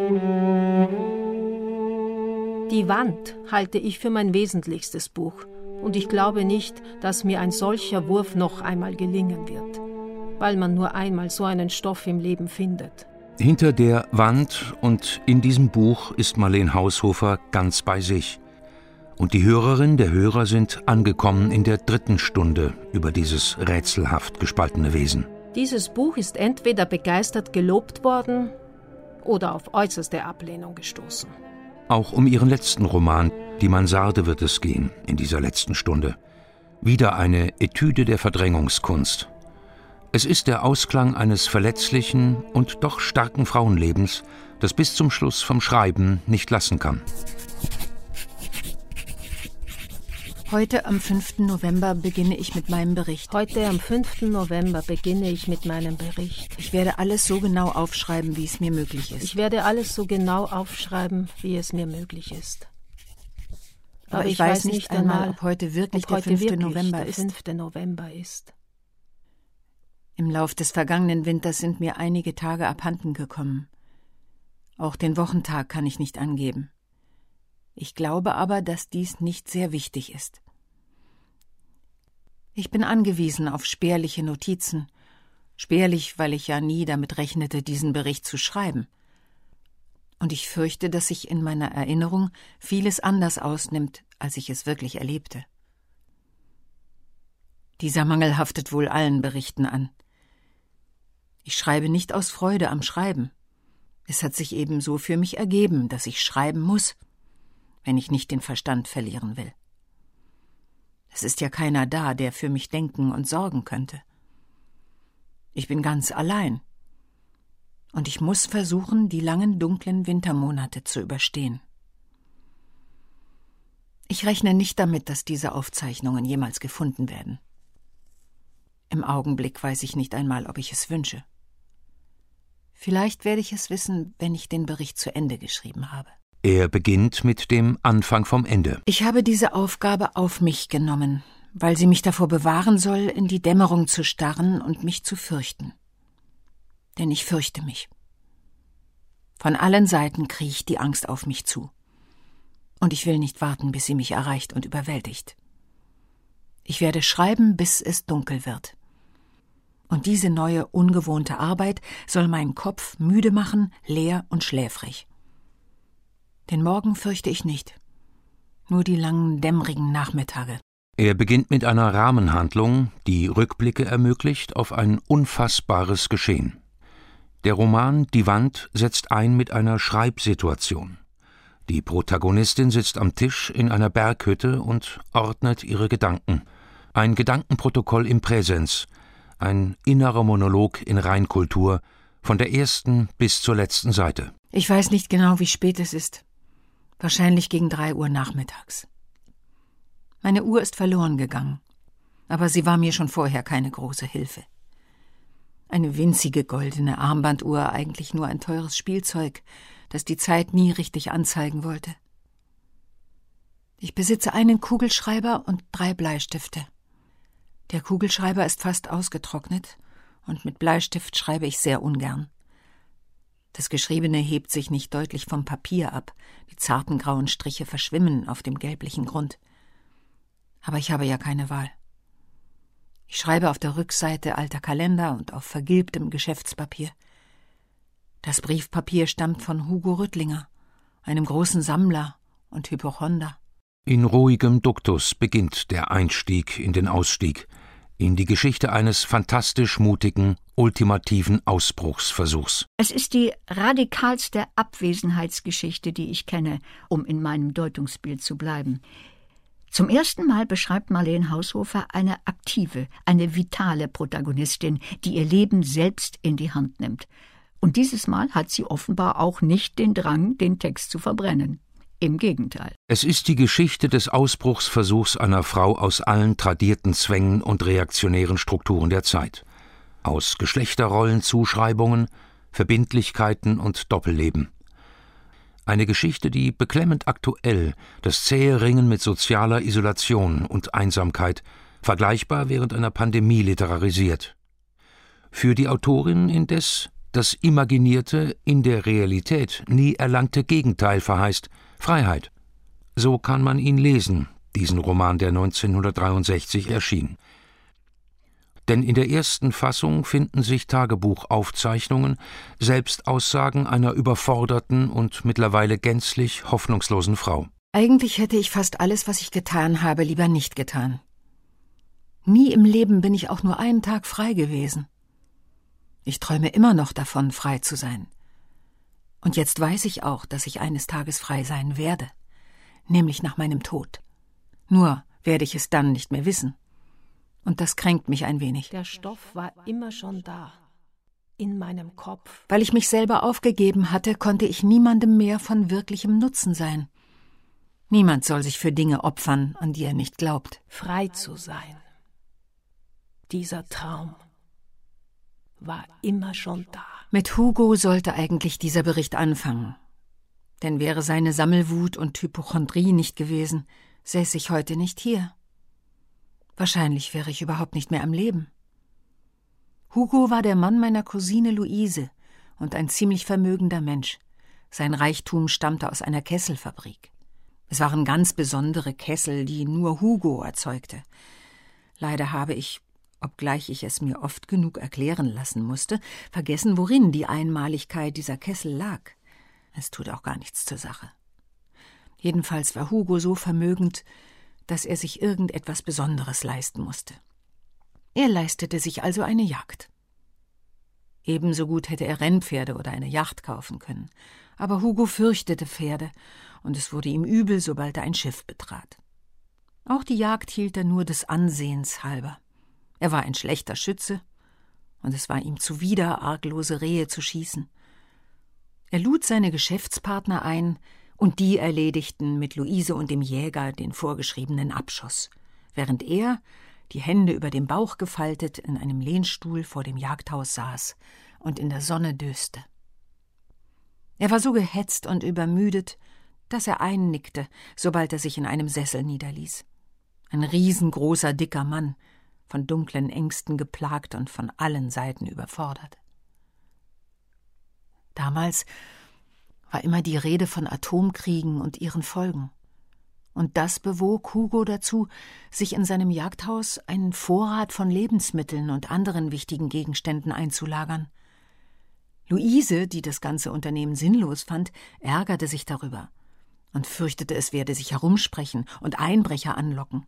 Die Wand halte ich für mein wesentlichstes Buch, Und ich glaube nicht, dass mir ein solcher Wurf noch einmal gelingen wird, weil man nur einmal so einen Stoff im Leben findet. Hinter der Wand und in diesem Buch ist Marleen Haushofer ganz bei sich. Und die Hörerinnen der Hörer sind angekommen in der 3. Stunde über dieses rätselhaft gespaltene Wesen. Dieses Buch ist entweder begeistert gelobt worden oder auf äußerste Ablehnung gestoßen. Auch um ihren letzten Roman, Die Mansarde, wird es gehen in dieser letzten Stunde. Wieder eine Etüde der Verdrängungskunst. Es ist der Ausklang eines verletzlichen und doch starken Frauenlebens, das bis zum Schluss vom Schreiben nicht lassen kann. Heute am 5. November beginne ich mit meinem Bericht. Heute am 5. November beginne ich mit meinem Bericht. Ich werde alles so genau aufschreiben, wie es mir möglich ist. Ich werde alles so genau aufschreiben, wie es mir möglich ist. Aber ich weiß nicht einmal, ob heute wirklich der 5. November ist. Im Lauf des vergangenen Winters sind mir einige Tage abhanden gekommen. Auch den Wochentag kann ich nicht angeben. Ich glaube aber, dass dies nicht sehr wichtig ist. Ich bin angewiesen auf spärliche Notizen. Spärlich, weil ich ja nie damit rechnete, diesen Bericht zu schreiben. Und ich fürchte, dass sich in meiner Erinnerung vieles anders ausnimmt, als ich es wirklich erlebte. Dieser Mangel haftet wohl allen Berichten an. Ich schreibe nicht aus Freude am Schreiben. Es hat sich eben so für mich ergeben, dass ich schreiben muss, wenn ich nicht den Verstand verlieren will. Es ist ja keiner da, der für mich denken und sorgen könnte. Ich bin ganz allein. Und ich muss versuchen, die langen, dunklen Wintermonate zu überstehen. Ich rechne nicht damit, dass diese Aufzeichnungen jemals gefunden werden. Im Augenblick weiß ich nicht einmal, ob ich es wünsche. Vielleicht werde ich es wissen, wenn ich den Bericht zu Ende geschrieben habe. Er beginnt mit dem Anfang vom Ende. Ich habe diese Aufgabe auf mich genommen, weil sie mich davor bewahren soll, in die Dämmerung zu starren und mich zu fürchten. Denn ich fürchte mich. Von allen Seiten kriecht die Angst auf mich zu. Und ich will nicht warten, bis sie mich erreicht und überwältigt. Ich werde schreiben, bis es dunkel wird. Und diese neue, ungewohnte Arbeit soll meinen Kopf müde machen, leer und schläfrig. Den Morgen fürchte ich nicht. Nur die langen, dämmerigen Nachmittage. Er beginnt mit einer Rahmenhandlung, die Rückblicke ermöglicht auf ein unfassbares Geschehen. Der Roman Die Wand setzt ein mit einer Schreibsituation. Die Protagonistin sitzt am Tisch in einer Berghütte und ordnet ihre Gedanken. Ein Gedankenprotokoll im Präsens, ein innerer Monolog in Reinkultur, von der ersten bis zur letzten Seite. Ich weiß nicht genau, wie spät es ist. Wahrscheinlich gegen 3 Uhr nachmittags. Meine Uhr ist verloren gegangen, aber sie war mir schon vorher keine große Hilfe. Eine winzige goldene Armbanduhr, eigentlich nur ein teures Spielzeug, das die Zeit nie richtig anzeigen wollte. Ich besitze einen Kugelschreiber und 3 Bleistifte. Der Kugelschreiber ist fast ausgetrocknet und mit Bleistift schreibe ich sehr ungern. Das Geschriebene hebt sich nicht deutlich vom Papier ab, die zarten grauen Striche verschwimmen auf dem gelblichen Grund. Aber ich habe ja keine Wahl. Ich schreibe auf der Rückseite alter Kalender und auf vergilbtem Geschäftspapier. Das Briefpapier stammt von Hugo Rüttlinger, einem großen Sammler und Hypochonder. In ruhigem Duktus beginnt der Einstieg in den Ausstieg, in die Geschichte eines fantastisch mutigen, ultimativen Ausbruchsversuchs. Es ist die radikalste Abwesenheitsgeschichte, die ich kenne, um in meinem Deutungsbild zu bleiben. Zum ersten Mal beschreibt Marleen Haushofer eine aktive, eine vitale Protagonistin, die ihr Leben selbst in die Hand nimmt. Und dieses Mal hat sie offenbar auch nicht den Drang, den Text zu verbrennen. Im Gegenteil. Es ist die Geschichte des Ausbruchsversuchs einer Frau aus allen tradierten Zwängen und reaktionären Strukturen der Zeit. Aus Geschlechterrollenzuschreibungen, Verbindlichkeiten und Doppelleben. Eine Geschichte, die beklemmend aktuell das zähe Ringen mit sozialer Isolation und Einsamkeit, vergleichbar während einer Pandemie literarisiert. Für die Autorin indes das imaginierte, in der Realität nie erlangte Gegenteil verheißt: Freiheit. So kann man ihn lesen, diesen Roman, der 1963 erschien. Denn in der ersten Fassung finden sich Tagebuchaufzeichnungen, Selbstaussagen einer überforderten und mittlerweile gänzlich hoffnungslosen Frau. Eigentlich hätte ich fast alles, was ich getan habe, lieber nicht getan. Nie im Leben bin ich auch nur einen Tag frei gewesen. Ich träume immer noch davon, frei zu sein. Und jetzt weiß ich auch, dass ich eines Tages frei sein werde, nämlich nach meinem Tod. Nur werde ich es dann nicht mehr wissen. Und das kränkt mich ein wenig. Der Stoff war immer schon da, in meinem Kopf. Weil ich mich selber aufgegeben hatte, konnte ich niemandem mehr von wirklichem Nutzen sein. Niemand soll sich für Dinge opfern, an die er nicht glaubt. Frei zu sein. Dieser Traum war immer schon da. Mit Hugo sollte eigentlich dieser Bericht anfangen. Denn wäre seine Sammelwut und Hypochondrie nicht gewesen, säße ich heute nicht hier. Wahrscheinlich wäre ich überhaupt nicht mehr am Leben. Hugo war der Mann meiner Cousine Luise und ein ziemlich vermögender Mensch. Sein Reichtum stammte aus einer Kesselfabrik. Es waren ganz besondere Kessel, die nur Hugo erzeugte. Leider habe ich, obgleich ich es mir oft genug erklären lassen musste, vergessen, worin die Einmaligkeit dieser Kessel lag. Es tut auch gar nichts zur Sache. Jedenfalls war Hugo so vermögend, dass er sich irgendetwas Besonderes leisten musste. Er leistete sich also eine Jagd. Ebenso gut hätte er Rennpferde oder eine Yacht kaufen können. Aber Hugo fürchtete Pferde, und es wurde ihm übel, sobald er ein Schiff betrat. Auch die Jagd hielt er nur des Ansehens halber. Er war ein schlechter Schütze, und es war ihm zuwider, arglose Rehe zu schießen. Er lud seine Geschäftspartner ein, und die erledigten mit Luise und dem Jäger den vorgeschriebenen Abschuss, während er, die Hände über dem Bauch gefaltet, in einem Lehnstuhl vor dem Jagdhaus saß und in der Sonne döste. Er war so gehetzt und übermüdet, dass er einnickte, sobald er sich in einem Sessel niederließ. Ein riesengroßer, dicker Mann, von dunklen Ängsten geplagt und von allen Seiten überfordert. Damals war immer die Rede von Atomkriegen und ihren Folgen. Und das bewog Hugo dazu, sich in seinem Jagdhaus einen Vorrat von Lebensmitteln und anderen wichtigen Gegenständen einzulagern. Luise, die das ganze Unternehmen sinnlos fand, ärgerte sich darüber und fürchtete, es werde sich herumsprechen und Einbrecher anlocken.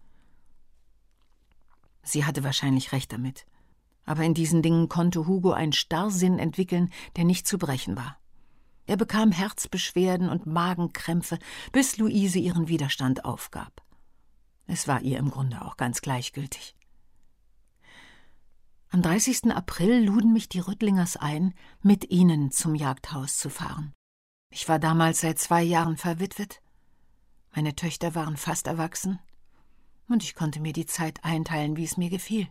Sie hatte wahrscheinlich recht damit. Aber in diesen Dingen konnte Hugo einen Starrsinn entwickeln, der nicht zu brechen war. Er bekam Herzbeschwerden und Magenkrämpfe, bis Luise ihren Widerstand aufgab. Es war ihr im Grunde auch ganz gleichgültig. Am 30. April luden mich die Rüttlingers ein, mit ihnen zum Jagdhaus zu fahren. Ich war damals seit 2 Jahren verwitwet. Meine Töchter waren fast erwachsen, und ich konnte mir die Zeit einteilen, wie es mir gefiel.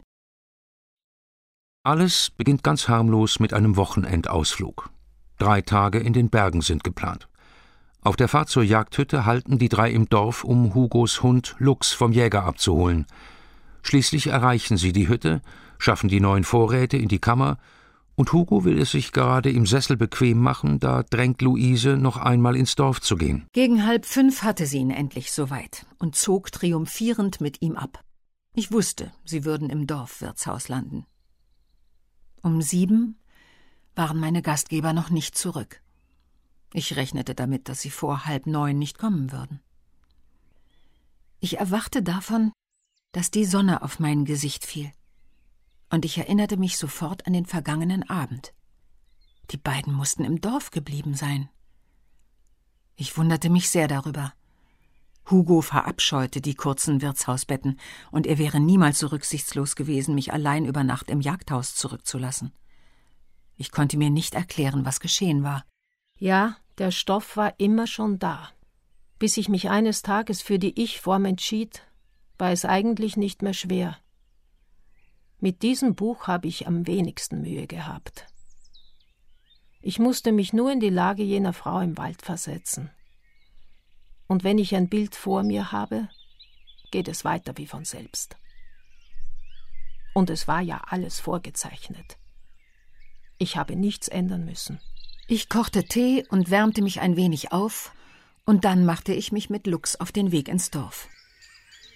Alles beginnt ganz harmlos mit einem Wochenendausflug. 3 Tage in den Bergen sind geplant. Auf der Fahrt zur Jagdhütte halten die 3 im Dorf, um Hugos Hund Lux vom Jäger abzuholen. Schließlich erreichen sie die Hütte, schaffen die neuen Vorräte in die Kammer, und Hugo will es sich gerade im Sessel bequem machen, da drängt Luise, noch einmal ins Dorf zu gehen. Gegen 4:30 hatte sie ihn endlich soweit und zog triumphierend mit ihm ab. Ich wusste, sie würden im Dorfwirtshaus landen. Um 7 waren meine Gastgeber noch nicht zurück. Ich rechnete damit, dass sie vor 8:30 nicht kommen würden. Ich erwachte davon, dass die Sonne auf mein Gesicht fiel. Und ich erinnerte mich sofort an den vergangenen Abend. Die beiden mussten im Dorf geblieben sein. Ich wunderte mich sehr darüber. Hugo verabscheute die kurzen Wirtshausbetten, und er wäre niemals so rücksichtslos gewesen, mich allein über Nacht im Jagdhaus zurückzulassen. Ich konnte mir nicht erklären, was geschehen war. Ja, der Stoff war immer schon da. Bis ich mich eines Tages für die Ich-Form entschied, war es eigentlich nicht mehr schwer. Mit diesem Buch habe ich am wenigsten Mühe gehabt. Ich musste mich nur in die Lage jener Frau im Wald versetzen. Und wenn ich ein Bild vor mir habe, geht es weiter wie von selbst. Und es war ja alles vorgezeichnet. Ich habe nichts ändern müssen. Ich kochte Tee und wärmte mich ein wenig auf, und dann machte ich mich mit Lux auf den Weg ins Dorf.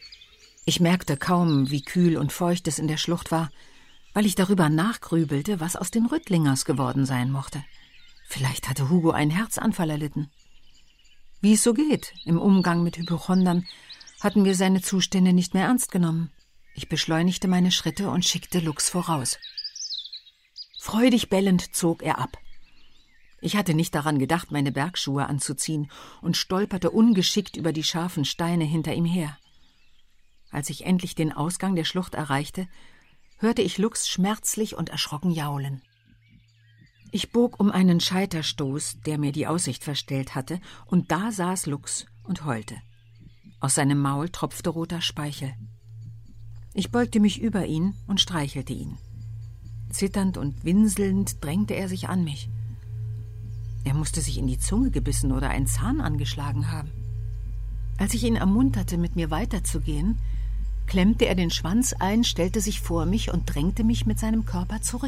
Ich merkte kaum, wie kühl und feucht es in der Schlucht war, weil ich darüber nachgrübelte, was aus den Rüttlingers geworden sein mochte. Vielleicht hatte Hugo einen Herzanfall erlitten. Wie es so geht, im Umgang mit Hypochondern, hatten wir seine Zustände nicht mehr ernst genommen. Ich beschleunigte meine Schritte und schickte Lux voraus. Freudig bellend zog er ab. Ich hatte nicht daran gedacht, meine Bergschuhe anzuziehen und stolperte ungeschickt über die scharfen Steine hinter ihm her. Als ich endlich den Ausgang der Schlucht erreichte, hörte ich Lux schmerzlich und erschrocken jaulen. Ich bog um einen Scheiterstoß, der mir die Aussicht verstellt hatte, und da saß Lux und heulte. Aus seinem Maul tropfte roter Speichel. Ich beugte mich über ihn und streichelte ihn. Zitternd und winselnd drängte er sich an mich. Er musste sich in die Zunge gebissen oder einen Zahn angeschlagen haben. Als ich ihn ermunterte, mit mir weiterzugehen, klemmte er den Schwanz ein, stellte sich vor mich und drängte mich mit seinem Körper zurück.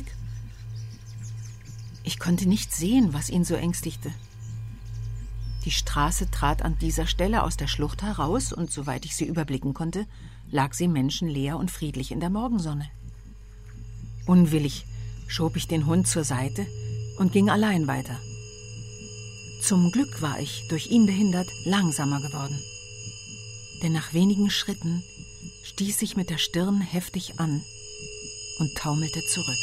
Ich konnte nicht sehen, was ihn so ängstigte. Die Straße trat an dieser Stelle aus der Schlucht heraus und, soweit ich sie überblicken konnte, lag sie menschenleer und friedlich in der Morgensonne. Unwillig schob ich den Hund zur Seite und ging allein weiter. Zum Glück war ich, durch ihn behindert, langsamer geworden. Denn nach wenigen Schritten stieß ich mit der Stirn heftig an und taumelte zurück.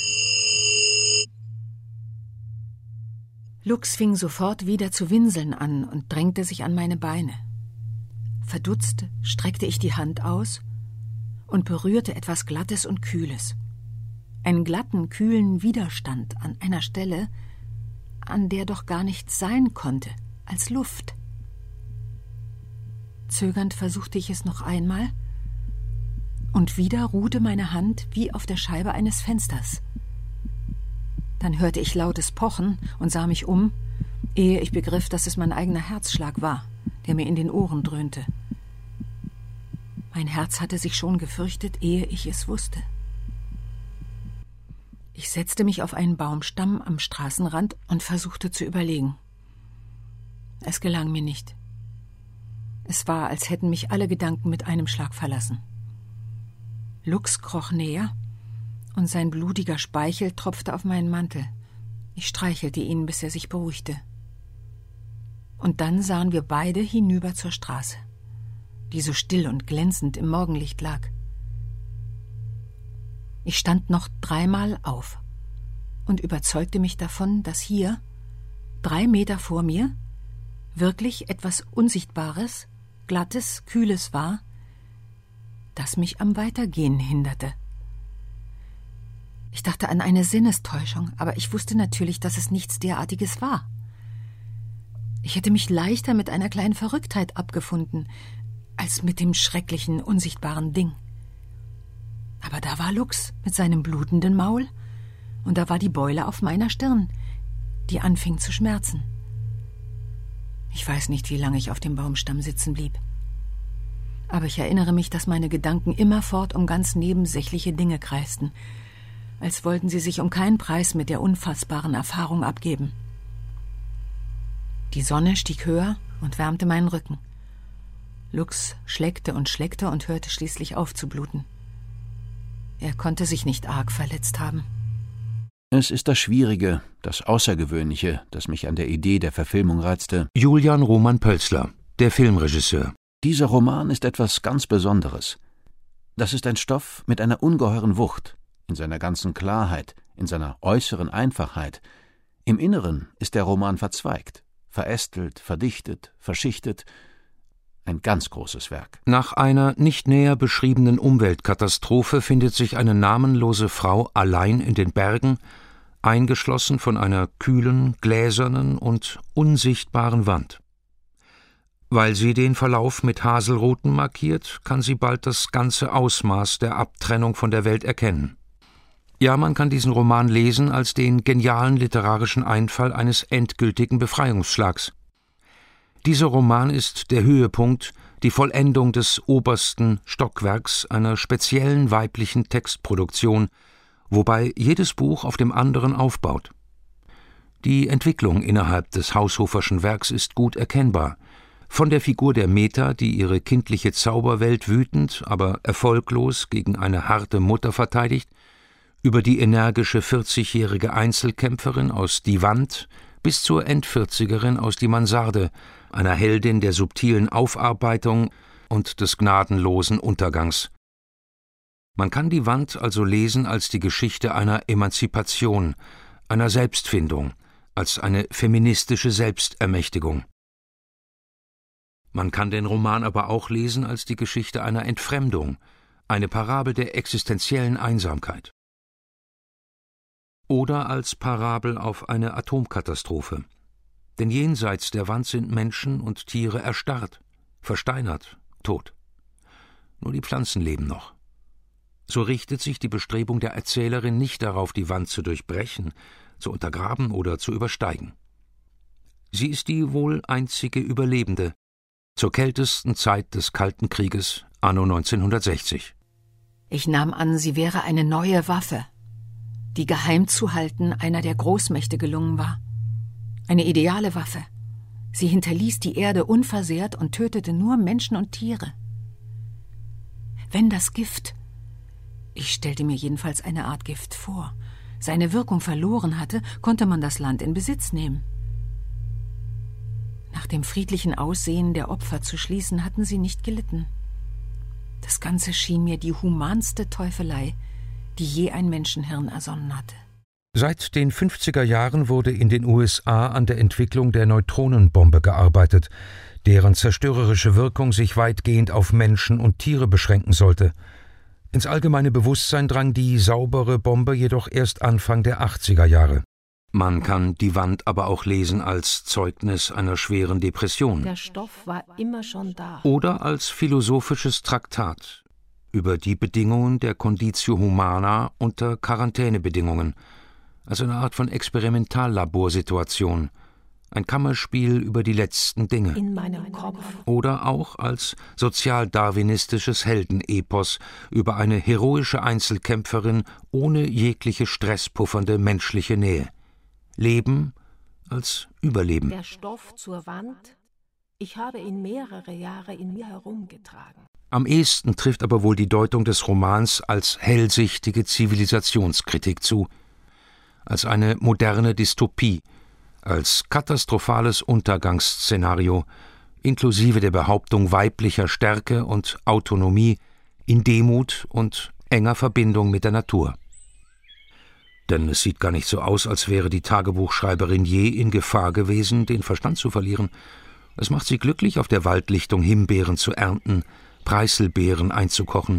Lux fing sofort wieder zu winseln an und drängte sich an meine Beine. Verdutzt streckte ich die Hand aus und berührte etwas Glattes und Kühles. Einen glatten, kühlen Widerstand an einer Stelle, an der doch gar nichts sein konnte, als Luft. Zögernd versuchte ich es noch einmal, und wieder ruhte meine Hand wie auf der Scheibe eines Fensters. Dann hörte ich lautes Pochen und sah mich um, ehe ich begriff, dass es mein eigener Herzschlag war, der mir in den Ohren dröhnte. Mein Herz hatte sich schon gefürchtet, ehe ich es wusste. Ich setzte mich auf einen Baumstamm am Straßenrand und versuchte zu überlegen. Es gelang mir nicht. Es war, als hätten mich alle Gedanken mit einem Schlag verlassen. Lux kroch näher, und sein blutiger Speichel tropfte auf meinen Mantel. Ich streichelte ihn, bis er sich beruhigte. Und dann sahen wir beide hinüber zur Straße, die so still und glänzend im Morgenlicht lag. Ich stand noch 3-mal auf und überzeugte mich davon, dass hier, 3 Meter vor mir, wirklich etwas Unsichtbares, Glattes, Kühles war, das mich am Weitergehen hinderte. Ich dachte an eine Sinnestäuschung, aber ich wusste natürlich, dass es nichts derartiges war. Ich hätte mich leichter mit einer kleinen Verrücktheit abgefunden, als mit dem schrecklichen, unsichtbaren Ding. Aber da war Lux mit seinem blutenden Maul, und da war die Beule auf meiner Stirn, die anfing zu schmerzen. Ich weiß nicht, wie lange ich auf dem Baumstamm sitzen blieb. Aber ich erinnere mich, dass meine Gedanken immerfort um ganz nebensächliche Dinge kreisten, als wollten sie sich um keinen Preis mit der unfassbaren Erfahrung abgeben. Die Sonne stieg höher und wärmte meinen Rücken. Lux schleckte und hörte schließlich auf zu bluten. Er konnte sich nicht arg verletzt haben. Es ist das Schwierige, das Außergewöhnliche, das mich an der Idee der Verfilmung reizte. Julian Roman Pölzler, der Filmregisseur. Dieser Roman ist etwas ganz Besonderes. Das ist ein Stoff mit einer ungeheuren Wucht, in seiner ganzen Klarheit, in seiner äußeren Einfachheit. Im Inneren ist der Roman verzweigt, verästelt, verdichtet, verschichtet. Ein ganz großes Werk. Nach einer nicht näher beschriebenen Umweltkatastrophe findet sich eine namenlose Frau allein in den Bergen, eingeschlossen von einer kühlen, gläsernen und unsichtbaren Wand. Weil sie den Verlauf mit Haselruten markiert, kann sie bald das ganze Ausmaß der Abtrennung von der Welt erkennen. Ja, man kann diesen Roman lesen als den genialen literarischen Einfall eines endgültigen Befreiungsschlags. Dieser Roman ist der Höhepunkt, die Vollendung des obersten Stockwerks einer speziellen weiblichen Textproduktion, wobei jedes Buch auf dem anderen aufbaut. Die Entwicklung innerhalb des Haushoferschen Werks ist gut erkennbar. Von der Figur der Meta, die ihre kindliche Zauberwelt wütend, aber erfolglos gegen eine harte Mutter verteidigt, über die energische 40-jährige Einzelkämpferin aus Die Wand bis zur End-40erin aus Die Mansarde, einer Heldin der subtilen Aufarbeitung und des gnadenlosen Untergangs. Man kann Die Wand also lesen als die Geschichte einer Emanzipation, einer Selbstfindung, als eine feministische Selbstermächtigung. Man kann den Roman aber auch lesen als die Geschichte einer Entfremdung, eine Parabel der existenziellen Einsamkeit. Oder als Parabel auf eine Atomkatastrophe. Denn jenseits der Wand sind Menschen und Tiere erstarrt, versteinert, tot. Nur die Pflanzen leben noch. So richtet sich die Bestrebung der Erzählerin nicht darauf, die Wand zu durchbrechen, zu untergraben oder zu übersteigen. Sie ist die wohl einzige Überlebende zur kältesten Zeit des Kalten Krieges, anno 1960. Ich nahm an, sie wäre eine neue Waffe, die geheim zu halten einer der Großmächte gelungen war. Eine ideale Waffe. Sie hinterließ die Erde unversehrt und tötete nur Menschen und Tiere. Wenn das Gift, ich stellte mir jedenfalls eine Art Gift vor, seine Wirkung verloren hatte, konnte man das Land in Besitz nehmen. Nach dem friedlichen Aussehen der Opfer zu schließen, hatten sie nicht gelitten. Das Ganze schien mir die humanste Teufelei, die je ein Menschenhirn ersonnen hatte. Seit den 50er Jahren wurde in den USA an der Entwicklung der Neutronenbombe gearbeitet, deren zerstörerische Wirkung sich weitgehend auf Menschen und Tiere beschränken sollte. Ins allgemeine Bewusstsein drang die saubere Bombe jedoch erst Anfang der 80er Jahre. Man kann Die Wand aber auch lesen als Zeugnis einer schweren Depression. Der Stoff war immer schon da. Oder als philosophisches Traktat über die Bedingungen der Conditio Humana unter Quarantänebedingungen, also eine Art von Experimentallaborsituation, ein Kammerspiel über die letzten Dinge. In meinem Kopf. Oder auch als sozialdarwinistisches Heldenepos über eine heroische Einzelkämpferin ohne jegliche stresspuffernde menschliche Nähe. Leben als Überleben. Der Stoff zur Wand, ich habe ihn mehrere Jahre in mir herumgetragen. Am ehesten trifft aber wohl die Deutung des Romans als hellsichtige Zivilisationskritik zu, als eine moderne Dystopie, als katastrophales Untergangsszenario, inklusive der Behauptung weiblicher Stärke und Autonomie in Demut und enger Verbindung mit der Natur. Denn es sieht gar nicht so aus, als wäre die Tagebuchschreiberin je in Gefahr gewesen, den Verstand zu verlieren. Es macht sie glücklich, auf der Waldlichtung Himbeeren zu ernten, Preiselbeeren einzukochen.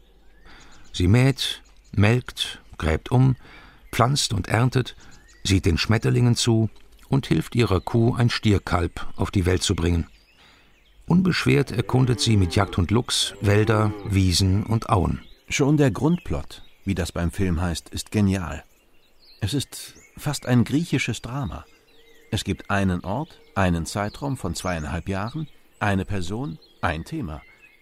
Sie mäht, melkt, gräbt pflanzt und erntet, sieht den Schmetterlingen zu und hilft ihrer Kuh, ein Stierkalb auf die Welt zu bringen. Unbeschwert erkundet sie mit Jagd und Luchs Wälder, Wiesen und Auen. Schon der Grundplot, wie das beim Film heißt, ist genial. Es ist fast ein griechisches Drama. Es gibt einen Ort, einen Zeitraum von 2,5 Jahren, eine Person, ein Thema.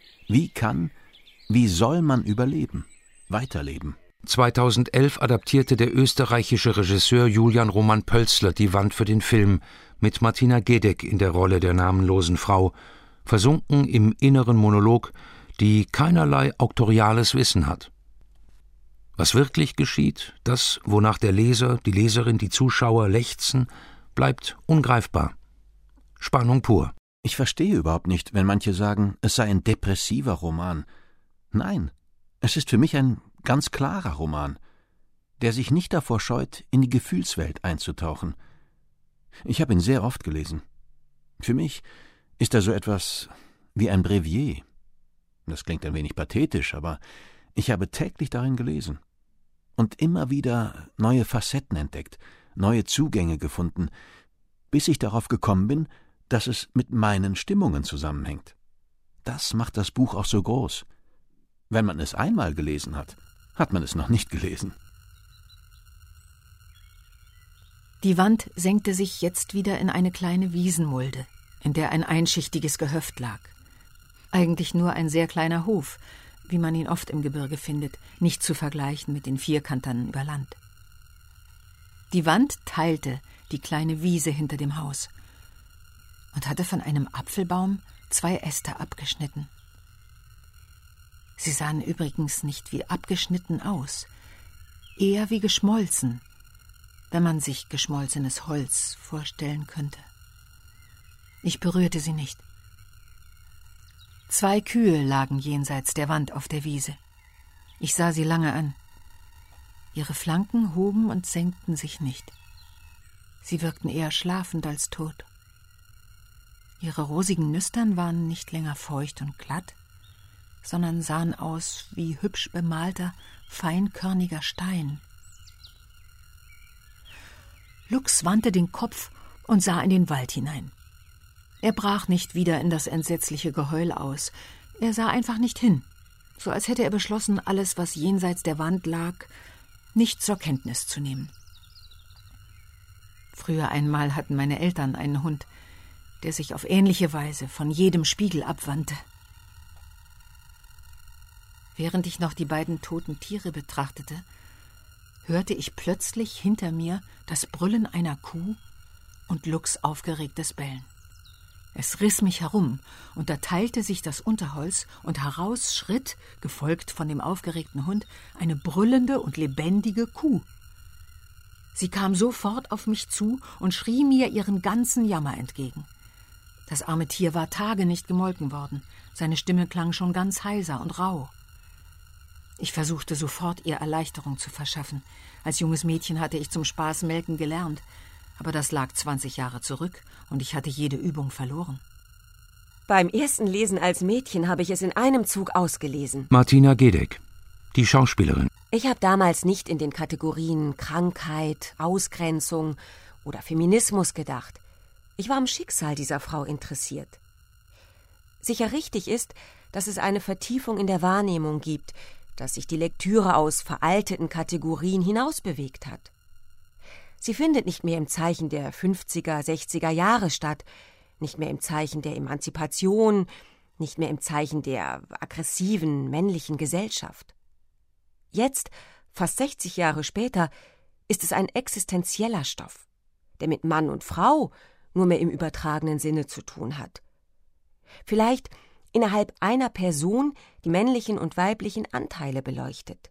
Wie soll man überleben, weiterleben? 2011 adaptierte der österreichische Regisseur Julian Roman Pölzler Die Wand für den Film mit Martina Gedeck in der Rolle der namenlosen Frau, versunken im inneren Monolog, die keinerlei auktoriales Wissen hat. Was wirklich geschieht, das, wonach der Leser, die Leserin, die Zuschauer lechzen, bleibt ungreifbar. Spannung pur. Ich verstehe überhaupt nicht, wenn manche sagen, es sei ein depressiver Roman. Nein, es ist für mich ein ganz klarer Roman, der sich nicht davor scheut, in die Gefühlswelt einzutauchen. Ich habe ihn sehr oft gelesen. Für mich ist er so etwas wie ein Brevier. Das klingt ein wenig pathetisch, aber ich habe täglich darin gelesen und immer wieder neue Facetten entdeckt, neue Zugänge gefunden, bis ich darauf gekommen bin, dass es mit meinen Stimmungen zusammenhängt. Das macht das Buch auch so groß. Wenn man es einmal gelesen hat, hat man es noch nicht gelesen. Die Wand senkte sich jetzt wieder in eine kleine Wiesenmulde, in der ein einschichtiges Gehöft lag. Eigentlich nur ein sehr kleiner Hof, wie man ihn oft im Gebirge findet, nicht zu vergleichen mit den Vierkantern über Land. Die Wand teilte die kleine Wiese hinter dem Haus. und hatte von einem Apfelbaum 2 Äste abgeschnitten. Sie sahen übrigens nicht wie abgeschnitten aus, eher wie geschmolzen, wenn man sich geschmolzenes Holz vorstellen könnte. Ich berührte sie nicht. 2 Kühe lagen jenseits der Wand auf der Wiese. Ich sah sie lange an. Ihre Flanken hoben und senkten sich nicht. Sie wirkten eher schlafend als tot. Ihre rosigen Nüstern waren nicht länger feucht und glatt, sondern sahen aus wie hübsch bemalter, feinkörniger Stein. Lux wandte den Kopf und sah in den Wald hinein. Er brach nicht wieder in das entsetzliche Geheul aus. Er sah einfach nicht hin, so als hätte er beschlossen, alles, was jenseits der Wand lag, nicht zur Kenntnis zu nehmen. Früher einmal hatten meine Eltern einen Hund, der sich auf ähnliche Weise von jedem Spiegel abwandte. Während ich noch die beiden toten Tiere betrachtete, hörte ich plötzlich hinter mir das Brüllen einer Kuh und Lux aufgeregtes Bellen. Es riss mich herum, und da teilte sich das Unterholz, und heraus schritt, gefolgt von dem aufgeregten Hund, eine brüllende und lebendige Kuh. Sie kam sofort auf mich zu und schrie mir ihren ganzen Jammer entgegen. Das arme Tier war Tage nicht gemolken worden. Seine Stimme klang schon ganz heiser und rau. Ich versuchte sofort, ihr Erleichterung zu verschaffen. Als junges Mädchen hatte ich zum Spaß melken gelernt, aber das lag 20 Jahre zurück und ich hatte jede Übung verloren. Beim ersten Lesen als Mädchen habe ich es in einem Zug ausgelesen. Martina Gedeck, die Schauspielerin. Ich habe damals nicht in den Kategorien Krankheit, Ausgrenzung oder Feminismus gedacht. Ich war am Schicksal dieser Frau interessiert. Sicher richtig ist, dass es eine Vertiefung in der Wahrnehmung gibt, dass sich die Lektüre aus veralteten Kategorien hinausbewegt hat. Sie findet nicht mehr im Zeichen der 50er, 60er Jahre statt, nicht mehr im Zeichen der Emanzipation, nicht mehr im Zeichen der aggressiven männlichen Gesellschaft. Jetzt, fast 60 Jahre später, ist es ein existenzieller Stoff, der mit Mann und Frau nur mehr im übertragenen Sinne zu tun hat. Vielleicht innerhalb einer Person die männlichen und weiblichen Anteile beleuchtet.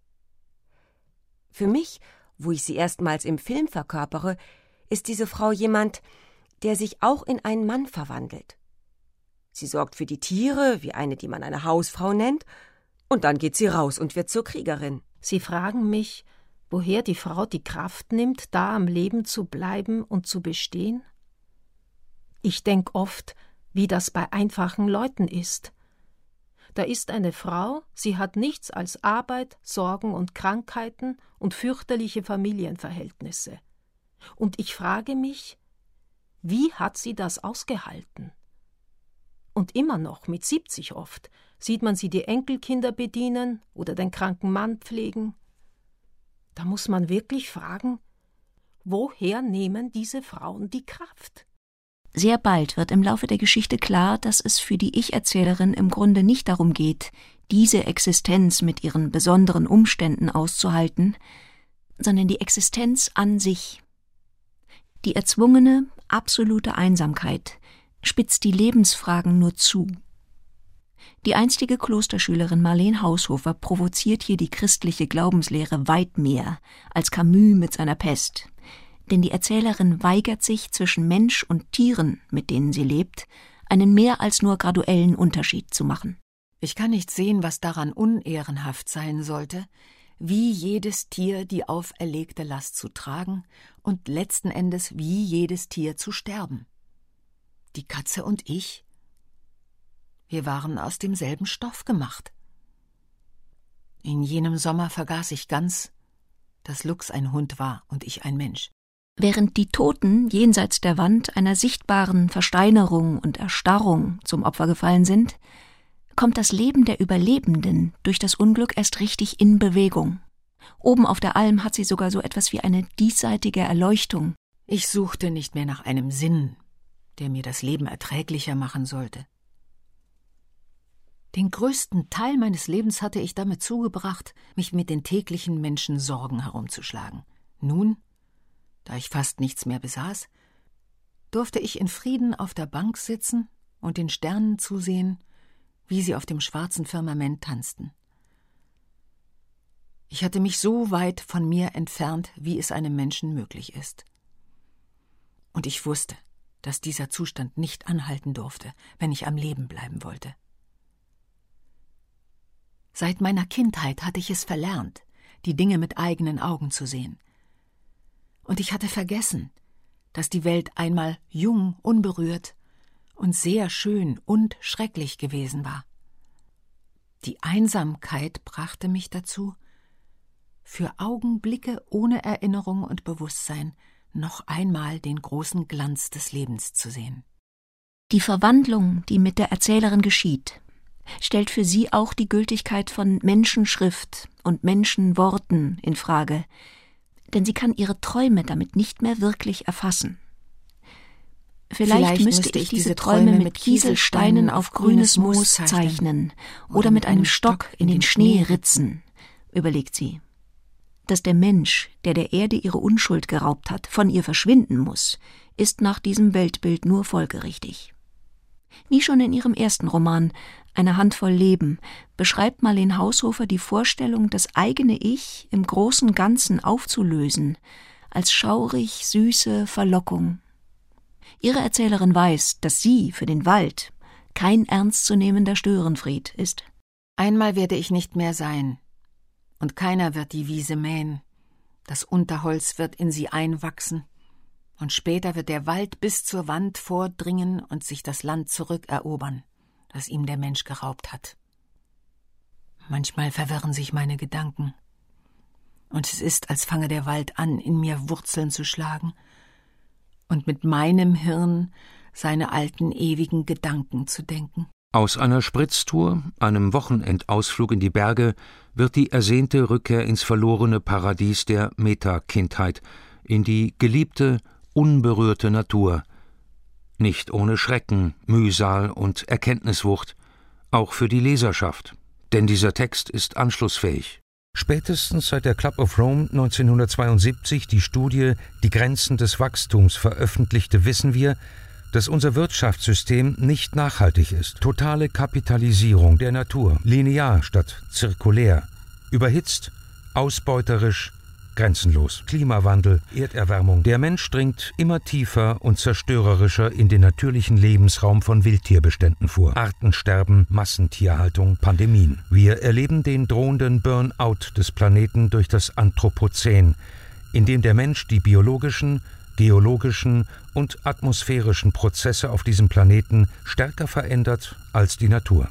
Für mich, wo ich sie erstmals im Film verkörpere, ist diese Frau jemand, der sich auch in einen Mann verwandelt. Sie sorgt für die Tiere, wie eine, die man eine Hausfrau nennt, und dann geht sie raus und wird zur Kriegerin. Sie fragen mich, woher die Frau die Kraft nimmt, da am Leben zu bleiben und zu bestehen? Ich denke oft, wie das bei einfachen Leuten ist. Da ist eine Frau, sie hat nichts als Arbeit, Sorgen und Krankheiten und fürchterliche Familienverhältnisse. Und ich frage mich, wie hat sie das ausgehalten? Und immer noch, mit 70 oft, sieht man sie die Enkelkinder bedienen oder den kranken Mann pflegen. Da muss man wirklich fragen, woher nehmen diese Frauen die Kraft? Sehr bald wird im Laufe der Geschichte klar, dass es für die Ich-Erzählerin im Grunde nicht darum geht, diese Existenz mit ihren besonderen Umständen auszuhalten, sondern die Existenz an sich. Die erzwungene, absolute Einsamkeit spitzt die Lebensfragen nur zu. Die einstige Klosterschülerin Marleen Haushofer provoziert hier die christliche Glaubenslehre weit mehr als Camus mit seiner Pest. Denn die Erzählerin weigert sich, zwischen Mensch und Tieren, mit denen sie lebt, einen mehr als nur graduellen Unterschied zu machen. Ich kann nicht sehen, was daran unehrenhaft sein sollte, wie jedes Tier die auferlegte Last zu tragen und letzten Endes wie jedes Tier zu sterben. Die Katze und ich, wir waren aus demselben Stoff gemacht. In jenem Sommer vergaß ich ganz, dass Lux ein Hund war und ich ein Mensch. Während die Toten jenseits der Wand einer sichtbaren Versteinerung und Erstarrung zum Opfer gefallen sind, kommt das Leben der Überlebenden durch das Unglück erst richtig in Bewegung. Oben auf der Alm hat sie sogar so etwas wie eine diesseitige Erleuchtung. Ich suchte nicht mehr nach einem Sinn, der mir das Leben erträglicher machen sollte. Den größten Teil meines Lebens hatte ich damit zugebracht, mich mit den täglichen Menschensorgen herumzuschlagen. Nun, da ich fast nichts mehr besaß, durfte ich in Frieden auf der Bank sitzen und den Sternen zusehen, wie sie auf dem schwarzen Firmament tanzten. Ich hatte mich so weit von mir entfernt, wie es einem Menschen möglich ist. Und ich wusste, dass dieser Zustand nicht anhalten durfte, wenn ich am Leben bleiben wollte. Seit meiner Kindheit hatte ich es verlernt, die Dinge mit eigenen Augen zu sehen. Und ich hatte vergessen, dass die Welt einmal jung, unberührt und sehr schön und schrecklich gewesen war. Die Einsamkeit brachte mich dazu, für Augenblicke ohne Erinnerung und Bewusstsein noch einmal den großen Glanz des Lebens zu sehen. Die Verwandlung, die mit der Erzählerin geschieht, stellt für sie auch die Gültigkeit von Menschenschrift und Menschenworten in Frage, denn sie kann ihre Träume damit nicht mehr wirklich erfassen. Vielleicht müsste ich diese Träume mit Kieselsteinen auf grünes Moos zeichnen oder mit einem Stock in den Schnee ritzen, überlegt sie. Dass der Mensch, der der Erde ihre Unschuld geraubt hat, von ihr verschwinden muss, ist nach diesem Weltbild nur folgerichtig. Wie schon in ihrem ersten Roman »Eine Handvoll Leben« beschreibt Marleen Haushofer die Vorstellung, das eigene Ich im großen Ganzen aufzulösen, als schaurig süße Verlockung. Ihre Erzählerin weiß, dass sie für den Wald kein ernstzunehmender Störenfried ist. Einmal werde ich nicht mehr sein, und keiner wird die Wiese mähen, das Unterholz wird in sie einwachsen, und später wird der Wald bis zur Wand vordringen und sich das Land zurückerobern, das ihm der Mensch geraubt hat. Manchmal verwirren sich meine Gedanken, und es ist, als fange der Wald an, in mir Wurzeln zu schlagen und mit meinem Hirn seine alten, ewigen Gedanken zu denken. Aus einer Spritztour, einem Wochenendausflug in die Berge, wird die ersehnte Rückkehr ins verlorene Paradies der Metakindheit, in die geliebte, unberührte Natur. Nicht ohne Schrecken, Mühsal und Erkenntniswucht, auch für die Leserschaft, denn dieser Text ist anschlussfähig. Spätestens seit der Club of Rome 1972 die Studie »Die Grenzen des Wachstums« veröffentlichte, wissen wir, dass unser Wirtschaftssystem nicht nachhaltig ist. Totale Kapitalisierung der Natur, linear statt zirkulär, überhitzt, ausbeuterisch, grenzenlos. Klimawandel, Erderwärmung. Der Mensch dringt immer tiefer und zerstörerischer in den natürlichen Lebensraum von Wildtierbeständen vor. Artensterben, Massentierhaltung, Pandemien. Wir erleben den drohenden Burnout des Planeten durch das Anthropozän, in dem der Mensch die biologischen, geologischen und atmosphärischen Prozesse auf diesem Planeten stärker verändert als die Natur.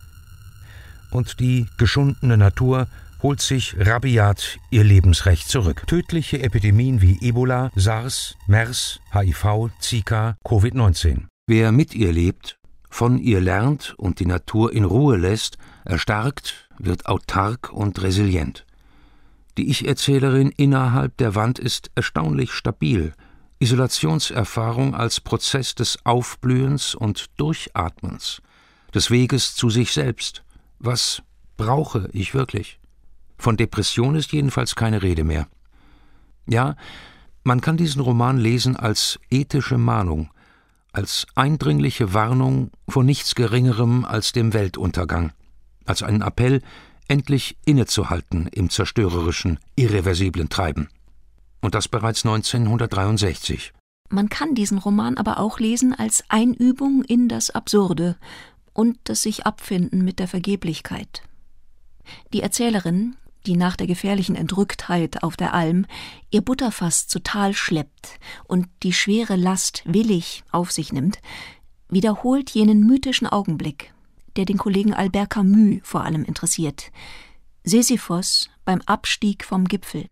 Und die geschundene Natur holt sich rabiat ihr Lebensrecht zurück. Tödliche Epidemien wie Ebola, SARS, MERS, HIV, Zika, Covid-19. Wer mit ihr lebt, von ihr lernt und die Natur in Ruhe lässt, erstarkt, wird autark und resilient. Die Ich-Erzählerin innerhalb der Wand ist erstaunlich stabil. Isolationserfahrung als Prozess des Aufblühens und Durchatmens, des Weges zu sich selbst. Was brauche ich wirklich? Von Depression ist jedenfalls keine Rede mehr. Ja, man kann diesen Roman lesen als ethische Mahnung, als eindringliche Warnung vor nichts Geringerem als dem Weltuntergang, als einen Appell, endlich innezuhalten im zerstörerischen, irreversiblen Treiben. Und das bereits 1963. Man kann diesen Roman aber auch lesen als Einübung in das Absurde und das sich abfinden mit der Vergeblichkeit. Die Erzählerin, die nach der gefährlichen Entrücktheit auf der Alm ihr Butterfass zu Tal schleppt und die schwere Last willig auf sich nimmt, wiederholt jenen mythischen Augenblick, der den Kollegen Albert Camus vor allem interessiert. Sisyphos beim Abstieg vom Gipfel.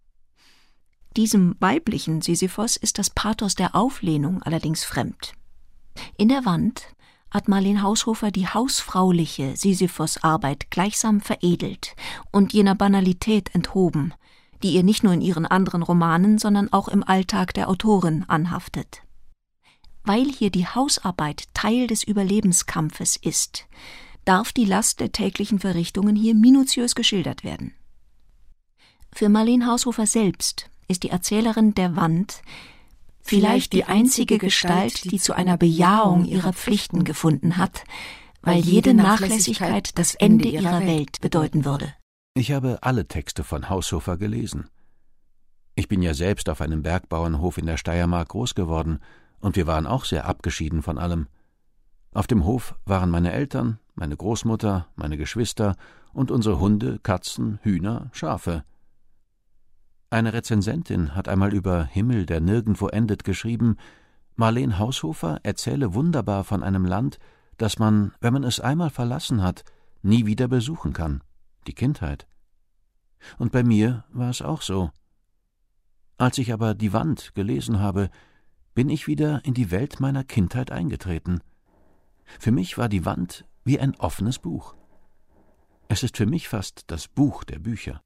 Diesem weiblichen Sisyphos ist das Pathos der Auflehnung allerdings fremd. In der Wand hat Marleen Haushofer die hausfrauliche Sisyphos-Arbeit gleichsam veredelt und jener Banalität enthoben, die ihr nicht nur in ihren anderen Romanen, sondern auch im Alltag der Autorin anhaftet. Weil hier die Hausarbeit Teil des Überlebenskampfes ist, darf die Last der täglichen Verrichtungen hier minutiös geschildert werden. Für Marleen Haushofer selbst ist die Erzählerin der Wand vielleicht die einzige Gestalt, die zu einer Bejahung ihrer Pflichten gefunden hat, weil jede Nachlässigkeit das Ende ihrer Welt bedeuten würde. Ich habe alle Texte von Haushofer gelesen. Ich bin ja selbst auf einem Bergbauernhof in der Steiermark groß geworden, und wir waren auch sehr abgeschieden von allem. Auf dem Hof waren meine Eltern, meine Großmutter, meine Geschwister und unsere Hunde, Katzen, Hühner, Schafe. Eine Rezensentin hat einmal über Himmel, der nirgendwo endet, geschrieben, Marleen Haushofer erzähle wunderbar von einem Land, das man, wenn man es einmal verlassen hat, nie wieder besuchen kann, die Kindheit. Und bei mir war es auch so. Als ich aber Die Wand gelesen habe, bin ich wieder in die Welt meiner Kindheit eingetreten. Für mich war Die Wand wie ein offenes Buch. Es ist für mich fast das Buch der Bücher.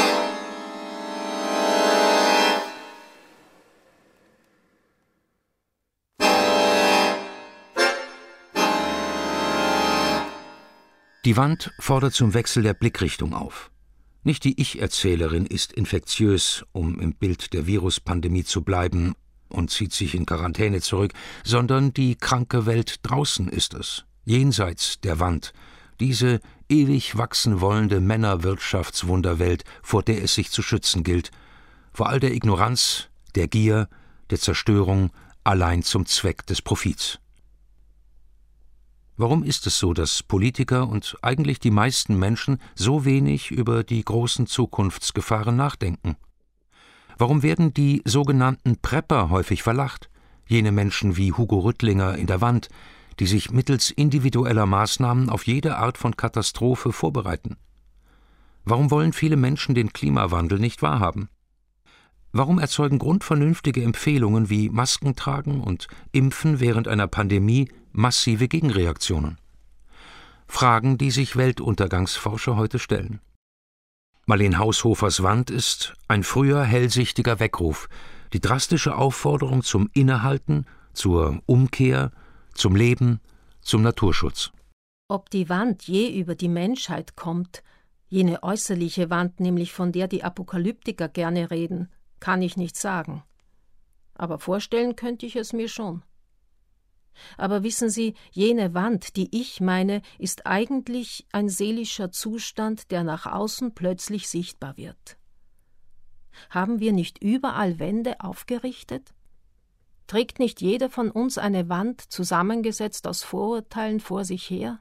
Die Wand fordert zum Wechsel der Blickrichtung auf. Nicht die Ich-Erzählerin ist infektiös, um im Bild der Viruspandemie zu bleiben, und zieht sich in Quarantäne zurück, sondern die kranke Welt draußen ist es, jenseits der Wand, diese ewig wachsen wollende Männerwirtschaftswunderwelt, vor der es sich zu schützen gilt, vor all der Ignoranz, der Gier, der Zerstörung, allein zum Zweck des Profits. Warum ist es so, dass Politiker und eigentlich die meisten Menschen so wenig über die großen Zukunftsgefahren nachdenken? Warum werden die sogenannten Prepper häufig verlacht, jene Menschen wie Hugo Rüttlinger in Der Wand, die sich mittels individueller Maßnahmen auf jede Art von Katastrophe vorbereiten? Warum wollen viele Menschen den Klimawandel nicht wahrhaben? Warum erzeugen grundvernünftige Empfehlungen wie Masken tragen und Impfen während einer Pandemie massive Gegenreaktionen? Fragen, die sich Weltuntergangsforscher heute stellen. Marleen Haushofers Wand ist ein früher hellsichtiger Weckruf, die drastische Aufforderung zum Innehalten, zur Umkehr, zum Leben, zum Naturschutz. Ob die Wand je über die Menschheit kommt, jene äußerliche Wand nämlich, von der die Apokalyptiker gerne reden, kann ich nicht sagen. Aber vorstellen könnte ich es mir schon. Aber wissen Sie, jene Wand, die ich meine, ist eigentlich ein seelischer Zustand, der nach außen plötzlich sichtbar wird. Haben wir nicht überall Wände aufgerichtet? Trägt nicht jeder von uns eine Wand, zusammengesetzt aus Vorurteilen, vor sich her?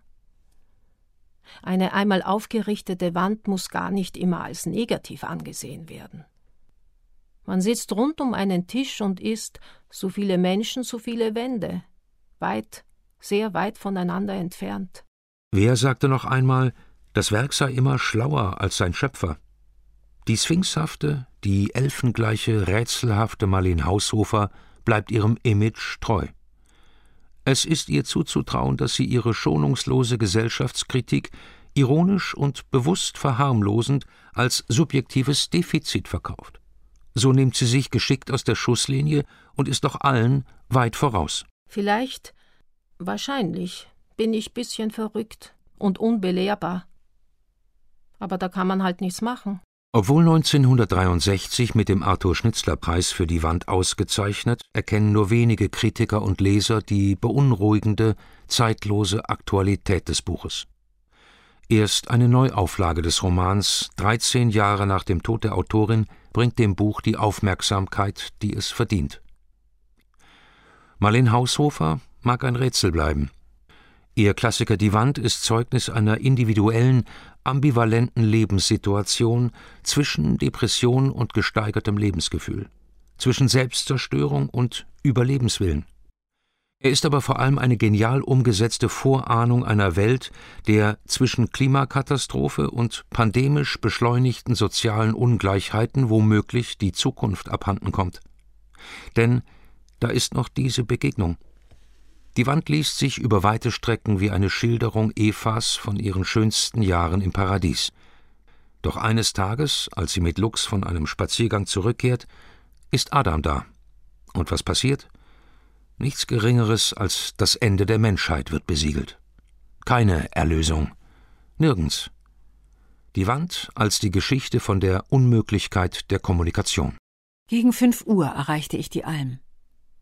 Eine einmal aufgerichtete Wand muss gar nicht immer als negativ angesehen werden. Man sitzt rund um einen Tisch und isst, so viele Menschen, so viele Wände, weit, sehr weit voneinander entfernt. Wer sagte noch einmal, das Werk sei immer schlauer als sein Schöpfer? Die sphinxhafte, die elfengleiche, rätselhafte Marleen Haushofer bleibt ihrem Image treu. Es ist ihr zuzutrauen, dass sie ihre schonungslose Gesellschaftskritik ironisch und bewusst verharmlosend als subjektives Defizit verkauft. So nimmt sie sich geschickt aus der Schusslinie und ist doch allen weit voraus. Vielleicht, wahrscheinlich, bin ich bisschen verrückt und unbelehrbar. Aber da kann man halt nichts machen. Obwohl 1963 mit dem Arthur-Schnitzler-Preis für Die Wand ausgezeichnet, erkennen nur wenige Kritiker und Leser die beunruhigende, zeitlose Aktualität des Buches. Erst eine Neuauflage des Romans, 13 Jahre nach dem Tod der Autorin, bringt dem Buch die Aufmerksamkeit, die es verdient. Marleen Haushofer mag ein Rätsel bleiben. Ihr Klassiker Die Wand ist Zeugnis einer individuellen, ambivalenten Lebenssituation zwischen Depression und gesteigertem Lebensgefühl, zwischen Selbstzerstörung und Überlebenswillen. Er ist aber vor allem eine genial umgesetzte Vorahnung einer Welt, der zwischen Klimakatastrophe und pandemisch beschleunigten sozialen Ungleichheiten womöglich die Zukunft abhanden kommt. Denn da ist noch diese Begegnung. Die Wand liest sich über weite Strecken wie eine Schilderung Evas von ihren schönsten Jahren im Paradies. Doch eines Tages, als sie mit Lux von einem Spaziergang zurückkehrt, ist Adam da. Und was passiert? Nichts Geringeres als das Ende der Menschheit wird besiegelt. Keine Erlösung. Nirgends. Die Wand als die Geschichte von der Unmöglichkeit der Kommunikation. Gegen 5 Uhr erreichte ich die Alm.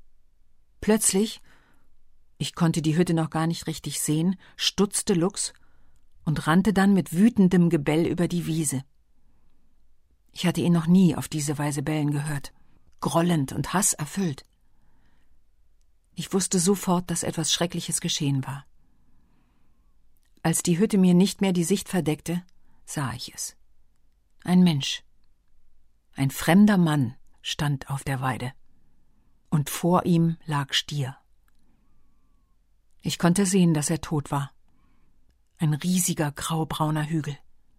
Plötzlich, ich konnte die Hütte noch gar nicht richtig sehen, stutzte Lux und rannte dann mit wütendem Gebell über die Wiese. Ich hatte ihn noch nie auf diese Weise bellen gehört, grollend und hasserfüllt. Ich wusste sofort, dass etwas Schreckliches geschehen war. Als die Hütte mir nicht mehr die Sicht verdeckte, sah ich es. Ein Mensch, ein fremder Mann stand auf der Weide, und vor ihm lag Stier. Ich konnte sehen, dass er tot war. Ein riesiger graubrauner Hügel.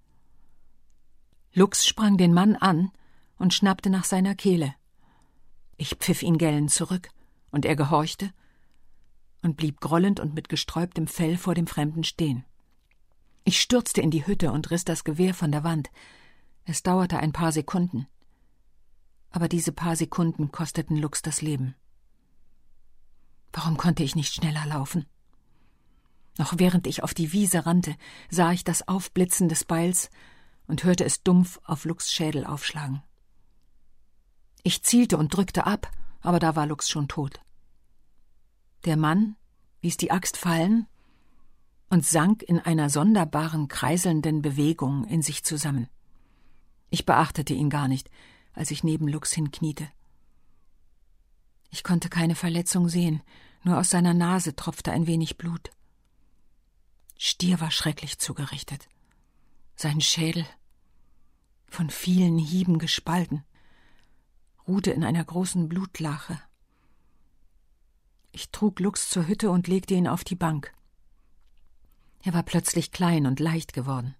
Lux sprang den Mann an und schnappte nach seiner Kehle. Ich pfiff ihn gellend zurück, und er gehorchte und blieb grollend und mit gesträubtem Fell vor dem Fremden stehen. Ich stürzte in die Hütte und riss das Gewehr von der Wand. Es dauerte ein paar Sekunden. Aber diese paar Sekunden kosteten Lux das Leben. Warum konnte ich nicht schneller laufen? Noch während ich auf die Wiese rannte, sah ich das Aufblitzen des Beils und hörte es dumpf auf Lux' Schädel aufschlagen. Ich zielte und drückte ab, aber da war Lux schon tot. Der Mann ließ die Axt fallen und sank in einer sonderbaren, kreiselnden Bewegung in sich zusammen. Ich beachtete ihn gar nicht, als ich neben Lux hinkniete. Ich konnte keine Verletzung sehen, nur aus seiner Nase tropfte ein wenig Blut. Stier war schrecklich zugerichtet. Sein Schädel, von vielen Hieben gespalten, ruhte in einer großen Blutlache. Ich trug Lux zur Hütte und legte ihn auf die Bank. Er war plötzlich klein und leicht geworden.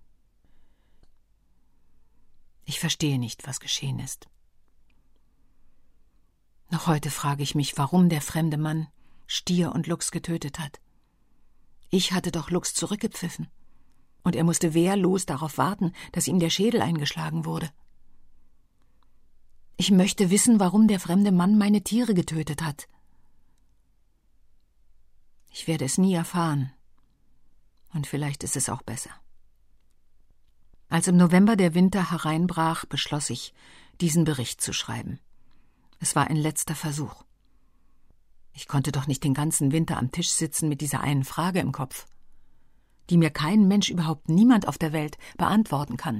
Ich verstehe nicht, was geschehen ist. Noch heute frage ich mich, warum der fremde Mann Stier und Lux getötet hat. Ich hatte doch Lux zurückgepfiffen, und er musste wehrlos darauf warten, dass ihm der Schädel eingeschlagen wurde. Ich möchte wissen, warum der fremde Mann meine Tiere getötet hat. Ich werde es nie erfahren, und vielleicht ist es auch besser. Als im November der Winter hereinbrach, beschloss ich, diesen Bericht zu schreiben. Es war ein letzter Versuch. Ich konnte doch nicht den ganzen Winter am Tisch sitzen mit dieser einen Frage im Kopf, die mir kein Mensch, überhaupt niemand auf der Welt, beantworten kann.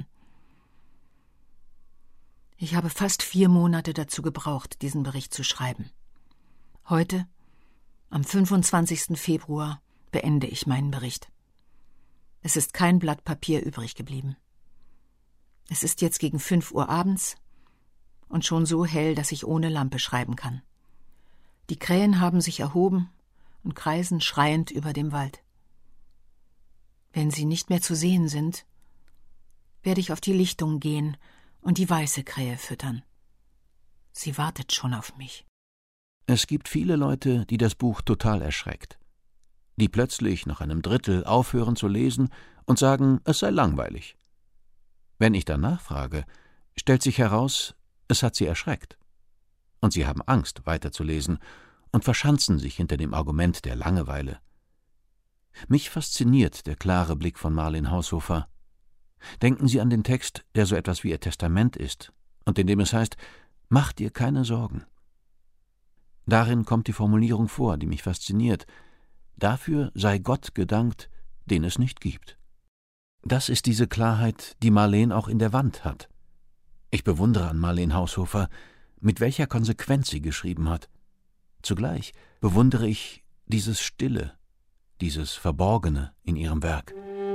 Ich habe fast 4 Monate dazu gebraucht, diesen Bericht zu schreiben. Heute, am 25. Februar, beende ich meinen Bericht. Es ist kein Blatt Papier übrig geblieben. Es ist jetzt gegen 5 Uhr abends und schon so hell, dass ich ohne Lampe schreiben kann. Die Krähen haben sich erhoben und kreisen schreiend über dem Wald. Wenn sie nicht mehr zu sehen sind, werde ich auf die Lichtung gehen und die weiße Krähe füttern. Sie wartet schon auf mich. Es gibt viele Leute, die das Buch total erschreckt. Die plötzlich nach einem Drittel aufhören zu lesen und sagen, es sei langweilig. Wenn ich danach frage, stellt sich heraus, es hat sie erschreckt. Und sie haben Angst, weiterzulesen und verschanzen sich hinter dem Argument der Langeweile. Mich fasziniert der klare Blick von Marlen Haushofer. Denken Sie an den Text, der so etwas wie Ihr Testament ist und in dem es heißt, »Mach dir keine Sorgen«. Darin kommt die Formulierung vor, die mich fasziniert. Dafür sei Gott gedankt, den es nicht gibt. Das ist diese Klarheit, die Marlen auch in der Wand hat. Ich bewundere an Marlen Haushofer, mit welcher Konsequenz sie geschrieben hat. Zugleich bewundere ich dieses Stille, dieses Verborgene in ihrem Werk.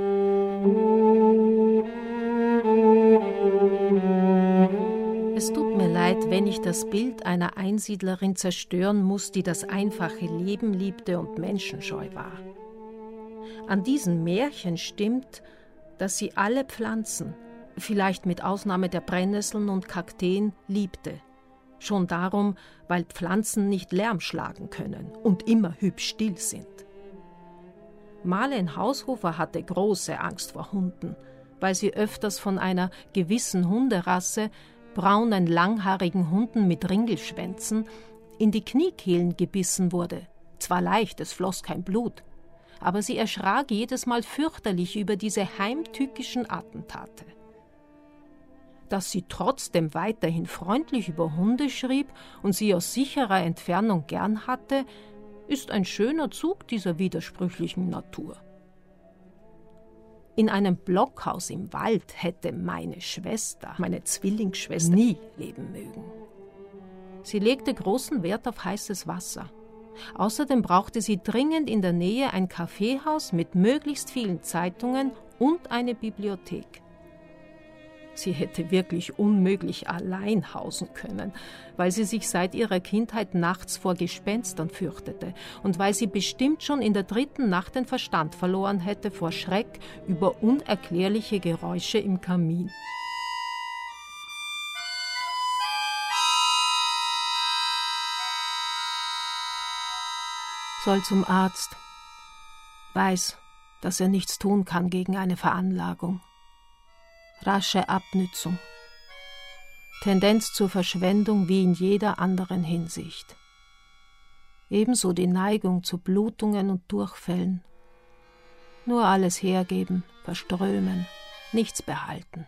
Es tut mir leid, wenn ich das Bild einer Einsiedlerin zerstören muss, die das einfache Leben liebte und menschenscheu war. An diesen Märchen stimmt, dass sie alle Pflanzen, vielleicht mit Ausnahme der Brennnesseln und Kakteen, liebte. Schon darum, weil Pflanzen nicht Lärm schlagen können und immer hübsch still sind. Marlen Haushofer hatte große Angst vor Hunden, weil sie öfters von einer gewissen Hunderasse, braunen, langhaarigen Hunden mit Ringelschwänzen, in die Kniekehlen gebissen wurde. Zwar leicht, es floss kein Blut, aber sie erschrak jedes Mal fürchterlich über diese heimtückischen Attentate. dass sie trotzdem weiterhin freundlich über Hunde schrieb und sie aus sicherer Entfernung gern hatte, ist ein schöner Zug dieser widersprüchlichen Natur. In einem Blockhaus im Wald hätte meine Schwester, meine Zwillingsschwester, nie leben mögen. Sie legte großen Wert auf heißes Wasser. Außerdem brauchte sie dringend in der Nähe ein Kaffeehaus mit möglichst vielen Zeitungen und eine Bibliothek. Sie hätte wirklich unmöglich allein hausen können, weil sie sich seit ihrer Kindheit nachts vor Gespenstern fürchtete und weil sie bestimmt schon in der 3. Nacht den Verstand verloren hätte vor Schreck über unerklärliche Geräusche im Kamin. Soll zum Arzt. Weiß, dass er nichts tun kann gegen eine Veranlagung. Rasche Abnützung. Tendenz zur Verschwendung wie in jeder anderen Hinsicht. Ebenso die Neigung zu Blutungen und Durchfällen. Nur alles hergeben, verströmen, nichts behalten.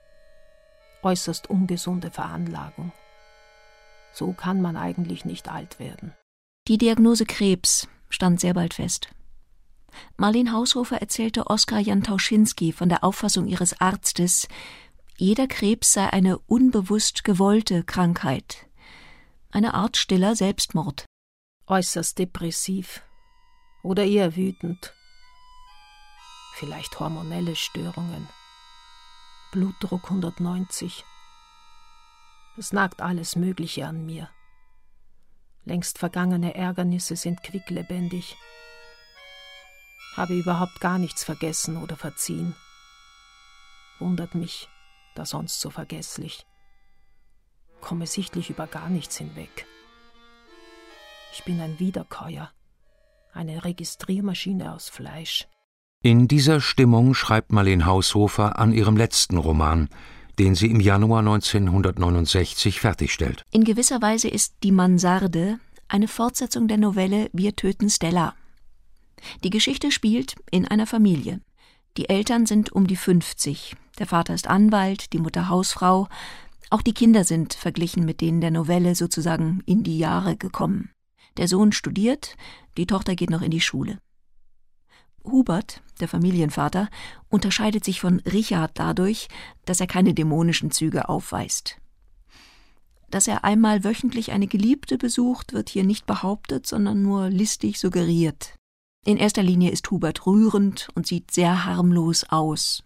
Äußerst ungesunde Veranlagung. So kann man eigentlich nicht alt werden. Die Diagnose Krebs stand sehr bald fest. Marleen Haushofer erzählte Oskar Jantauschinski von der Auffassung ihres Arztes, jeder Krebs sei eine unbewusst gewollte Krankheit, eine Art stiller Selbstmord. Äußerst depressiv oder eher wütend. Vielleicht hormonelle Störungen. Blutdruck 190. Es nagt alles Mögliche an mir. Längst vergangene Ärgernisse sind quicklebendig. Habe überhaupt gar nichts vergessen oder verziehen. Wundert mich, da sonst so vergesslich. Komme sichtlich über gar nichts hinweg. Ich bin ein Wiederkäuer, eine Registriermaschine aus Fleisch. In dieser Stimmung schreibt Marleen Haushofer an ihrem letzten Roman, den sie im Januar 1969 fertigstellt. In gewisser Weise ist Die Mansarde eine Fortsetzung der Novelle Wir töten Stella. Die Geschichte spielt in einer Familie. Die Eltern sind um die 50. Der Vater ist Anwalt, die Mutter Hausfrau. Auch die Kinder sind verglichen mit denen der Novelle sozusagen in die Jahre gekommen. Der Sohn studiert, die Tochter geht noch in die Schule. Hubert, der Familienvater, unterscheidet sich von Richard dadurch, dass er keine dämonischen Züge aufweist. Dass er einmal wöchentlich eine Geliebte besucht, wird hier nicht behauptet, sondern nur listig suggeriert. In erster Linie ist Hubert rührend und sieht sehr harmlos aus.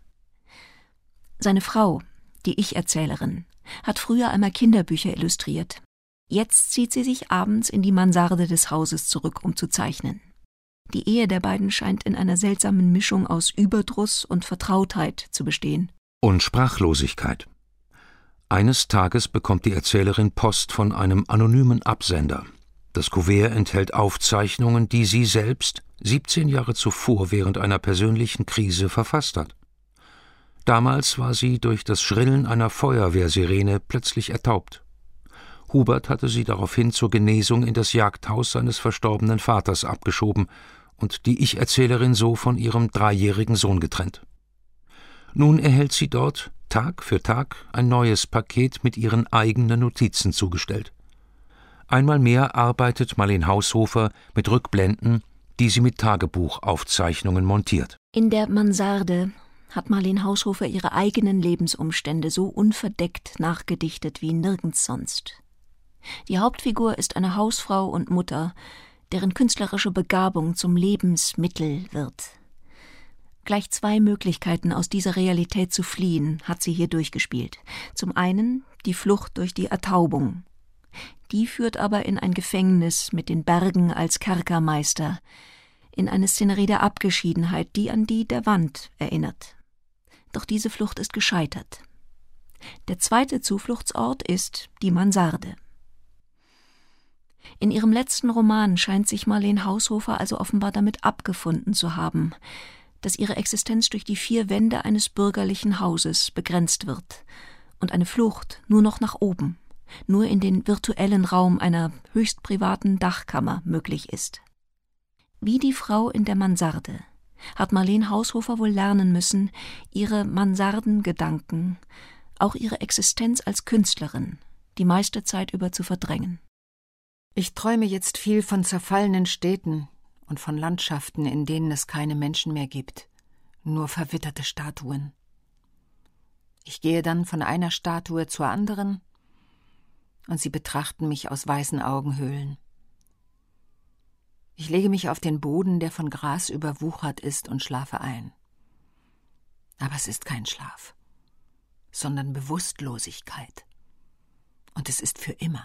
Seine Frau, die Ich-Erzählerin, hat früher einmal Kinderbücher illustriert. Jetzt zieht sie sich abends in die Mansarde des Hauses zurück, um zu zeichnen. Die Ehe der beiden scheint in einer seltsamen Mischung aus Überdruss und Vertrautheit zu bestehen. Und Sprachlosigkeit. Eines Tages bekommt die Erzählerin Post von einem anonymen Absender. Das Kuvert enthält Aufzeichnungen, die sie selbst 17 Jahre zuvor während einer persönlichen Krise verfasst hat. Damals war sie durch das Schrillen einer Feuerwehrsirene plötzlich ertaubt. Hubert hatte sie daraufhin zur Genesung in das Jagdhaus seines verstorbenen Vaters abgeschoben und die Ich-Erzählerin so von ihrem 3-jährigen Sohn getrennt. Nun erhält sie dort Tag für Tag ein neues Paket mit ihren eigenen Notizen zugestellt. Einmal mehr arbeitet Marleen Haushofer mit Rückblenden, die sie mit Tagebuchaufzeichnungen montiert. In der Mansarde hat Marleen Haushofer ihre eigenen Lebensumstände so unverdeckt nachgedichtet wie nirgends sonst. Die Hauptfigur ist eine Hausfrau und Mutter, deren künstlerische Begabung zum Lebensmittel wird. Gleich 2 Möglichkeiten, aus dieser Realität zu fliehen, hat sie hier durchgespielt. Zum einen die Flucht durch die Ertaubung. Die führt aber in ein Gefängnis mit den Bergen als Kerkermeister, in eine Szenerie der Abgeschiedenheit, die an die der Wand erinnert. Doch diese Flucht ist gescheitert. Der zweite Zufluchtsort ist die Mansarde. In ihrem letzten Roman scheint sich Marleen Haushofer also offenbar damit abgefunden zu haben, dass ihre Existenz durch die 4 Wände eines bürgerlichen Hauses begrenzt wird und eine Flucht nur noch nach oben, nur in den virtuellen Raum einer höchst privaten Dachkammer möglich ist. Wie die Frau in der Mansarde hat Marleen Haushofer wohl lernen müssen, ihre Mansardengedanken auch ihre Existenz als Künstlerin die meiste Zeit über zu verdrängen. Ich träume jetzt viel von zerfallenen Städten und von Landschaften, in denen es keine Menschen mehr gibt, nur verwitterte Statuen. Ich gehe dann von einer Statue zur anderen und sie betrachten mich aus weißen Augenhöhlen. Ich lege mich auf den Boden, der von Gras überwuchert ist, und schlafe ein. Aber es ist kein Schlaf, sondern Bewusstlosigkeit. Und es ist für immer.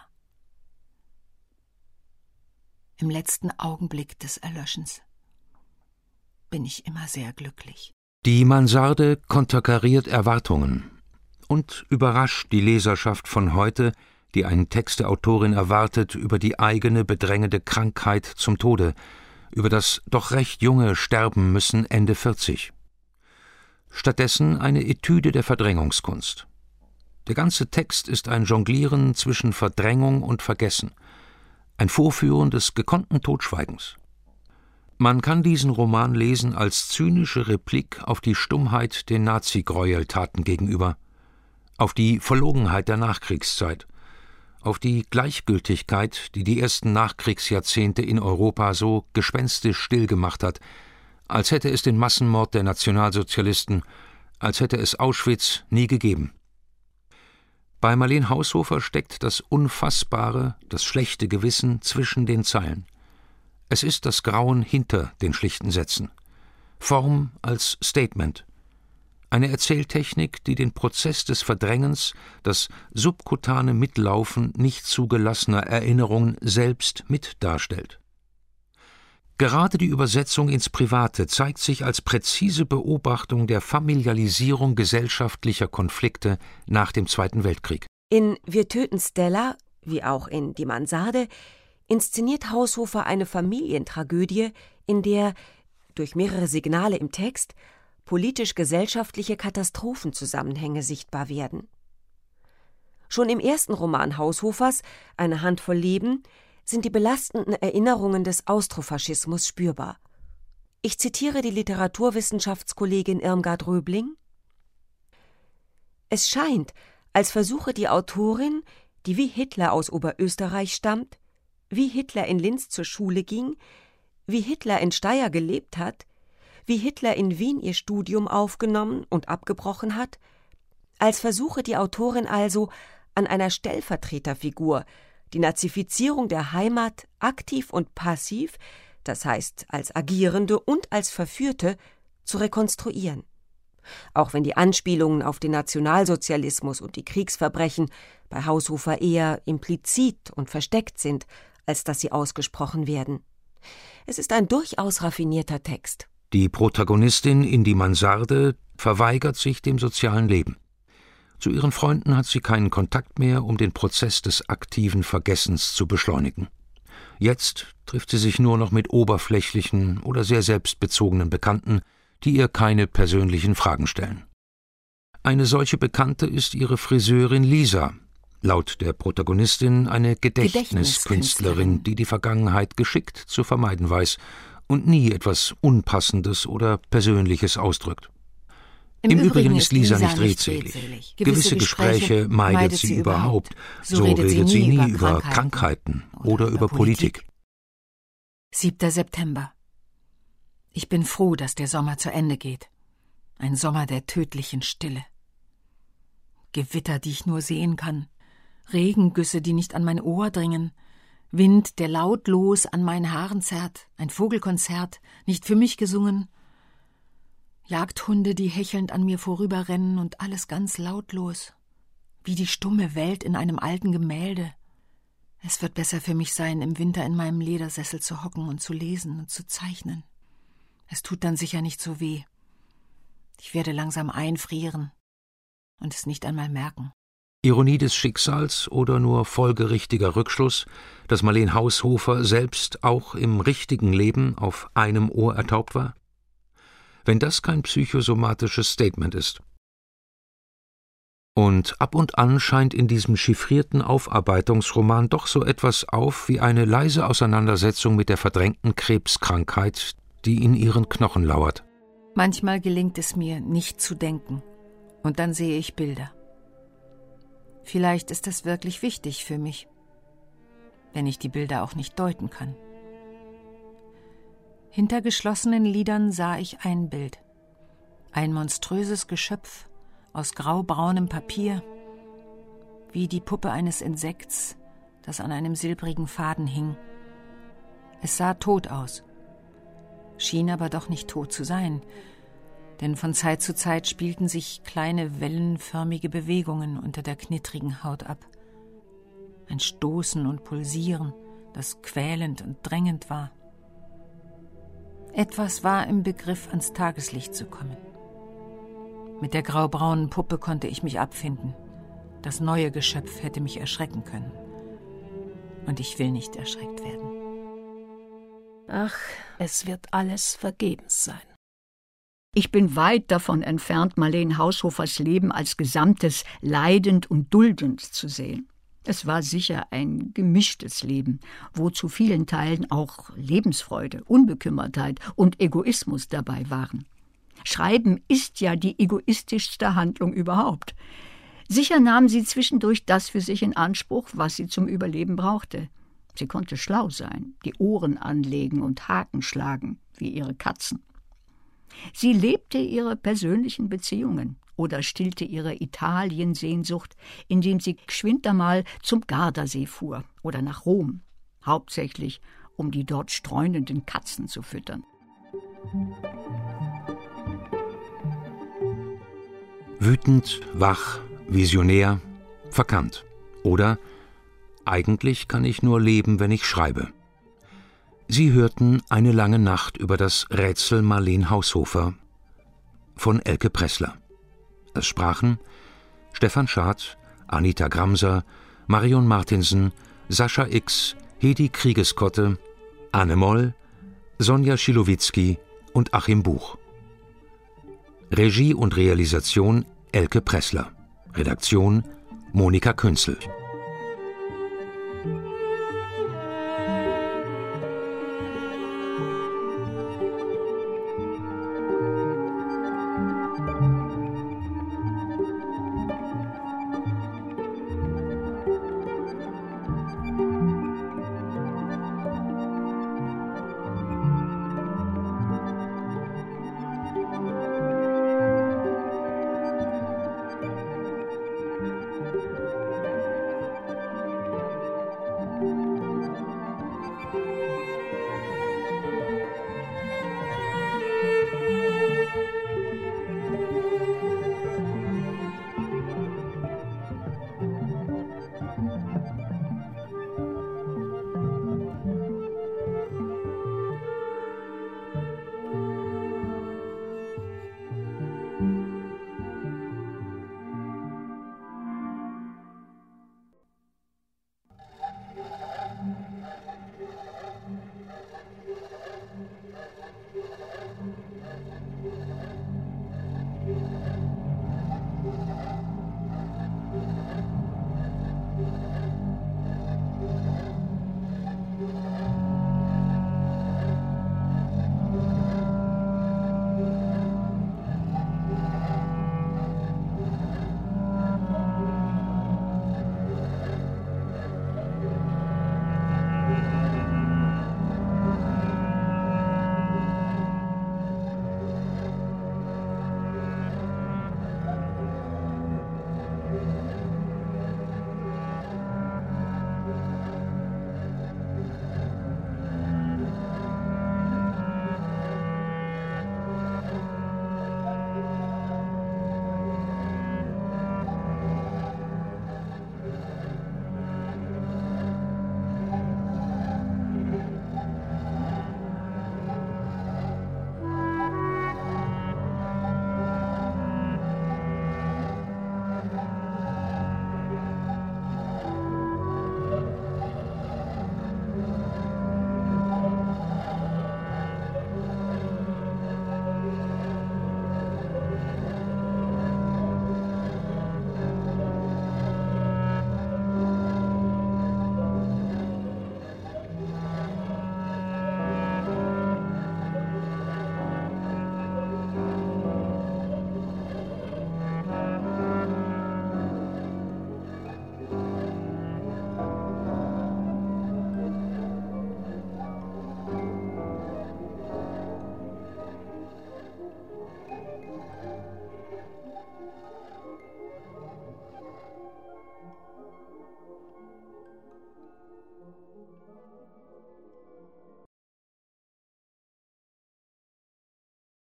Im letzten Augenblick des Erlöschens bin ich immer sehr glücklich. Die Mansarde konterkariert Erwartungen und überrascht die Leserschaft von heute, die einen Text der Autorin erwartet über die eigene bedrängende Krankheit zum Tode, über das doch recht junge Sterben müssen Ende 40. Stattdessen eine Etüde der Verdrängungskunst. Der ganze Text ist ein Jonglieren zwischen Verdrängung und Vergessen, ein Vorführen des gekonnten Totschweigens. Man kann diesen Roman lesen als zynische Replik auf die Stummheit den Nazi-Gräueltaten gegenüber, auf die Verlogenheit der Nachkriegszeit, auf die Gleichgültigkeit, die die ersten Nachkriegsjahrzehnte in Europa so gespenstisch still gemacht hat, als hätte es den Massenmord der Nationalsozialisten, als hätte es Auschwitz nie gegeben. Bei Marleen Haushofer steckt das Unfassbare, das schlechte Gewissen zwischen den Zeilen. Es ist das Grauen hinter den schlichten Sätzen. Form als Statement. Eine Erzähltechnik, die den Prozess des Verdrängens, das subkutane Mitlaufen nicht zugelassener Erinnerungen selbst mit darstellt. Gerade die Übersetzung ins Private zeigt sich als präzise Beobachtung der Familialisierung gesellschaftlicher Konflikte nach dem Zweiten Weltkrieg. In Wir töten Stella, wie auch in Die Mansarde, inszeniert Haushofer eine Familientragödie, in der, durch mehrere Signale im Text, politisch-gesellschaftliche Katastrophenzusammenhänge sichtbar werden. Schon im ersten Roman Haushofers, Eine Handvoll Leben, sind die belastenden Erinnerungen des Austrofaschismus spürbar. Ich zitiere die Literaturwissenschaftskollegin Irmgard Röbling: Es scheint, als versuche die Autorin, die wie Hitler aus Oberösterreich stammt, wie Hitler in Linz zur Schule ging, wie Hitler in Steyr gelebt hat, wie Hitler in Wien ihr Studium aufgenommen und abgebrochen hat, als versuche die Autorin also an einer Stellvertreterfigur die Nazifizierung der Heimat aktiv und passiv, das heißt als Agierende und als Verführte, zu rekonstruieren. Auch wenn die Anspielungen auf den Nationalsozialismus und die Kriegsverbrechen bei Haushofer eher implizit und versteckt sind, als dass sie ausgesprochen werden. Es ist ein durchaus raffinierter Text. Die Protagonistin in Die Mansarde verweigert sich dem sozialen Leben. Zu ihren Freunden hat sie keinen Kontakt mehr, um den Prozess des aktiven Vergessens zu beschleunigen. Jetzt trifft sie sich nur noch mit oberflächlichen oder sehr selbstbezogenen Bekannten, die ihr keine persönlichen Fragen stellen. Eine solche Bekannte ist ihre Friseurin Lisa, laut der Protagonistin eine Gedächtniskünstlerin, die die Vergangenheit geschickt zu vermeiden weiß und nie etwas Unpassendes oder Persönliches ausdrückt. Im Übrigen ist Lisa nicht redselig. Gewisse Gespräche meidet sie überhaupt. So redet sie nie über Krankheiten oder über Politik. 7. September. Ich bin froh, dass der Sommer zu Ende geht. Ein Sommer der tödlichen Stille. Gewitter, die ich nur sehen kann. Regengüsse, die nicht an mein Ohr dringen. Wind, der lautlos an meinen Haaren zerrt. Ein Vogelkonzert, nicht für mich gesungen. Jagdhunde, die hechelnd an mir vorüberrennen und alles ganz lautlos. Wie die stumme Welt in einem alten Gemälde. Es wird besser für mich sein, im Winter in meinem Ledersessel zu hocken und zu lesen und zu zeichnen. Es tut dann sicher nicht so weh. Ich werde langsam einfrieren und es nicht einmal merken. Ironie des Schicksals oder nur folgerichtiger Rückschluss, dass Marleen Haushofer selbst auch im richtigen Leben auf einem Ohr ertaubt war? Wenn das kein psychosomatisches Statement ist. Und ab und an scheint in diesem chiffrierten Aufarbeitungsroman doch so etwas auf wie eine leise Auseinandersetzung mit der verdrängten Krebskrankheit, die in ihren Knochen lauert. Manchmal gelingt es mir, nicht zu denken, und dann sehe ich Bilder. Vielleicht ist es wirklich wichtig für mich, wenn ich die Bilder auch nicht deuten kann. Hinter geschlossenen Lidern sah ich ein Bild. Ein monströses Geschöpf aus graubraunem Papier, wie die Puppe eines Insekts, das an einem silbrigen Faden hing. Es sah tot aus, schien aber doch nicht tot zu sein, denn von Zeit zu Zeit spielten sich kleine wellenförmige Bewegungen unter der knittrigen Haut ab. Ein Stoßen und Pulsieren, das quälend und drängend war. Etwas war im Begriff, ans Tageslicht zu kommen. Mit der graubraunen Puppe konnte ich mich abfinden. Das neue Geschöpf hätte mich erschrecken können. Und ich will nicht erschreckt werden. Ach, es wird alles vergebens sein. Ich bin weit davon entfernt, Marleen Haushofers Leben als Gesamtes leidend und duldend zu sehen. Es war sicher ein gemischtes Leben, wo zu vielen Teilen auch Lebensfreude, Unbekümmertheit und Egoismus dabei waren. Schreiben ist ja die egoistischste Handlung überhaupt. Sicher nahm sie zwischendurch das für sich in Anspruch, was sie zum Überleben brauchte. Sie konnte schlau sein, die Ohren anlegen und Haken schlagen, wie ihre Katzen. Sie lebte ihre persönlichen Beziehungen oder stillte ihre Italiensehnsucht, indem sie geschwind einmal zum Gardasee fuhr oder nach Rom, hauptsächlich um die dort streunenden Katzen zu füttern. Wütend, wach, visionär, verkannt. Oder eigentlich kann ich nur leben, wenn ich schreibe. Sie hörten Eine lange Nacht über das Rätsel Marleen Haushofer von Elke Pressler. Es sprachen Stefan Schad, Anita Gramser, Marion Martinsen, Sascha X, Hedi Kriegeskotte, Anne Moll, Sonja Schilowitzki und Achim Buch. Regie und Realisation Elke Pressler. Redaktion Monika Künzel.